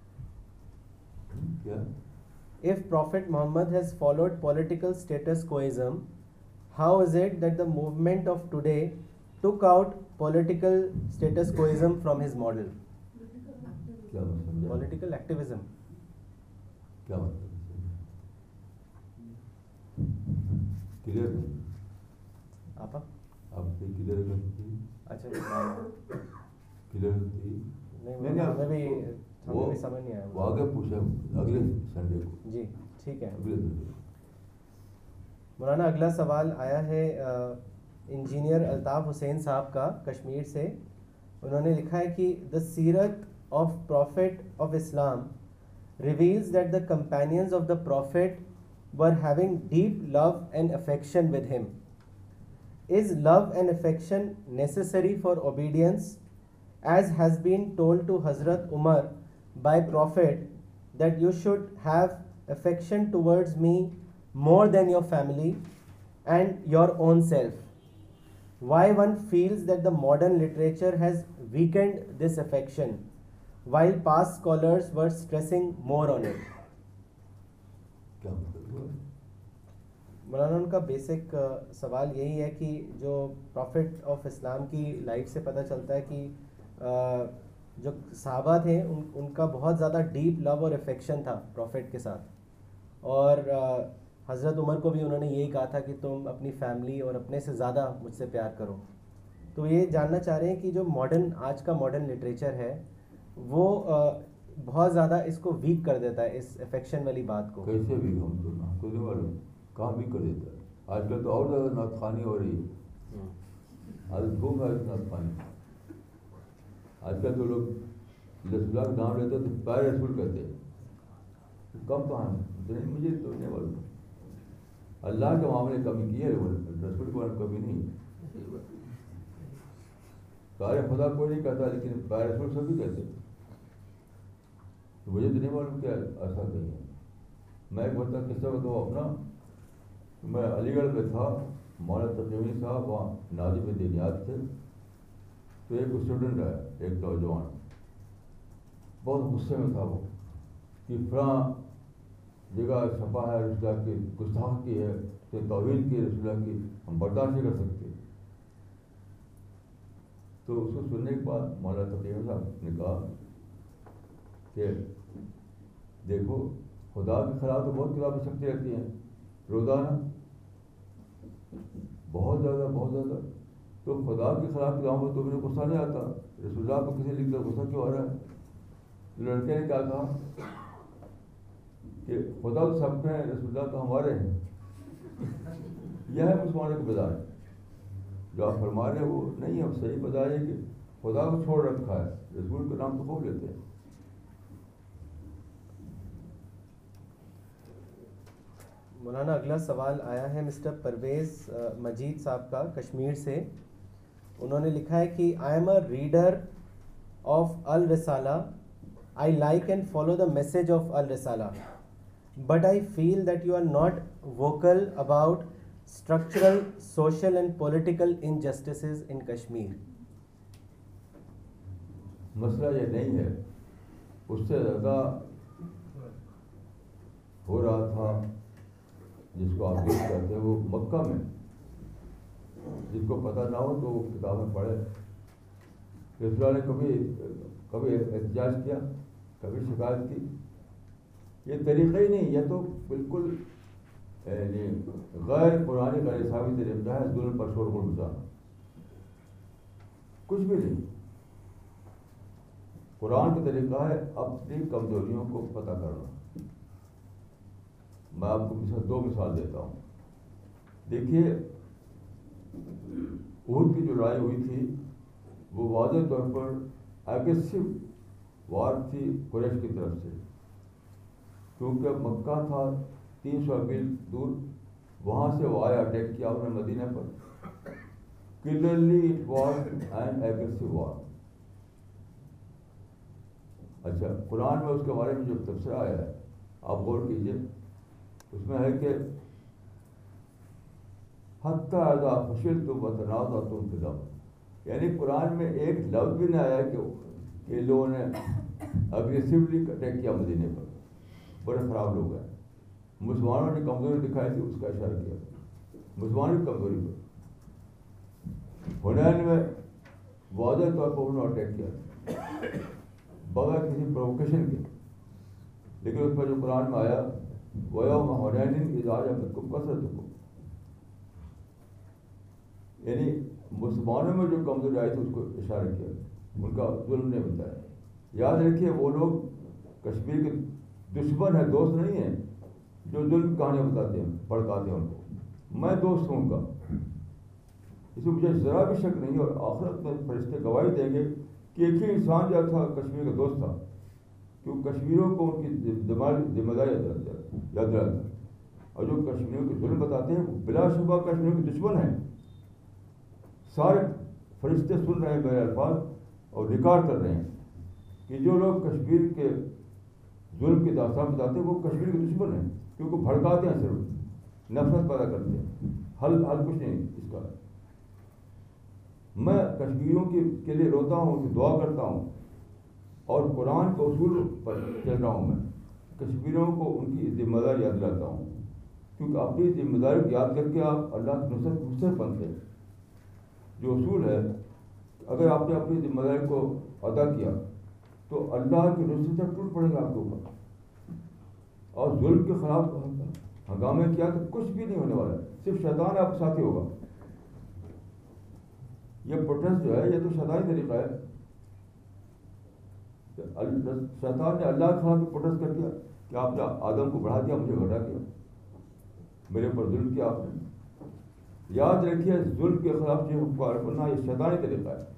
A: کیا
B: If Prophet Muhammad has followed political status quoism, how is it that the movement of today took out political status quoism from his model?
A: کیا میں سمجھا,
B: Political activism.
A: کیا مطلب clear
B: آپا
A: آپ سے clear کرتی
B: اچھا
A: کلیئر کرتی
B: نہیں, ہمیں بھی ہمیں بھی سمجھ نہیں آیا.
A: وہ آگے پوچھا اگلے سنڈے کو.
B: جی ٹھیک ہے.
A: اگلے سنڈے
B: مولانا اگلا سوال آیا ہے انجینئر الطاف حسین صاحب کا کشمیر سے. انہوں نے لکھا ہے کہ دا سیرت of prophet of Islam reveals that the companions of the prophet were having deep love and affection with him. Is love and affection necessary for obedience, as has been told to Hazrat Umar by Prophet that you should have affection towards me more than your family and your own self? Why one feels that the modern literature has weakened this affection while past scholars were stressing more on it?
A: کیا مطلب
B: مولانا ان کا basic سوال یہی ہے کہ جو prophet of اسلام کی life سے پتہ چلتا ہے کہ جو صحابہ تھے ان ان کا بہت زیادہ ڈیپ لو اور افیکشن تھا پروفٹ کے ساتھ, اور حضرت عمر کو بھی انہوں نے یہی کہا تھا کہ تم اپنی فیملی اور اپنے سے زیادہ مجھ سے پیار کرو. تو یہ جاننا چاہ رہے ہیں کہ جو ماڈرن آج کا ماڈرن لٹریچر ہے وہ بہت زیادہ اس کو ویک کر دیتا ہے, اس افیکشن والی بات کو.
A: کیسے بھی ہم تو ہم کو نہیں معلوم کہاں بھی کر دیتا ہے. آج کل تو اور زیادہ نعت خوانی ہو رہی ہے, آج خوب ہے نعت خوانی. آج کل تو لوگ رسول اللہ کا نام لیتے تو پیر رسول کہتے ہیں, کم کہاں ہے مجھے تو نہیں معلوم. اللہ کے معاملے کبھی کیے رسول کے معاملے کبھی نہیں. سارے خدا کوئی نہیں کہتا لیکن پیر رسول سبھی کہتے ہیں. مجھے تو نہیں معلوم کیا ایسا کہیں ہے. میں ایک بتا قصہ بتاؤں اپنا. میں علی گڑھ میں تھا, مولانا تقی صاحب وہاں ناظم دینیات تھے. تو ایک اسٹوڈنٹ ہے, ایک نوجوان, بہت غصے میں تھا وہ کہ فلاں جگہ چھپا ہے رسول اللہ کی گستاخی ہے, تو توہین کی رسول اللہ کی, ہم برداشت نہیں کر سکتے. تو اس کو سننے کے بعد مولانا تقی صاحب نے کہا کہ دیکھو خدا کے خلاف تو بہت کتابیں چھپتی رہتی ہیں روزانہ, بہت زیادہ بہت زیادہ. تو خدا کے خلاف کتابوں کو تو میرے غصہ نہیں آتا, رسول اللہ کو کسی لکھ کر غصہ کیوں آ رہا ہے؟ لڑکے نے کیا کہا کہ خدا تو سب کے ہیں, رسول اللہ تو ہمارے ہیں. یہ ہے مسلمانوں کی بدائیں. جو آپ فرما رہے ہیں وہ نہیں ہے, صحیح بدائیں ہے کہ خدا کو چھوڑ رکھا ہے, رسول کا نام تو خوب لیتے ہیں.
B: مولانا اگلا سوال آیا ہے مسٹر پرویز مجید صاحب کا کشمیر سے. انہوں نے لکھا ہے کہ I am a reader of Al-Risala, I like and follow the message of Al-Risala, but I feel that you are not vocal about structural social and political injustices in Kashmir.
A: مسئلہ یہ نہیں ہے, اس سے زیادہ ہو رہا تھا جس کو آپ دیکھ کرتے ہیں وہ مکہ میں. جس کو پتہ نہ ہو تو وہ کتابیں پڑھے. رسول اللہ نے کبھی کبھی احتجاج کیا, کبھی شکایت کی. یہ طریقہ ہی نہیں, یہ تو بالکل غیر قرآنی غیر اسلامی طریقہ ہے ظلم پر شور غل گزارنا, کچھ بھی نہیں. قرآن کا طریقہ ہے اپنی کمزوریوں کو پتہ کرنا. میں آپ کو مثال دو مثال دیتا ہوں. دیکھیے احد کی جو لڑائی ہوئی تھی وہ واضح طور پر ایگریسو وار تھی قریش کی طرف سے, کیونکہ مکہ تھا تین سو میل دور, وہاں سے وہ آیا اٹیک کیا انہوں نے مدینہ پر. clearly it was an aggressive war. اچھا قرآن میں اس کے بارے میں جو تبصرہ آیا ہے آپ غور کیجیے, اس میں ہے کہ حتیٰ اذا فشلتم وتنازعتم فی الامر, یعنی قرآن میں ایک لفظ بھی نہ آیا کہ یہ لوگوں نے اگریسولی اٹیک کیا مدینے پر, بڑے خراب لوگ ہیں. مسلمانوں نے کمزوری دکھائی تھی, اس کا اشارہ کیا مسلمانوں کی کمزوری پر. حنین میں واضح طور پر انہوں نے اٹیک کیا بغیر کسی پرووکیشن کے, لیکن اس پر جو قرآن میں آیا وَيَوْمَ حُنَيْنٍ إِذْ أَعْجَبَتْكُمْ كَثْرَتُكُمْ, یعنی مسلمانوں میں جو کمزوری آئی تھی اس کو اشارہ کیا, ان کا ظلم نہیں بتایا. یاد رکھیے وہ لوگ کشمیر کے دشمن ہیں, دوست نہیں ہیں, جو ظلم کی کہانیاں بتاتے ہیں بھڑکاتے ہیں ان کو. میں دوست ہوں ان کا, اس میں مجھے ذرا بھی شک نہیں, اور آخرت میں فرشتے گواہی دیں گے کہ ایک ہی انسان جو تھا کشمیر کا دوست تھا, کیوں کشمیریوں کو ان کی ذمہ داری یاد رہتا ہے, اور جو کشمیریوں کے ظلم بتاتے ہیں وہ بلا شبہ کشمیریوں کے دشمن ہیں. سارے فرشتے سن رہے ہیں میرے الفاظ اور ریکارڈ کر رہے ہیں کہ جو لوگ کشمیر کے ظلم کی داستان بتاتے ہیں وہ کشمیر کے دشمن ہیں, کیونکہ بھڑکاتے ہیں, صرف نفرت پیدا کرتے ہیں, حل حل کچھ نہیں اس کا. میں کشمیریوں کے کے لیے روتا ہوں, ان کی دعا کرتا ہوں, اور قرآن کے اصول پر چل رہا ہوں. میں کشمیریوں کو ان کی ذمہ داری یاد دلاتا ہوں, کیونکہ اپنی ذمہ داری کو یاد کر کے آپ اللہ کی نصرت مصرف بنتے ہیں. جو اصول ہے, اگر آپ نے اپنی ذمہ داری کو ادا کیا تو اللہ کی نصرت سے ٹوٹ پڑے گا آپ کے اوپر, اور ظلم کے خلاف ہنگامے کیا تو کچھ بھی نہیں ہونے والا, صرف شیطان آپ کے ساتھی ہوگا. یہ پروٹیسٹ جو ہے یہ تو شیطانی طریقہ ہے. شیطان نے اللہ کے خلاف پروٹیسٹ کر دیا کہ آپ نے آدم کو بڑھا دیا, مجھے گھٹا دیا, میرے اوپر ظلم کیا آپ نے. یاد رکھیے ظلم کے خلاف جو کار کرنا یہ شیطانی طریقہ ہے.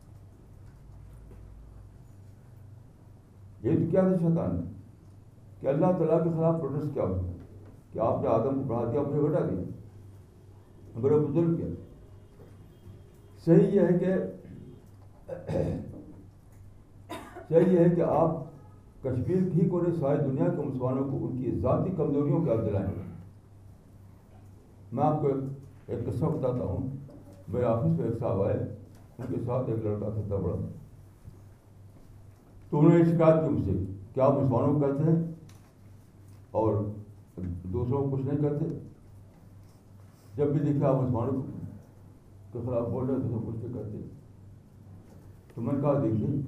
A: یہ تو کیا تھا شیطان نے کہ اللہ تعالیٰ کے خلاف پروٹیسٹ کیا ہوتا کہ آپ نے آدم کو بڑھا دیا, مجھے گھٹا دیا, میرے اوپر ظلم کیا. صحیح یہ ہے کہ صحیح یہ ہے کہ آپ کشمیر ٹھیک ہونے ساری دنیا کے مسلمانوں کو ان کی ذاتی کمزوریوں کو یاد دلائیں. میں آپ کو ایک قصہ بتاتا ہوں. میرے آفس میں ایک صاحب آئے, ان کے ساتھ ایک لڑکا تھا اتنا بڑا, تو انہوں نے شکایت کی مجھ سے کہ آپ مسلمانوں کو کہتے ہیں اور دوسروں کو کچھ نہیں کرتے, جب بھی دیکھا آپ مسلمانوں کے خلاف بول رہے تو کچھ نہیں کرتے. تو میں نے کہا دیکھیے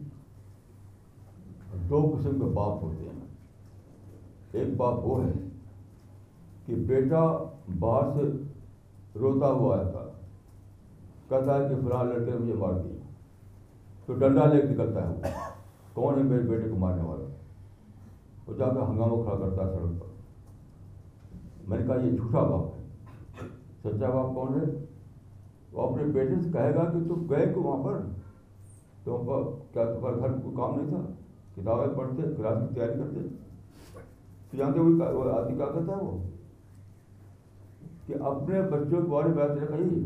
A: دو قسم کے باپ ہوتے ہیں. ایک باپ وہ ہے کہ بیٹا باہر سے روتا ہوا آیا تھا, کہتا ہے کہ فلاں لڑکے نے مجھے مار دیا, تو ڈنڈا لے کے نکلتا ہے, وہ کون ہے میرے بیٹے کو مارنے والا, وہ جا کر ہنگامہ کھڑا کرتا ہے سڑک پر. میں نے کہا یہ جھوٹا باپ ہے. سچا باپ کون ہے؟ وہ اپنے بیٹے سے کہے گا کہ تم گئے کہ وہاں پر تم کیا تمہارے گھر کوئی کام نہیں تھا, کتابیں پڑھتے, کلاس کی تیاری کرتے. تو جانتے وہ آدمی کیا کرتا ہے, وہ کہ اپنے بچوں کے بارے میں بات رکھائی.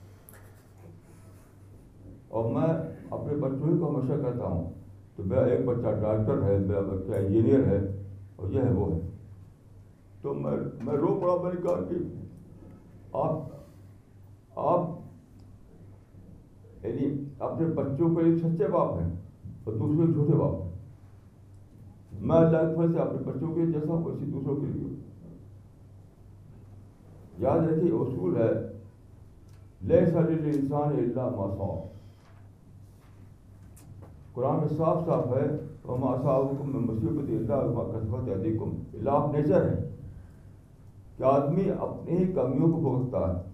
A: اور میں اپنے بچوں ہی کو ہمیشہ کہتا ہوں تو میرا ایک بچہ ڈاکٹر ہے, میرا بچہ انجینئر ہے, اور یہ ہے وہ ہے. تو میں میں رو پڑا. میں نے کہا کہ آپ آپ یعنی اپنے بچوں کے لیے سچے باپ ہیں اور دوسروں کے جھوٹے باپ ہیں. میں اللہ کے فضل سے اپنے بچوں کے جیسا ہوں ویسے دوسروں کے لیے. یاد رکھیے اصول ہے لیس للانسان الا ما سعى. قرآن میں صاف صاف ہے وما اصابکم من مصیبت الا بما کسبت ایدیکم. لا آف نیچر ہے کہ آدمی اپنی ہی کمیوں کو بھگتتا ہے.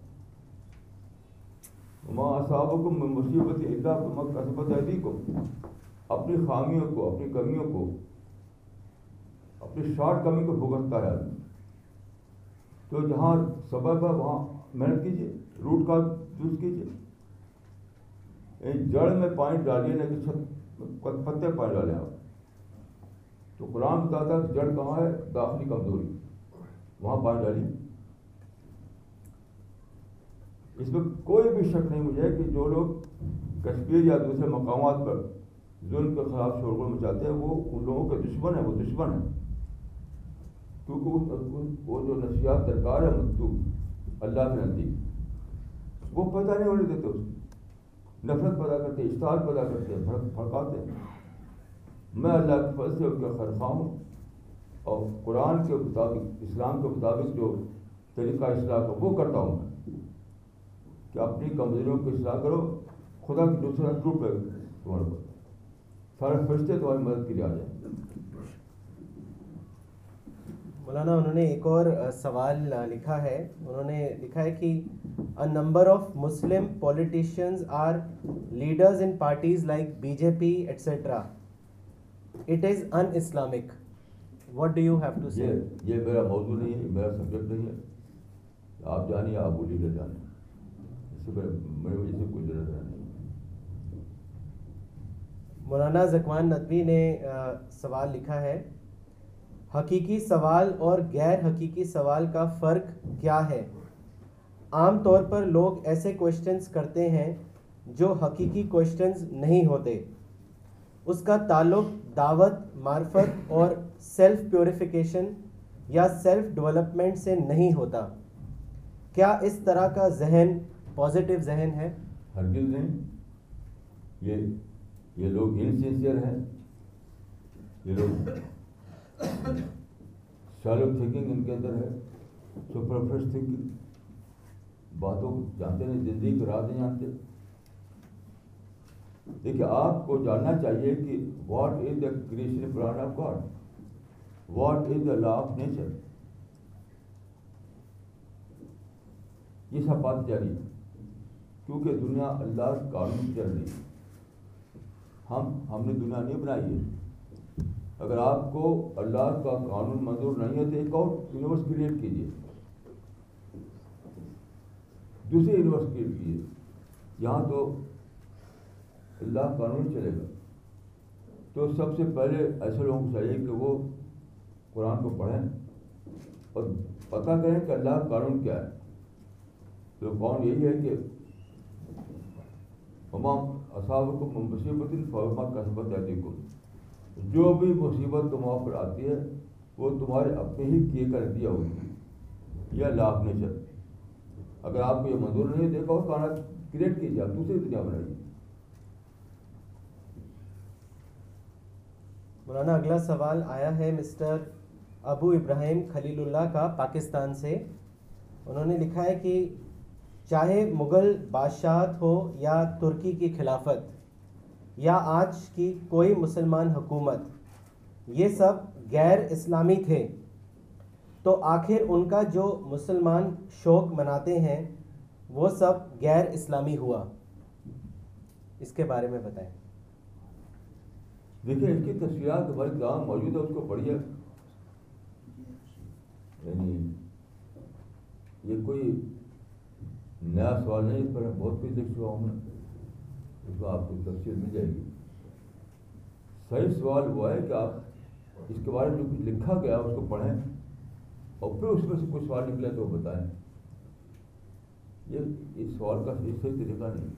A: وما اصابکم من مصیبت الا بما کسبت ایدیکم. اپنی خامیوں کو, اپنی کمیوں کو, اپنی شارٹ کمی کو بھگتتا ہے آدمی. تو جہاں سبب ہے وہاں محنت کیجیے, روٹ کا یوز کیجیے. جڑ میں پانی ڈالیے نہ کہ چھت پتے پانی ڈالیں آپ. تو قرآن بتاتا ہے کہ جڑ کہاں ہے, داخلی کمزوری, وہاں پانی ڈالیے. اس میں کوئی بھی شک نہیں مجھے کہ جو لوگ کشمیر یا دوسرے مقامات پر ظلم کے خلاف شورغل مچاتے ہیں وہ ان لوگوں کے دشمن ہیں، وہ دشمن ہیں، کیونکہ وہ جو نفسیات درکار ہے مطلوب اللہ کے نزدیک وہ پیدا نہیں ہونے دیتے، اس کی نفرت پیدا کرتے، اشتعال پیدا کرتے ہیں، بھڑک بھڑکاتے ہیں۔ میں اللہ کے فضل سے ان کا خیرخواہ ہوں اور قرآن کے مطابق، اسلام کے مطابق جو طریقہ اصلاح کا وہ کرتا ہوں میں کہ اپنی کمزوریوں کی اصلاح کرو، خدا کی دوسرا ٹروپ ہے تمہارے پر، سارے فرشتے تمہاری مدد کے لیے آ جائیں۔
B: مولانا انہوں نے ایک اور سوال لکھا ہے، انہوں نے لکھا ہے کہ a number of Muslim politicians are leaders in parties like B J P et cetera. It is un-Islamic. What do you have to say?
A: یہ یہ میرا موضوع نہیں ہے، میرا سبجیکٹ نہیں ہے، آپ جانیے، آپ وہ لیڈر جانیں، اس سے میرے وجہ سے کوئی ضرورت نہیں۔
B: مولانا زکوان ندوی نے سوال لکھا ہے، حقیقی سوال اور غیر حقیقی سوال کا فرق کیا ہے؟ عام طور پر لوگ ایسے کوشچنز کرتے ہیں جو حقیقی کوشچنز نہیں ہوتے، اس کا تعلق دعوت، معرفت اور سیلف پیوریفیکیشن یا سیلف ڈیولپمنٹ سے نہیں ہوتا۔ کیا اس طرح کا ذہن پازیٹیو ذہن ہے؟
A: ہرگز نہیں، یہ یہ لوگ انسنسیئر ہیں، یہ لوگ شالو تھنکنگ ان کے اندر ہے، سپرفیش تھنکنگ، باتوں کو جانتے نہیں، زندگی کے راز نہیں جانتے۔ دیکھیے، آپ کو جاننا چاہیے کہ what is the creation plan of God, what is the law of nature, یہ سب بات جاری ہے، کیونکہ دنیا اللہ کے قانون سے چل رہی ہے، ہم ہم نے دنیا نہیں بنائی ہے۔ اگر آپ کو اللہ کا قانون منظور نہیں ہے تو ایک اور یونیورس کریٹ کیجیے، دوسری یونیورس کریٹ کیجیے، یہاں تو اللہ قانون چلے گا۔ تو سب سے پہلے ایسے لوگوں کو چاہیے کہ وہ قرآن کو پڑھیں اور پتہ کریں کہ اللہ کا قانون کیا ہے۔ تو قانون یہی ہے کہ تمام اصحابکم من مصیبت فبما کسبت ایدیکم، جو بھی مصیبت تمہارے پر آتی ہے وہ تمہارے اپنے ہی کیے کا نتیجہ ہوتی ہے، یا لا آف نیچر۔ اگر آپ کو یہ منظور نہیں دیکھا ہو تو کھانا کریٹ کیجیے، آپ دوسری دنیا بنائیے۔
B: مولانا اگلا سوال آیا ہے مسٹر ابو ابراہیم خلیل اللہ کا، پاکستان سے۔ انہوں نے لکھا ہے کہ چاہے مغل بادشاہت ہو یا ترکی کی خلافت یا آج کی کوئی مسلمان حکومت، یہ سب غیر اسلامی تھے، تو آخر ان کا جو مسلمان شوق مناتے ہیں وہ سب غیر اسلامی ہوا، اس کے بارے میں بتائیں۔
A: دیکھیں، اس کی تفصیلات ہماری کام موجود ہے، اس کو پڑھیے۔ یعنی یہ کوئی نیا سوال نہیں، اس پر بہت کچھ لکھ چکا ہوں میں، اس کو آپ کو تفصیل مل جائے گی۔ صحیح سوال وہ ہے کہ آپ اس کے بارے میں جو کچھ لکھا گیا اس کو پڑھیں اور پھر اس میں سے کوئی سوال نکلے تو وہ بتائیں۔ یہ اس سوال کا صحیح طریقہ نہیں۔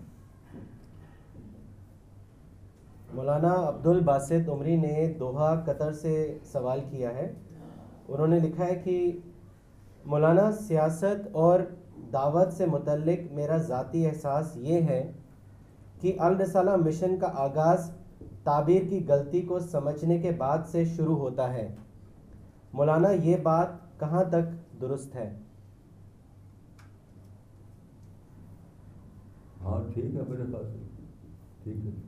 B: مولانا عبد الباسط عمری نے دوحہ قطر سے سوال کیا ہے۔ انہوں نے لکھا ہے کہ مولانا، سیاست اور دعوت سے متعلق میرا ذاتی احساس یہ ہے کہ الرسالہ مشن کا آغاز تعبیر کی غلطی کو سمجھنے کے بعد سے شروع ہوتا ہے۔ مولانا، یہ بات کہاں تک درست ہے؟
A: ہاں ٹھیک ہے، میرے پاس ٹھیک ہے۔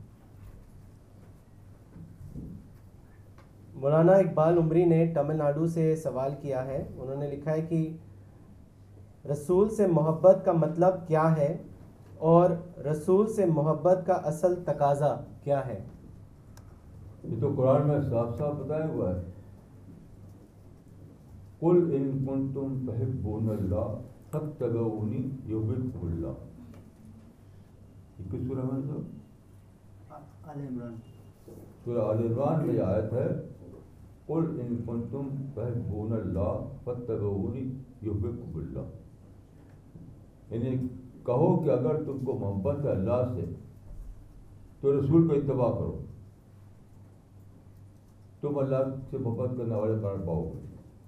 B: مولانا اقبال عمری نے تمل ناڈو سے سوال کیا ہے۔ انہوں نے لکھا ہے کہ رسول سے محبت کا مطلب کیا ہے اور رسول سے محبت کا اصل تقاضا کیا ہے؟
A: یہ تو قرآن میں صاف صاف بتایا ہوا ہے، قل ان کنتم تحبون اللہ فاتبعونی یحببکم اللہ۔ یہ کس سورہ میں ہے؟
C: آل عمران،
A: سورہ آل عمران میں یہ آیت ہے، قل ان کنتم تحبون اللہ فاتبعونی یحببکم اللہ۔ یعنی کہو کہ اگر تم کو محبت ہے اللہ سے تو رسول کو اتباع کرو، تم اللہ سے محبت کرنے والے قرار پاؤ گے.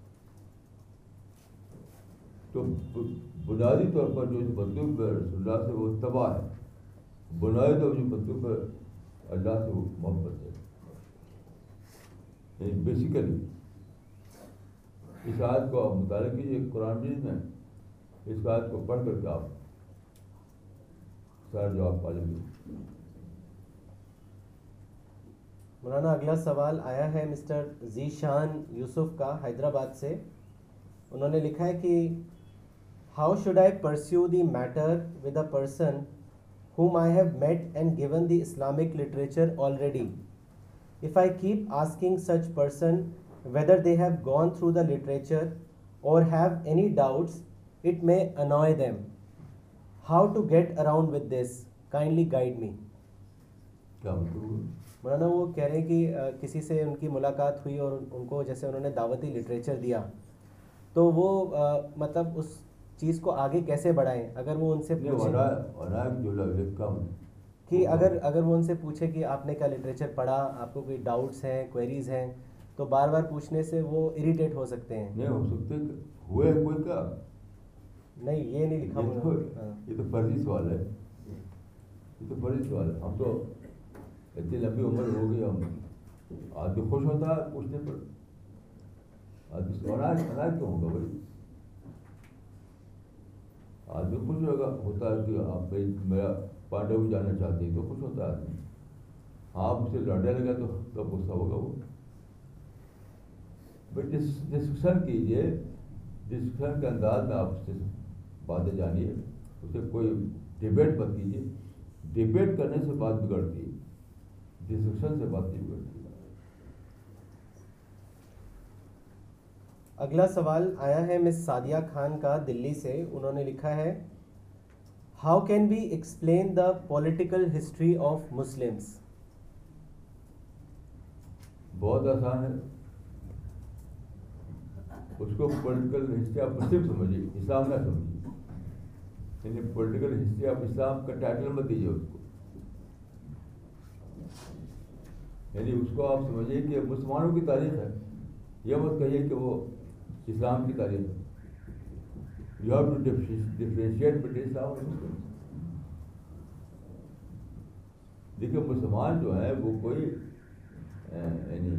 A: تو بنیادی طور پر جو مطلوب ہے رسول اللہ سے وہ اتباع ہے، بنیادی طور پر جو مطلوب ہے اللہ سے وہ محبت ہے. یعنی بیسیکلی اس آیت کو آپ مطالعہ کیجیے قرآن مجید میں، اس آیت کو پڑھ کر کے آپ سارا جواب پا لیں گے.
B: مولانا اگلا سوال آیا ہے مسٹر ذی شان یوسف کا حیدرآباد سے. انہوں نے لکھا ہے کہ how should I perceive the matter with a person whom I have met and given the Islamic literature already. If I keep asking such person whether they have gone through the literature or have any doubts, it may annoy them. How to get around with this? Kindly guide me.
A: کیا مطلب؟
B: مولانا وہ کہہ رہے ہیں کہ کسی سے ان کی ملاقات ہوئی اور ان کو جیسے انہوں نے دعوتی لٹریچر دیا تو وہ مطلب اس چیز کو آگے کیسے بڑھائیں؟ اگر وہ ان سے کہ اگر اگر وہ ان سے پوچھے کہ آپ نے کیا لٹریچر پڑھا، آپ کو کوئی ڈاؤٹس ہیں، کوئریز ہیں، تو بار بار پوچھنے سے وہ اریٹیٹ ہو سکتے ہیں.
A: نہیں ہو سکتے ہوئے کوئی کا
B: نہیں، یہ نہیں لکھا.
A: یہ تو فرضی سوال ہے، یہ تو فرضی سوال ہے. ہم تو اتنی لمبی عمر ہو گئی، ہم آدمی خوش ہوتا ہے پوچھنے پر، آدمی سوال کیوں ہوگا بھائی؟ آدمی خوش ہوگا ہوتا ہے کہ آپ میرا پوائنٹ آف ویو جاننا چاہتے ہیں تو خوش ہوتا ہے آدمی. آپ اسے لڑنے لگا تو کب غصہ ہوگا وہ. بٹ ڈسکشن کیجیے، ڈسکشن کے انداز میں آپ سے باتیں جانیے، اسے کوئی ڈبیٹ مت کیجیے. ڈبیٹ کرنے سے بات بگڑتی ہے، ڈسکشن سے بات نہیں بگڑتی.
B: اگلا سوال آیا ہے مس سعدیہ خان کا دلی سے. انہوں نے لکھا ہے how can we explain the political history of Muslims?
A: بہت آسان ہے، اس کو پولیٹیکل ہسٹری آف مسلم سمجھیے، اسلام نہ سمجھیے. یعنی پولیٹیکل ہسٹری آف اسلام کا ٹائٹل مت دیجیے اس کو. یعنی اس کو آپ سمجھیے کہ مسلمانوں کی تاریخ ہے، یہ مت کہیے کہ وہ اسلام کی تاریخ ہے. You have to differentiate between Islam اور مسلم. دیکھیے مسلمان جو ہے وہ کوئی یعنی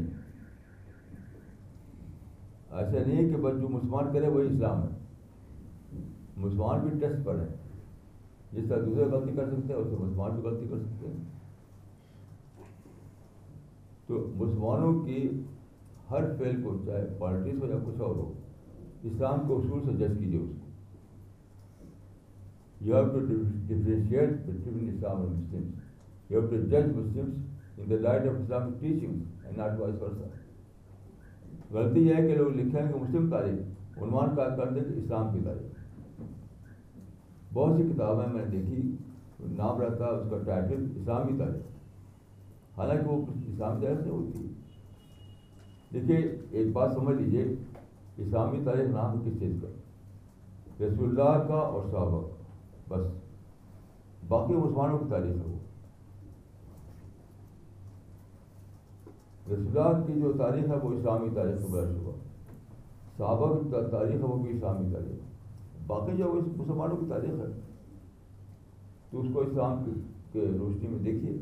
A: ایسا نہیں ہے کہ بس جو مسلمان کرے وہی اسلام ہے. مسلمان بھی ٹیسٹ پر ہیں، جس طرح دوسرے غلطی کر سکتے ہیں اس سے مسلمان بھی غلطی کر سکتے ہیں. تو مسلمانوں کی ہر فعل کو، چاہے پالیٹکس ہو یا کچھ اور ہو، اسلام کے اصول سے جج کیجیے اس کو. You have to differentiate between Islam اور مسلم. یو ہیو ٹو جج Muslims in the light of Islamic teaching and not vice versa. غلطی یہ ہے کہ لوگ لکھیں گے مسلم تاریخ، عنوان کا کر دیں کہ اسلام کی تاریخ. بہت سی کتابیں میں نے دیکھی، نام رہتا ہے اس کا ٹائٹل اسلامی تاریخ، حالانکہ وہ اسلامی تاریخ نہیں ہوتی. دیکھیے ایک بات سمجھ لیجیے، اسلامی تاریخ نام ہے کس چیز کا؟ رسول اللہ کا اور صحابہ کا، بس. باقی مسلمانوں کی تاریخ ہے وہ. رسول اللہ کی جو تاریخ ہے وہ اسلامی تاریخ ہے بلا شبہ. صحابہ کی تاریخ ہے وہ بھی اسلامی تاریخ. باقی جو مسلمانوں کی تاریخ ہے تو اس کو اسلام کے روشنی میں دیکھیے.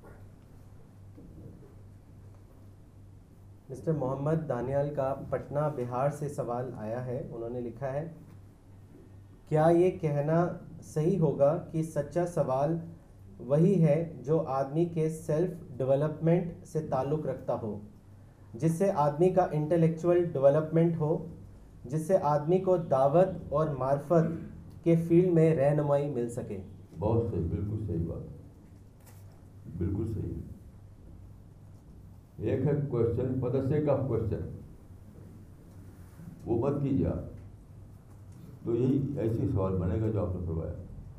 B: مسٹر محمد دانیال کا پٹنہ بہار سے سوال آیا ہے. انہوں نے لکھا ہے کیا یہ کہنا صحیح ہوگا کہ سچا سوال وہی ہے جو آدمی کے سیلف ڈیولپمنٹ سے تعلق رکھتا ہو، جس سے آدمی کا انٹلیکچوئل ڈیولپمنٹ ہو، جس سے آدمی کو دعوت اور معرفت کے فیلڈ میں رہنمائی مل سکے؟
A: بہت صحیح، بالکل صحیح بات، بالکل صحیح. ایک ہے question for the sake of question, وہ مت کیجیے آپ. تو یہی ایسی سوال بنے گا جو آپ نے فرمایا.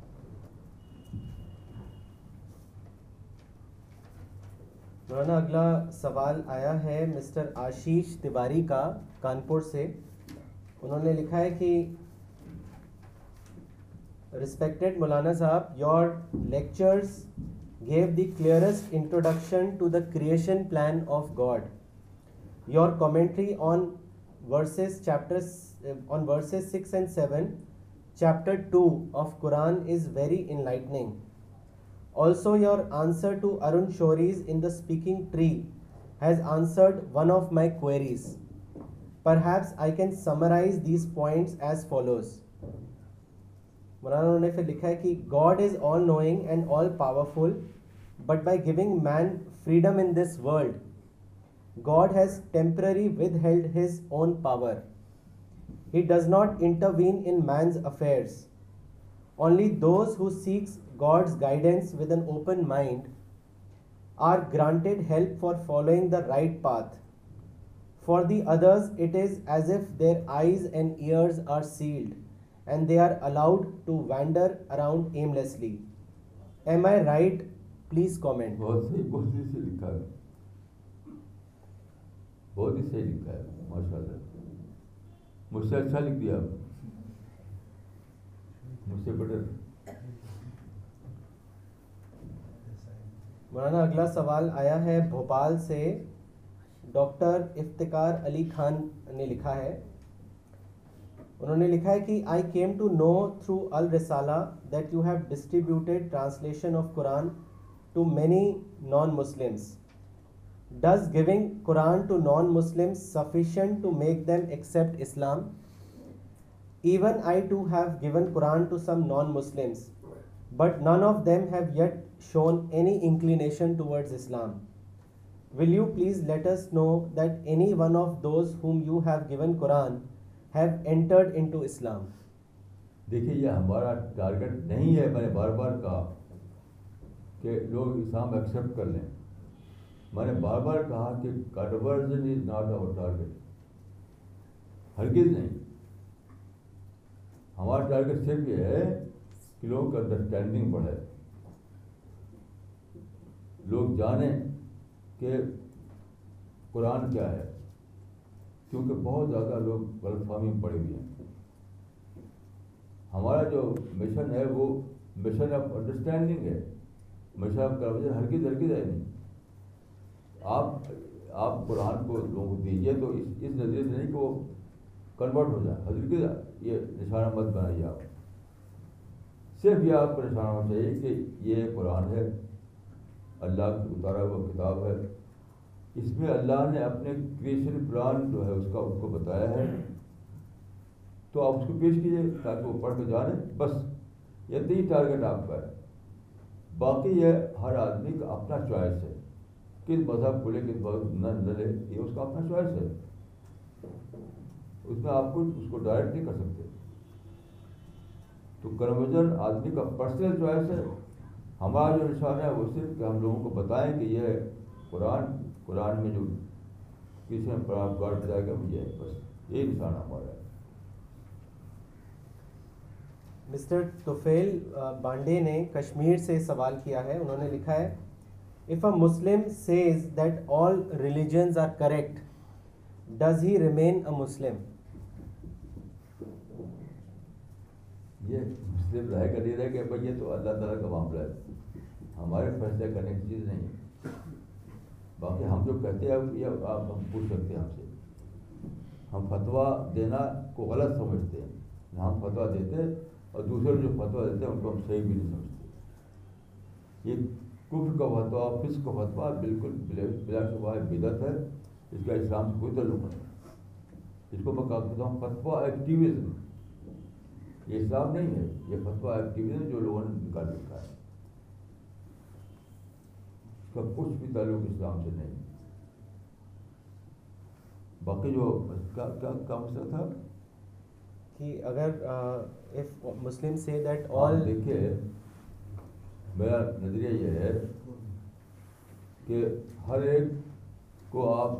B: مولانا اگلا سوال آیا ہے مسٹر آشیش تیواری کا کانپور سے. انہوں نے لکھا ہے کہ Respected Maulana Sahab, your lectures gave the clearest introduction to the creation plan of God. Your commentary on verses chapters uh, on verses six and seven, chapter two of Quran is very enlightening. Also, your answer to Arun Shori's In the Speaking Tree has answered one of my queries. Perhaps I can summarize these points as follows. مولانا نے پھر لکھا ہے کہ God is all knowing and all powerful, but by giving man freedom in this world, God has temporarily withheld his own power. He does not intervene in man's affairs. Only those who seek God's guidance with an open mind are granted help for following the right path. For the others, it is as if their eyes and ears are sealed and they are allowed to wander around aimlessly. Am I right? Please comment.
A: بہت صحیح بہت ہی سے لکھا ہے بہت ہی صحیح لکھا ہے ماشاء اللہ. مجھ سے اچھا لکھ دیا مجھ سے بیٹر.
B: مولانا اگلا سوال آیا ہے بھوپال سے. ڈاکٹر افتخار علی خان نے لکھا ہے. انہوں نے لکھا ہے کہ I came to know through Al-Risala that you have distributed translation of Quran to many non Muslims. Does giving Quran to non Muslims sufficient to make them accept Islam? Even I too have given Quran to some non Muslims but none of them have yet shown any inclination towards Islam. Will you please let us know that any one of those whom you have given Quran have entered into Islam?
A: دیکھیے یہ ہمارا target نہیں ہے. میں نے بار بار کہا کہ لوگ اسلام ایکسیپٹ کر لیں. میں نے بار بار کہا کہ conversion is not our target. ہرگز نہیں. ہمارا ٹارگیٹ صرف یہ ہے کہ لوگوں کا انڈرسٹینڈنگ بڑھے, لوگ جانیں کہ قرآن کیا ہے, کیونکہ بہت زیادہ لوگ غلط فہمی میں پڑے ہوئے ہیں. ہمارا جو مشن ہے وہ مشن آف انڈرسٹینڈنگ ہے, مشن آف کنورژن ہرگز ہرگز ہے نہیں. آپ آپ قرآن کو لوگوں کو دیجیے تو اس اس نظریے سے نہیں کہ وہ کنورٹ ہو جائے. حضرت یہ نشانہ مت بنائیے. آپ صرف یہ آپ کو نشانہ ہونا چاہیے کہ یہ قرآن ہے, اللہ کا اتارا ہوا کتاب ہے, اس میں اللہ نے اپنے کریشن پلان جو ہے اس کا ان کو بتایا ہے, تو آپ اس کو پیش کیجیے تاکہ وہ پڑھ کے جانیں. بس اتنا ہی ٹارگیٹ آپ کا ہے. باقی یہ ہر آدمی کا اپنا چوائس ہے, کس مذہب کو لے کس مذہب نہ نہ لے, یہ اس کا اپنا چوائس ہے. اس میں آپ کو اس کو ڈائریکٹ نہیں کر سکتے. تو کنورژن آدمی کا پرسنل چوائس ہے. ہمارا جو نشانہ ہے وہ صرف کہ ہم لوگوں کو بتائیں کہ یہ قرآن قرآن میں جو کسی میں پراپگار بتایا گیا وہ یہ ہے. بس یہ نشانہ ہمارا ہے.
B: مسٹر توفیل بانڈے نے کشمیر سے سوال کیا ہے. انہوں نے لکھا ہے if a Muslim says that all religions are correct, does he remain a Muslim?
A: یہ مسلم رہے گا نہیں رہے گا بھائی, یہ تو اللہ تعالیٰ کا معاملہ ہے, ہمارے فیصلے کرنے کی چیز نہیں ہے. باقی ہم جو کہتے ہیں یہ آپ ہم پوچھ سکتے ہیں ہم سے. ہم فتویٰ دینا کو غلط سمجھتے ہیں. ہم فتویٰ دیتے اور دوسرے جو فتویٰ دیتے ہیں ان کو ہم صحیح بھی نہیں سمجھتے. یہ کفر کا فتویٰ, فسق کا فتویٰ بالکل بلا شبہ بدعت ہے. اس کا اسلام سے کوئی تعلق نہیں. اس کو میں کہتا ہوں فتویٰ ایکٹیویزم. یہ اسلام نہیں ہے, یہ فتویٰ ایکٹیویزم جو لوگوں نے نکال رکھا ہے. اس کا کچھ بھی تعلق اسلام سے نہیں. باقی جو کیا کیا مسئلہ تھا
B: کہ اگر if Muslim say that all,
A: دیکھیے میرا نظریہ یہ ہے کہ ہر ایک کو آپ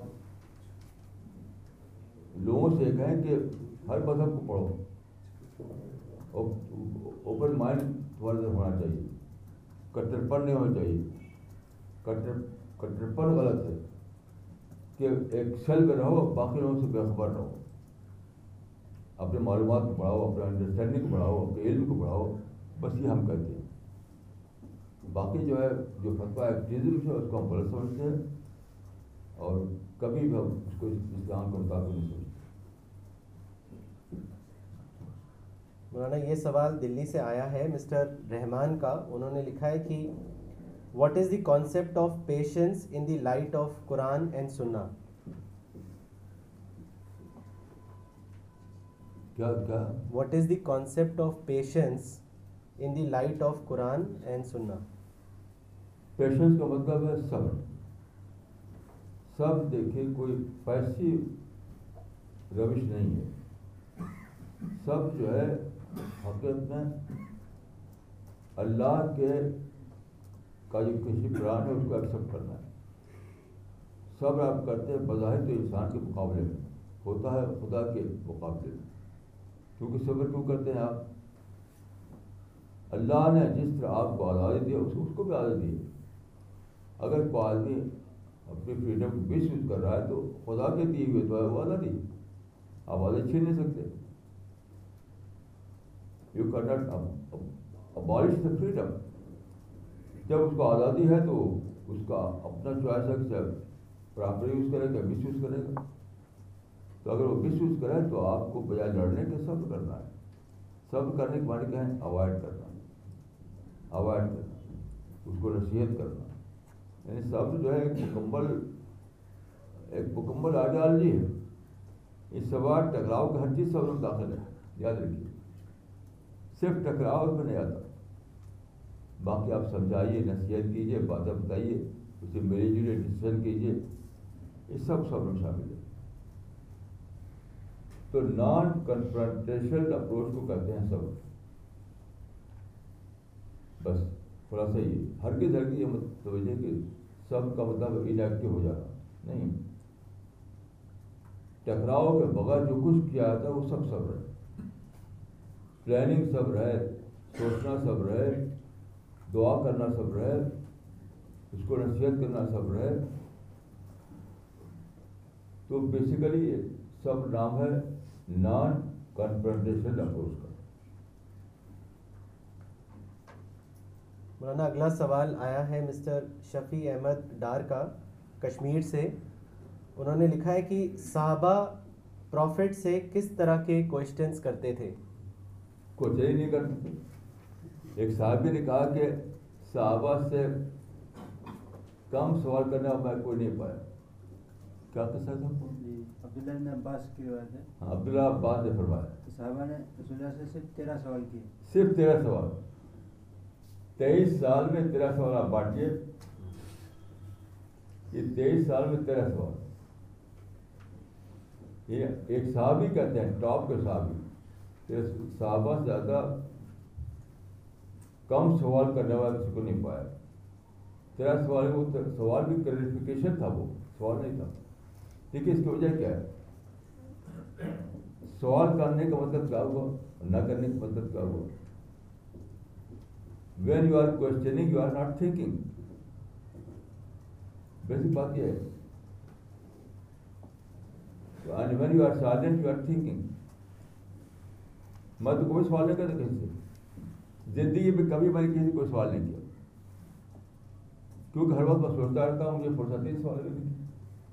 A: لوگوں سے کہیں کہ ہر مذہب کو پڑھو, اوپن مائنڈ تھوڑا سا ہونا چاہیے, کٹر پن نہیں ہونا چاہیے. کٹر کٹر پن غلط ہے کہ ایک سیل میں رہو, باقی لوگوں سے بے خبر رہو. اپنے معلومات کو بڑھاؤ, اپنے انڈرسٹینڈنگ کو بڑھاؤ, اپنے علم کو بڑھاؤ, بس یہ ہم کہتے ہیں. باقی جو ہے جو فتویٰ ایکٹیزم ہے اس کو ہم غلط سمجھتے ہیں اور کبھی بھی ہم اس کو اسلام کے مطابق نہیں سمجھتے.
B: مولانا یہ سوال دلی سے آیا ہے مسٹر رحمان کا. انہوں نے لکھا ہے کہ what is the concept of patience in the light of Quran and Sunnah.
A: کیا کیا
B: what is the concept of patience in the light of Quran and Sunnah.
A: Patience کا مطلب ہے صبر. سب دیکھیں کوئی پیسی روش نہیں ہے. سب جو ہے حقیقت میں اللہ کے کا جو کسی پلان ہے اس کو ایکسیپٹ کرنا ہے. صبر آپ کرتے ہیں بظاہر تو انسان کے مقابلے میں ہوتا ہے خدا کے مقابلے میں. کیونکہ صبر کیوں کرتے ہیں آپ؟ اللہ نے جس طرح آپ کو آزادی دی اس کو بھی آزادی دی. اگر کوئی آدمی اپنی فریڈم کو مس یوز کر رہا ہے تو خدا کے دی ہوئے تو ہے وہ آزادی, آپ آزادی چھین نہیں سکتے. You can not abolish the freedom. جب اس کو آزادی ہے تو اس کا اپنا چوائس ہے کہ پراپر یوز کرے گا مس یوز کرے گا. تو اگر وہ مس یوز کرے تو آپ کو بجائے لڑنے کے صبر کرنا ہے. صبر کرنے کے معنی کیا ہے؟ اوائڈ کرنا, اوائڈ کرنا, اس کو نصیحت کرنا. یعنی صبر جو ہے ایک مکمل ایک مکمل آئیڈیالوجی ہے. اس سوال ٹکراؤ کا ہر چیز صبر میں داخل ہے, یاد رکھیے. صرف ٹکراؤ میں نہیں آتا, باقی آپ سمجھائیے, نصیحت کیجیے, باتیں بتائیے, اسے ملی جلی ڈسکشن کیجیے, یہ سب صبر میں شامل ہے. تو نان کنفرنٹیشنل اپروچ کو کہتے ہیں صبر. بس خلاصہ یہ ہرگز ہرگز یہ مت سمجھیں کہ سب کا مطلب انیکٹو ہو جانا نہیں. ٹکراؤ کے بغیر جو کچھ کیا جاتا ہے وہ سب صبر ہے. پلاننگ صبر ہے, سوچنا صبر ہے, دعا کرنا صبر ہے, اس کو نصیحت کرنا صبر ہے. تو بیسیکلی صبر نام ہے نان کنفرنٹیشنل اپروچ کا.
B: مولانا اگلا سوال آیا ہے مسٹر شفیع احمد ڈار کا کشمیر سے. انہوں نے لکھا ہے کہ صحابہ پروفٹ سے کس طرح کے کوشچنس کرتے تھے؟
A: کچھ ہی نہیں کرتے تھے. ایک صحابی نے کہا کہ صحابہ سے کم سوال کرنے میں کوئی نہیں پایا. کیا قصہ تھا؟
C: جی عبداللہ بن عباس کی روایت ہے.
A: ہاں, عبداللہ عباس نے فرمایا
C: صحابہ نے رسول اللہ سے صرف تیرہ سوال کیے.
A: صرف تیرہ سوال. تیئیس سال میں تیرہ سوال آپ بانٹیے, یہ تیئیس سال میں تیرہ سوال. یہ ایک صحابی کہتے ہیں ٹاپ کے صحابی, صحابہ سے زیادہ کم سوال کرنے والا کسی کو نہیں پایا. تیرہ سوال وہ سوال بھی کلیریفیکیشن تھا, وہ سوال نہیں تھا. دیکھیے اس کی وجہ کیا ہے؟ سوال کرنے کا مطلب کیا ہوا, نہ کرنے کا مطلب کیا ہوا. When you are questioning, you are not thinking. Basic بات یہ ہے. And when you are silent, you are thinking. میں تو کوئی سوال نہیں کرتا کسی سے, زندگی میں کبھی میں نے کسی سے کوئی سوال نہیں کیا, کیونکہ ہر وقت میں سوچتا رہتا ہوں مجھے فرصت نہیں سوال کرنے کی.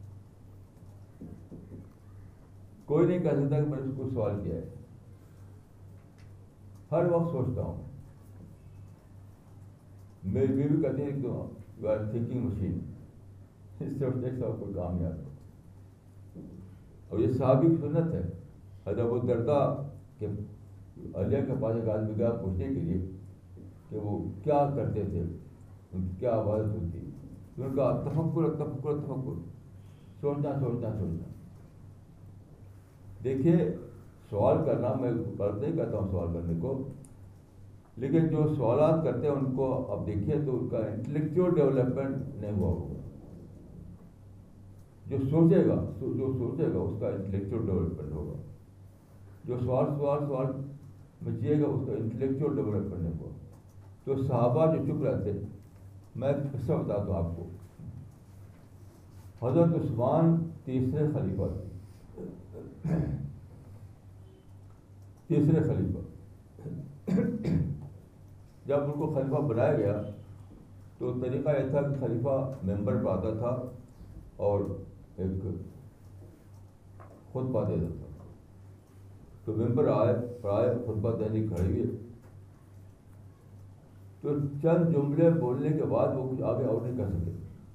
A: کوئی نہیں کہہ سکتا کہ میں نے کوئی سوال کیا ہے. ہر وقت سوچتا ہوں. میری بیوی کہتے ہیں کہ یو آر تھنکنگ مشین, اس سے سوچنے سے کوئی کام نہیں آتا. اور یہ صحابی کی سنت ہے. حضرت ابو الدرداء کہ علیہ کے پاس ایک آدمی گیا پوچھنے کے لیے کہ وہ کیا کرتے تھے, ان کی کیا عبادت ہوتی. تو ان کا تفکر تفکر تفکر سوچنا سوچنا سوچنا. دیکھیے سوال کرنا میں غلط نہیں کہتا ہوں سوال کرنے کو, لیکن جو سوالات کرتے ہیں ان کو اب دیکھیے تو ان کا انٹلیکچوئل ڈیولپمنٹ نہیں ہوا ہوگا. جو سوچے گا جو سوچے گا اس کا انٹلیکچوئل ڈیولپمنٹ ہوگا. جو سوال سوال سوال میں جیے گا اس کا انٹلیکچوئل ڈیولپمنٹ نہیں ہوگا. تو صحابہ جو چپ رہتے, میں قصہ بتاتا ہوں آپ کو. حضرت عثمان تیسرے خلیفہ تھے, تیسرے خلیفہ. جب ان کو خلیفہ بنایا گیا تو طریقہ یہ تھا کہ خلیفہ ممبر پہ آتا تھا اور ایک خطبہ دیتا تھا. تو ممبر آئے پڑھائے خطبہ دینے کھڑے ہوئے تو چند جملے بولنے کے بعد وہ کچھ آگے اور نہیں کہہ سکے.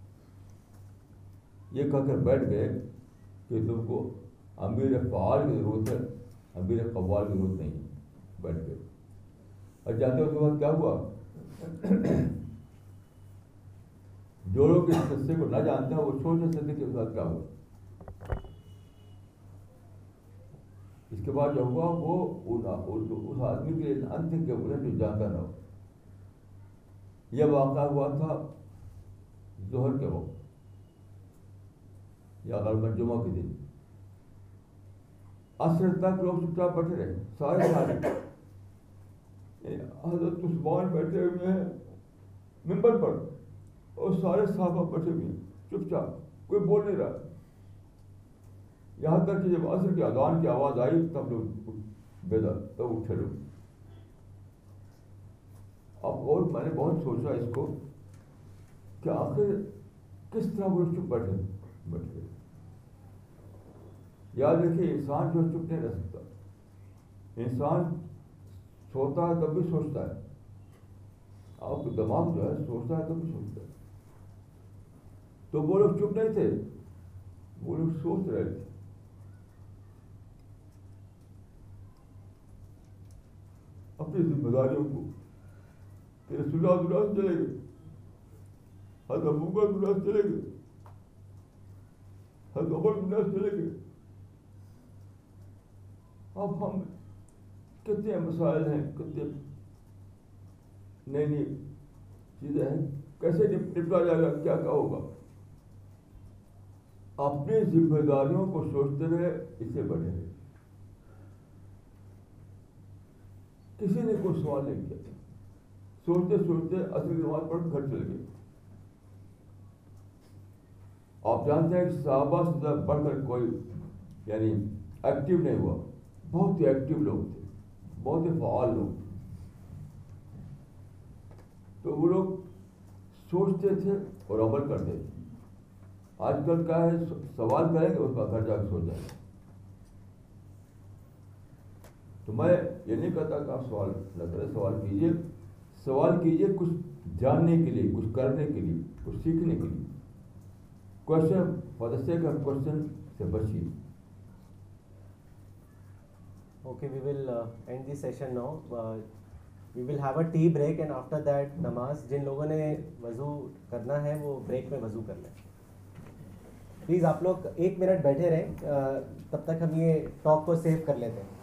A: یہ کہہ کر بیٹھ گئے کہ تم کو امیر فعال کی ضرورت ہے, امیر قوال کی ضرورت نہیں ہے. بیٹھ گئے. اور جاتے اس کے بعد کیا ہوا, جو لوگ اس قصے کو نہ جانتے ہیں وہ سوچ نہیں سکتے کہ اس کے بعد کیا ہوا. اس کے بعد جو ہوا وہ اس آدمی کے لیے انتھنکیبل ہے جو جانتا نہ ہو. یہ واقعہ ہوا تھا ظہر کے وقت یا غالباً جمعہ کے دن. عصر تک لوگ چپ چاپ بیٹھے رہے سارے سارے. حضرت عثمان بیٹھے ہوئے ہیں ممبر پر اور سارے صحابہ بیٹھے ہوئے ہیں چپ چاپ, کوئی بول نہیں رہا. یہاں تک کہ جب عصر کی اذان کی آواز آئی تب لوگ بیدار, تب اٹھے لوگ. اب اور میں نے بہت سوچا اس کو کہ آخر کس طرح وہ چپ بیٹھے بیٹھے یاد رکھیے انسان جو چپ نہیں رہ سکتا. انسان سوتا ہے تب بھی سوچتا ہے. آپ کا دماغ جو ہے سوچتا ہے تب بھی سوچتا ہے. تو وہ لوگ چپ نہیں تھے, وہ لوگ سوچ رہے تھے. اپنی ذمہ داریوں کو کہ رسول اللہ دنیا سے چلے گئے, حضرت ابو بکر دنیا سے چلے گئے, حضرت عمر دنیا سے چلے گئے. اب ہم کتنے مسائل ہیں, کتنے نئی نئی چیزیں ہیں, کیسے نپٹا جائے گا, کیا کیا ہوگا. اپنی ذمہ داریوں کو سوچتے رہے, اسے بڑھے رہے. کسی نے کوئی سوال نہیں کیا. سوچتے سوچتے اصل نماز پڑھ گھر چلے گئے. آپ جانتے ہیں کہ صحابہ سے زیادہ بڑھ کر کوئی یعنی ایکٹیو نہیں ہوا. بہت ہی ایکٹیو لوگ تھے, بہت ہی فعال لوگ تھے. تو وہ لوگ سوچتے تھے اور عمل کرتے تھے. آج کل کیا ہے, سوال کریں گے اس کا گھر جا کے سوچ جائیں گے. تو میں یہ نہیں کہتا کہ آپ سوال نہ کریں, سوال کیجیے, سوال کیجیے کچھ جاننے کے لیے, کچھ کرنے کے لیے, کچھ سیکھنے کے لیے. Question for the sake of question سے بچیے.
B: Okay, we will uh, end the session now. Uh, we will have a tea break and after that namaz. جن لوگوں نے وضو کرنا ہے وہ بریک میں وضو کر لیں. پلیز آپ لوگ ایک منٹ بیٹھے رہیں, تب تک ہم یہ ٹاک کو سیو کر لیتے ہیں.